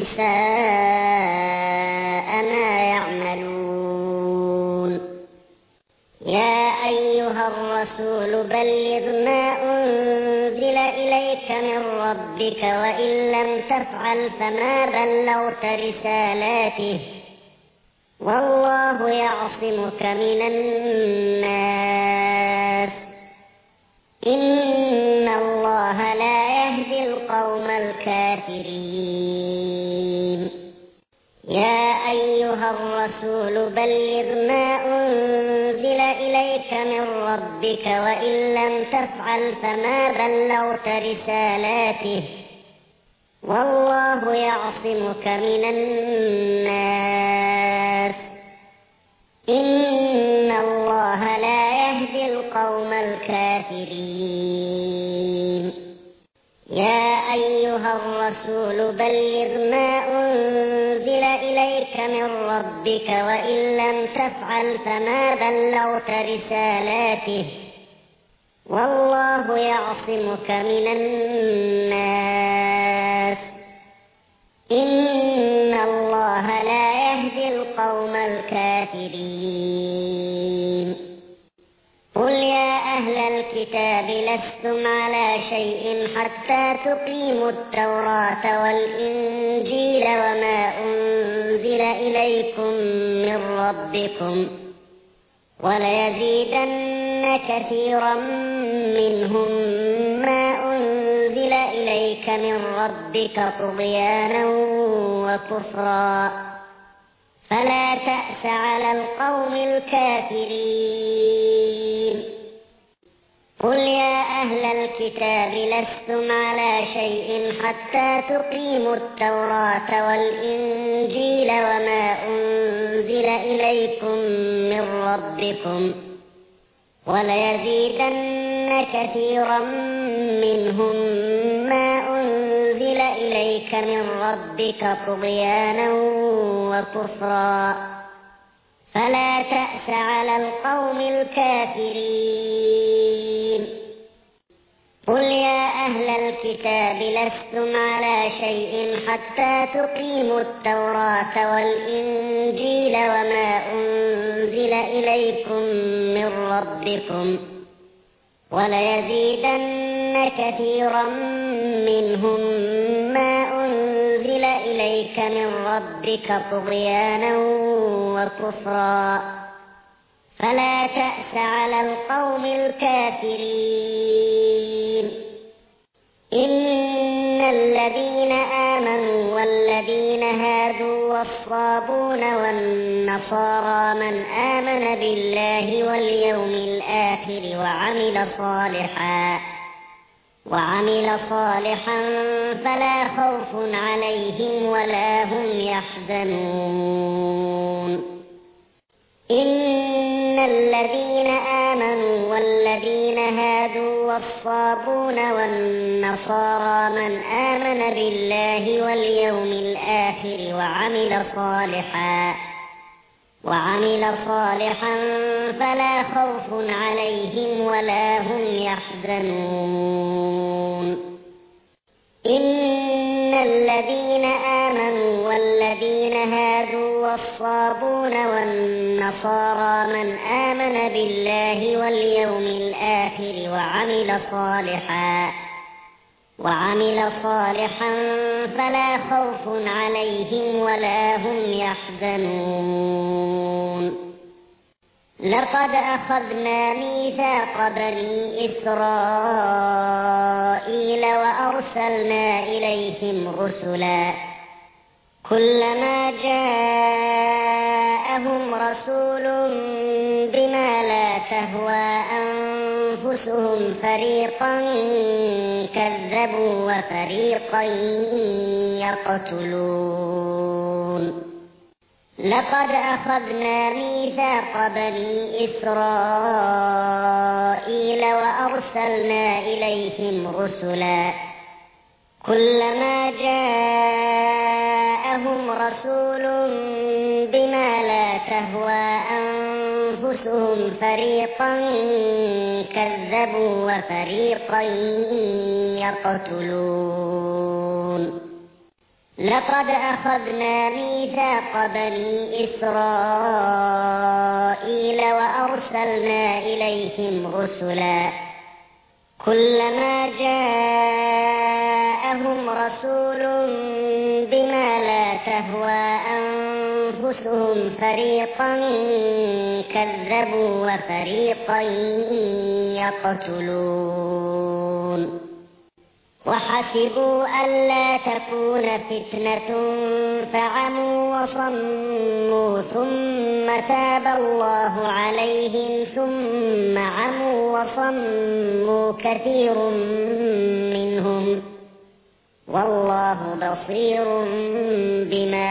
ساء ما يعملون. يا أيها الرسول بلغ ما أنزل إليك من ربك وإن لم تفعل فما بلغت رسالاته والله يعصمك من الناس إن الله لا يهدي القوم الكافرين. يا أيها الرسول بلغ ما أنزل إليك من ربك وإن لم تفعل فما بلغت رسالاته والله يعصمك من الناس إن الله لا يهدي القوم الكافرين. يا أيها الرسول بلغ ما أنزل إليك من ربك وإن لم تفعل فما بلغت رسالاته والله يعصمك من الناس إن الله لا يهدي القوم الكافرين. قل يا أهل الكتاب لستم على شيء حتى تقيموا التوراة والإنجيل وما أنزل إليكم من ربكم وليزيدن كثيرا منهم ما أنزل إليك من ربك طغيانا وكفرا فلا تأس على القوم الكافرين. قل يا أهل الكتاب لستم على شيء حتى تقيموا التوراة والإنجيل وما أنزل إليكم من ربكم وليزيدن كثيرا منهم ما أنزل إليك من ربك طغيانا وكفرا فلا تأس على القوم الكافرين. قل يا أهل الكتاب لستم على شيء حتى تقيموا التوراة والإنجيل وما أنزل إليكم من ربكم وليزيدن كثيرا منهم ما أنزل إليك من ربك طغيانا وكفرا فلا تأس على القوم الكافرين. إن الذين آمنوا والذين هادوا والصابون والنصارى من آمن بالله واليوم الآخر وعمل صالحا وعمل صالحا فلا خوف عليهم ولا هم يحزنون. إن الذين آمنوا والذين هادوا والصابون والنصارى من آمن بالله واليوم الآخر وعمل صالحا وعمل صالحا فلا خوف عليهم ولا هم يحزنون. إن الذين آمنوا والذين هادوا والصابون والنصارى من آمن بالله واليوم الآخر وعمل صالحا وعمل صالحا فلا خوف عليهم ولا هم يحزنون. لقد أخذنا ميثاق بني إسرائيل وأرسلنا إليهم رسلا كلما جاءهم رسول بما لا تهوى أنفسهم فريقا كذبوا وفريقا يقتلون. لقد أخذنا ميثاق بني إسرائيل وأرسلنا إليهم رسلا كلما جاءهم رسول بما لا تهوى أنفسهم فريقا كذبوا وفريقا يقتلون لقد أخذنا ميثاق بني إسرائيل وأرسلنا إليهم رسلا كلما جاءهم رسول بما لا تهوى أنفسهم فريقا كذبوا وفريقا يقتلون وحسبوا ألا تكون فتنة فعموا وصموا ثم تاب الله عليهم ثم عموا وصموا كثير منهم والله بصير بما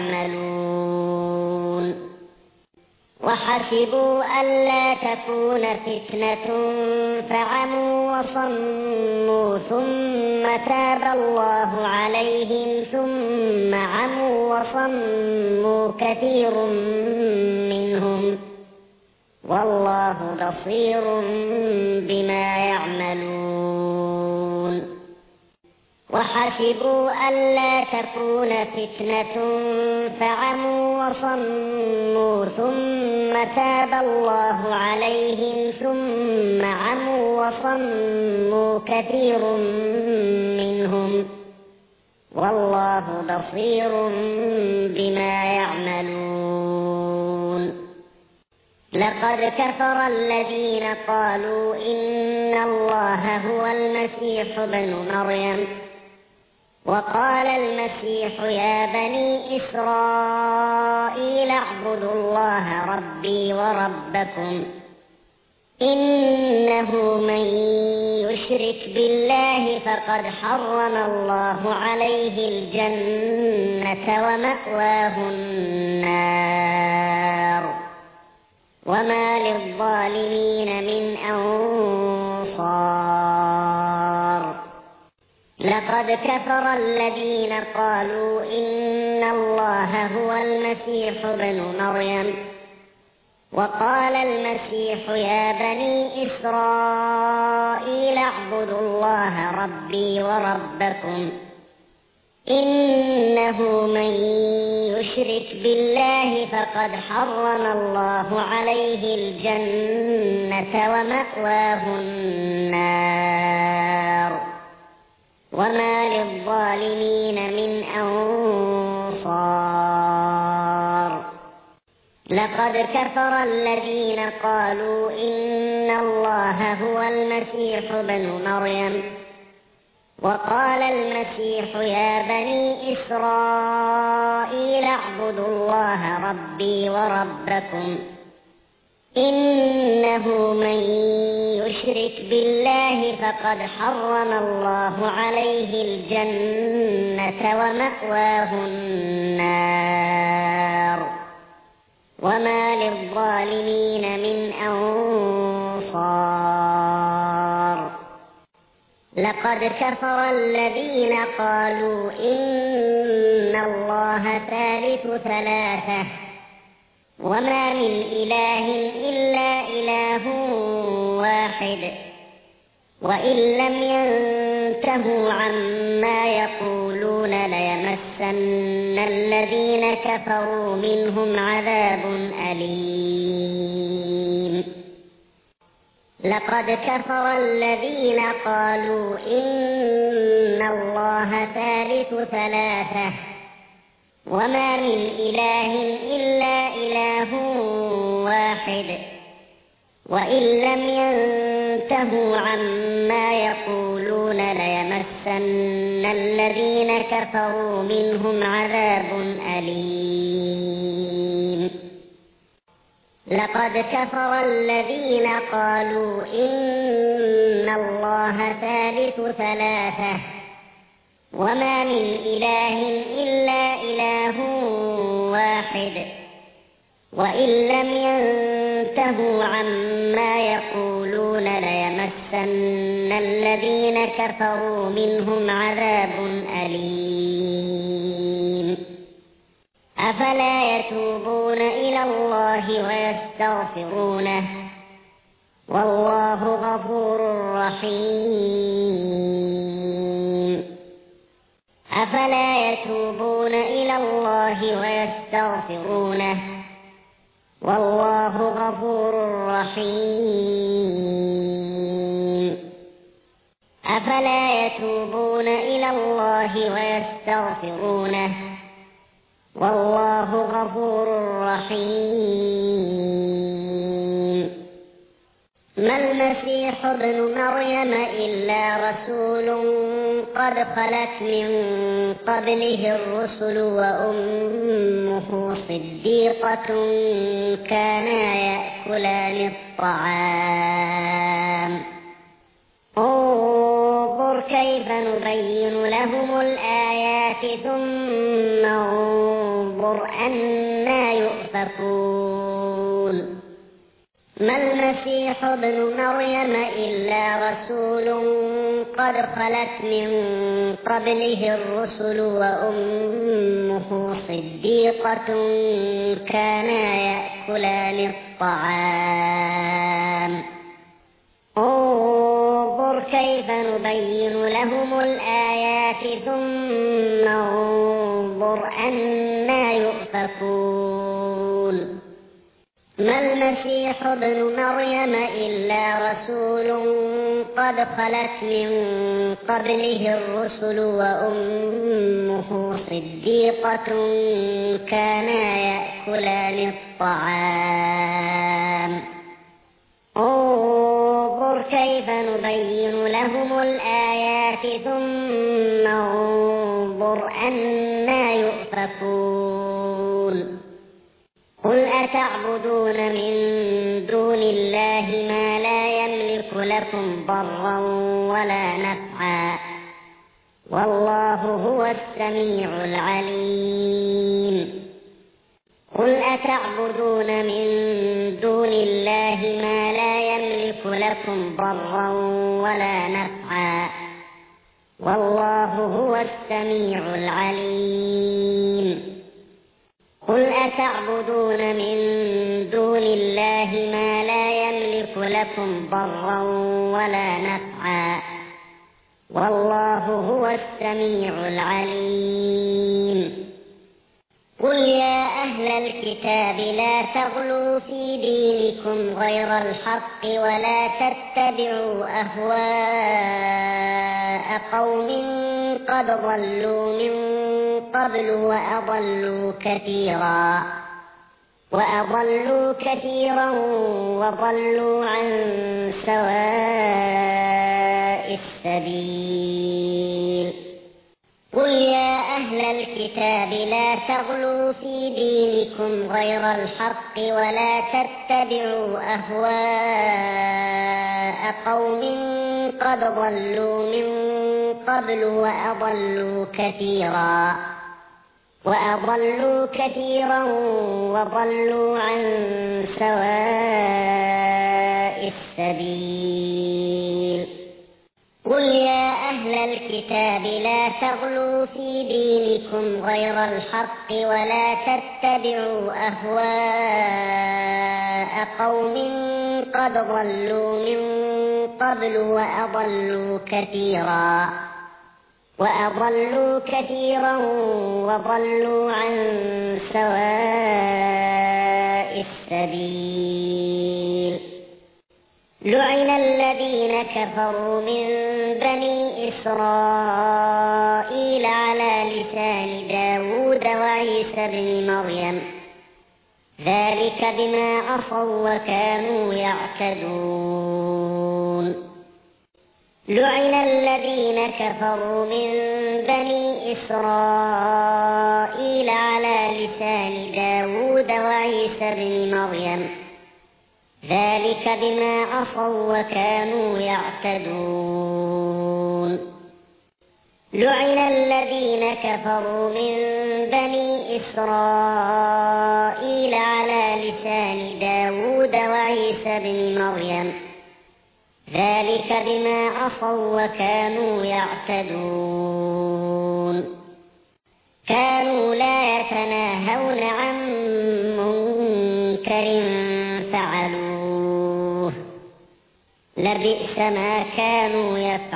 يعملون وحسبوا ألا تكون فتنة فعموا وصموا ثم تاب الله عليهم ثم عموا وصموا كثير منهم والله بصير بما يعملون وحسبوا ألا تكون فتنة فعموا وصموا ثم تاب الله عليهم ثم عموا وصموا كثير منهم والله بصير بما يعملون لقد كفر الذين قالوا إن الله هو المسيح ابن مريم وقال المسيح يا بني إسرائيل اعبدوا الله ربي وربكم إنه من يشرك بالله فقد حرم الله عليه الجنة ومأواه النار وما للظالمين من أنصار لقد كفر الذين قالوا إن الله هو المسيح ابن مريم وقال المسيح يا بني إسرائيل اعبدوا الله ربي وربكم إنه من يشرك بالله فقد حرم الله عليه الجنة ومأواه النار وما للظالمين من أنصار لقد كفر الذين قالوا إن الله هو المسيح ابن مريم وقال المسيح يا بني إسرائيل اعبدوا الله ربي وربكم إنه من يشرك بالله فقد حرم الله عليه الجنة ومأواه النار وما للظالمين من أنصار لقد كفر الذين قالوا إن الله ثالث ثلاثة وما من إله إلا إله واحد وإن لم ينتهوا عما يقولون ليمسن الذين كفروا منهم عذاب أليم لقد كفر الذين قالوا إن الله ثالث ثلاثة وما من إله إلا إله واحد وإن لم ينتهوا عما يقولون ليمسن الذين كفروا منهم عذاب أليم لقد كفر الذين قالوا إن الله ثالث ثلاثة وما من إله إلا إله واحد وإن لم ينتهوا عما يقولون ليمسن الذين كفروا منهم عذاب أليم أفلا يتوبون إلى الله ويستغفرونه والله غفور رحيم أفلا يتوبون إلى الله ويستغفرونه والله غفور رحيم أفلا يتوبون إلى الله ويستغفرونه والله غفور رحيم ما المسيح ابن مريم إلا رسول قد خلت من قبله الرسل وأمه صديقة كانا يأكلان الطعام انظر كيف نبين لهم الآيات ثم انظر أنى يؤفكون ما المسيح ابن مريم إلا رسول قد خلت من قبله الرسل وأمه صديقة كانا يأكلان الطعام انظر كيف نبين لهم الآيات ثم انظر أنى يؤفكون ما المسيح ابن مريم إلا رسول قد خلت من قبله الرسل وأمه صديقة كانا يأكلان الطعام انظر كيف نبين لهم الآيات ثم انظر أنى يؤفكون قل أتعبدون من دون الله ما لا يملك لكم ضرا ولا نفعا والله هو السميع العليم قل أتعبدون من دون الله ما لا يملك لكم ضرا ولا نفعا والله هو السميع العليم قل أتعبدون من دون الله ما لا يملك لكم ضرا ولا نفعا والله هو السميع العليم قل يا أهل الكتاب لا تغلوا في دينكم غير الحق ولا تتبعوا أهواء قوم قد ضلوا من قبل وأضلوا كثيرا وأضلوا كثيرا وضلوا عن سواء السبيل قل يا أهل الكتاب لا تغلوا في دينكم غير الحق ولا تتبعوا أهواء قوم قد ضلوا من قبل وأضلوا كثيرا وأضلوا كثيرا وضلوا عن سواء السبيل قل يا أهل الكتاب لا تغلوا في دينكم غير الحق ولا تتبعوا أهواء قوم قد ضلوا من قبل وأضلوا كثيرا وأضلوا كثيرا وضلوا عن سواء السبيل لعن الذين كفروا من بني إسرائيل على لسان داود وعيسى بن مريم ذلك بما عصوا وكانوا يعتدون لعن الذين كفروا من بني إسرائيل على لسان داود وعيسى بن مريم ذلك بما عصوا وكانوا يعتدون لعن الذين كفروا من بني إسرائيل على لسان داود وعيسى بن مريم ذلك بما عصوا وكانوا يعتدون كانوا لا يتناهون عن منكر فعلوه لبئس ما كانوا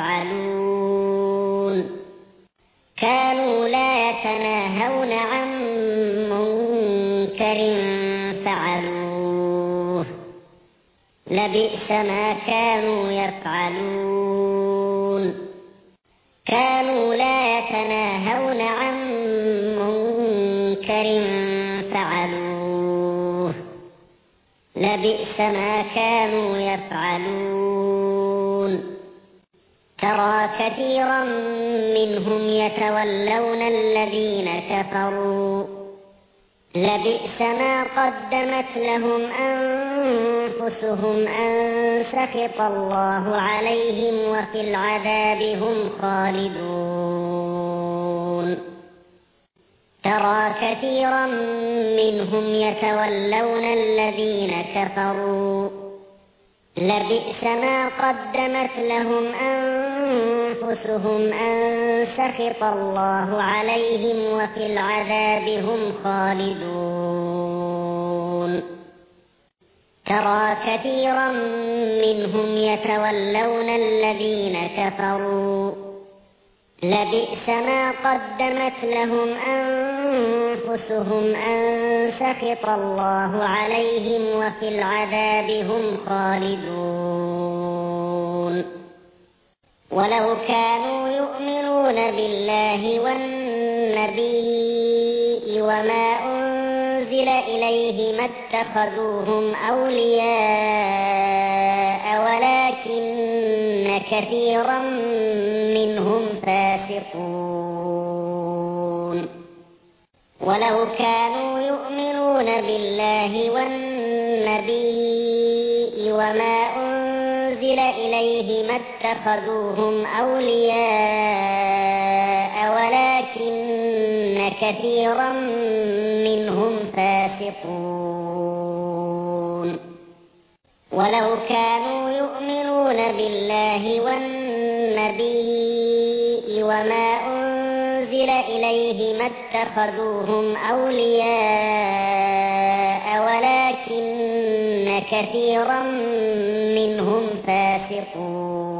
يفعلون كانوا لا يتناهون عن منكر فعلوه لبئس ما كانوا يفعلون كانوا لا يتناهون عن منكر فعلوه لبئس ما كانوا يفعلون ترى كثيرا منهم يتولون الذين كفروا لبئس ما قدمت لهم أنفسهم أن سخط الله عليهم وفي العذاب هم خالدون ترى كثيرا منهم يتولون الذين كفروا لبئس ما قدمت لهم أنفسهم أن سخط الله عليهم وفي العذاب هم خالدون ترى كثيرا منهم يتولون الذين كفروا لبئس ما قدمت لهم أنفسهم أن سخط الله عليهم وفي العذاب هم خالدون ولو كانوا يؤمنون بالله والنبي وما أنزل إليه ما اتخذوهم أولياء ولكن كثيرا منهم فاسقون ولو كانوا يؤمنون بالله والنبي وما أنزل إليه ما اتخذوهم أولياء ولكن كثيرا منهم فاسقون ولو كانوا يؤمنون بالله والنبي وما أنزل إليه ما اتخذوهم أولياء ولكن كثيرا منهم فاسقون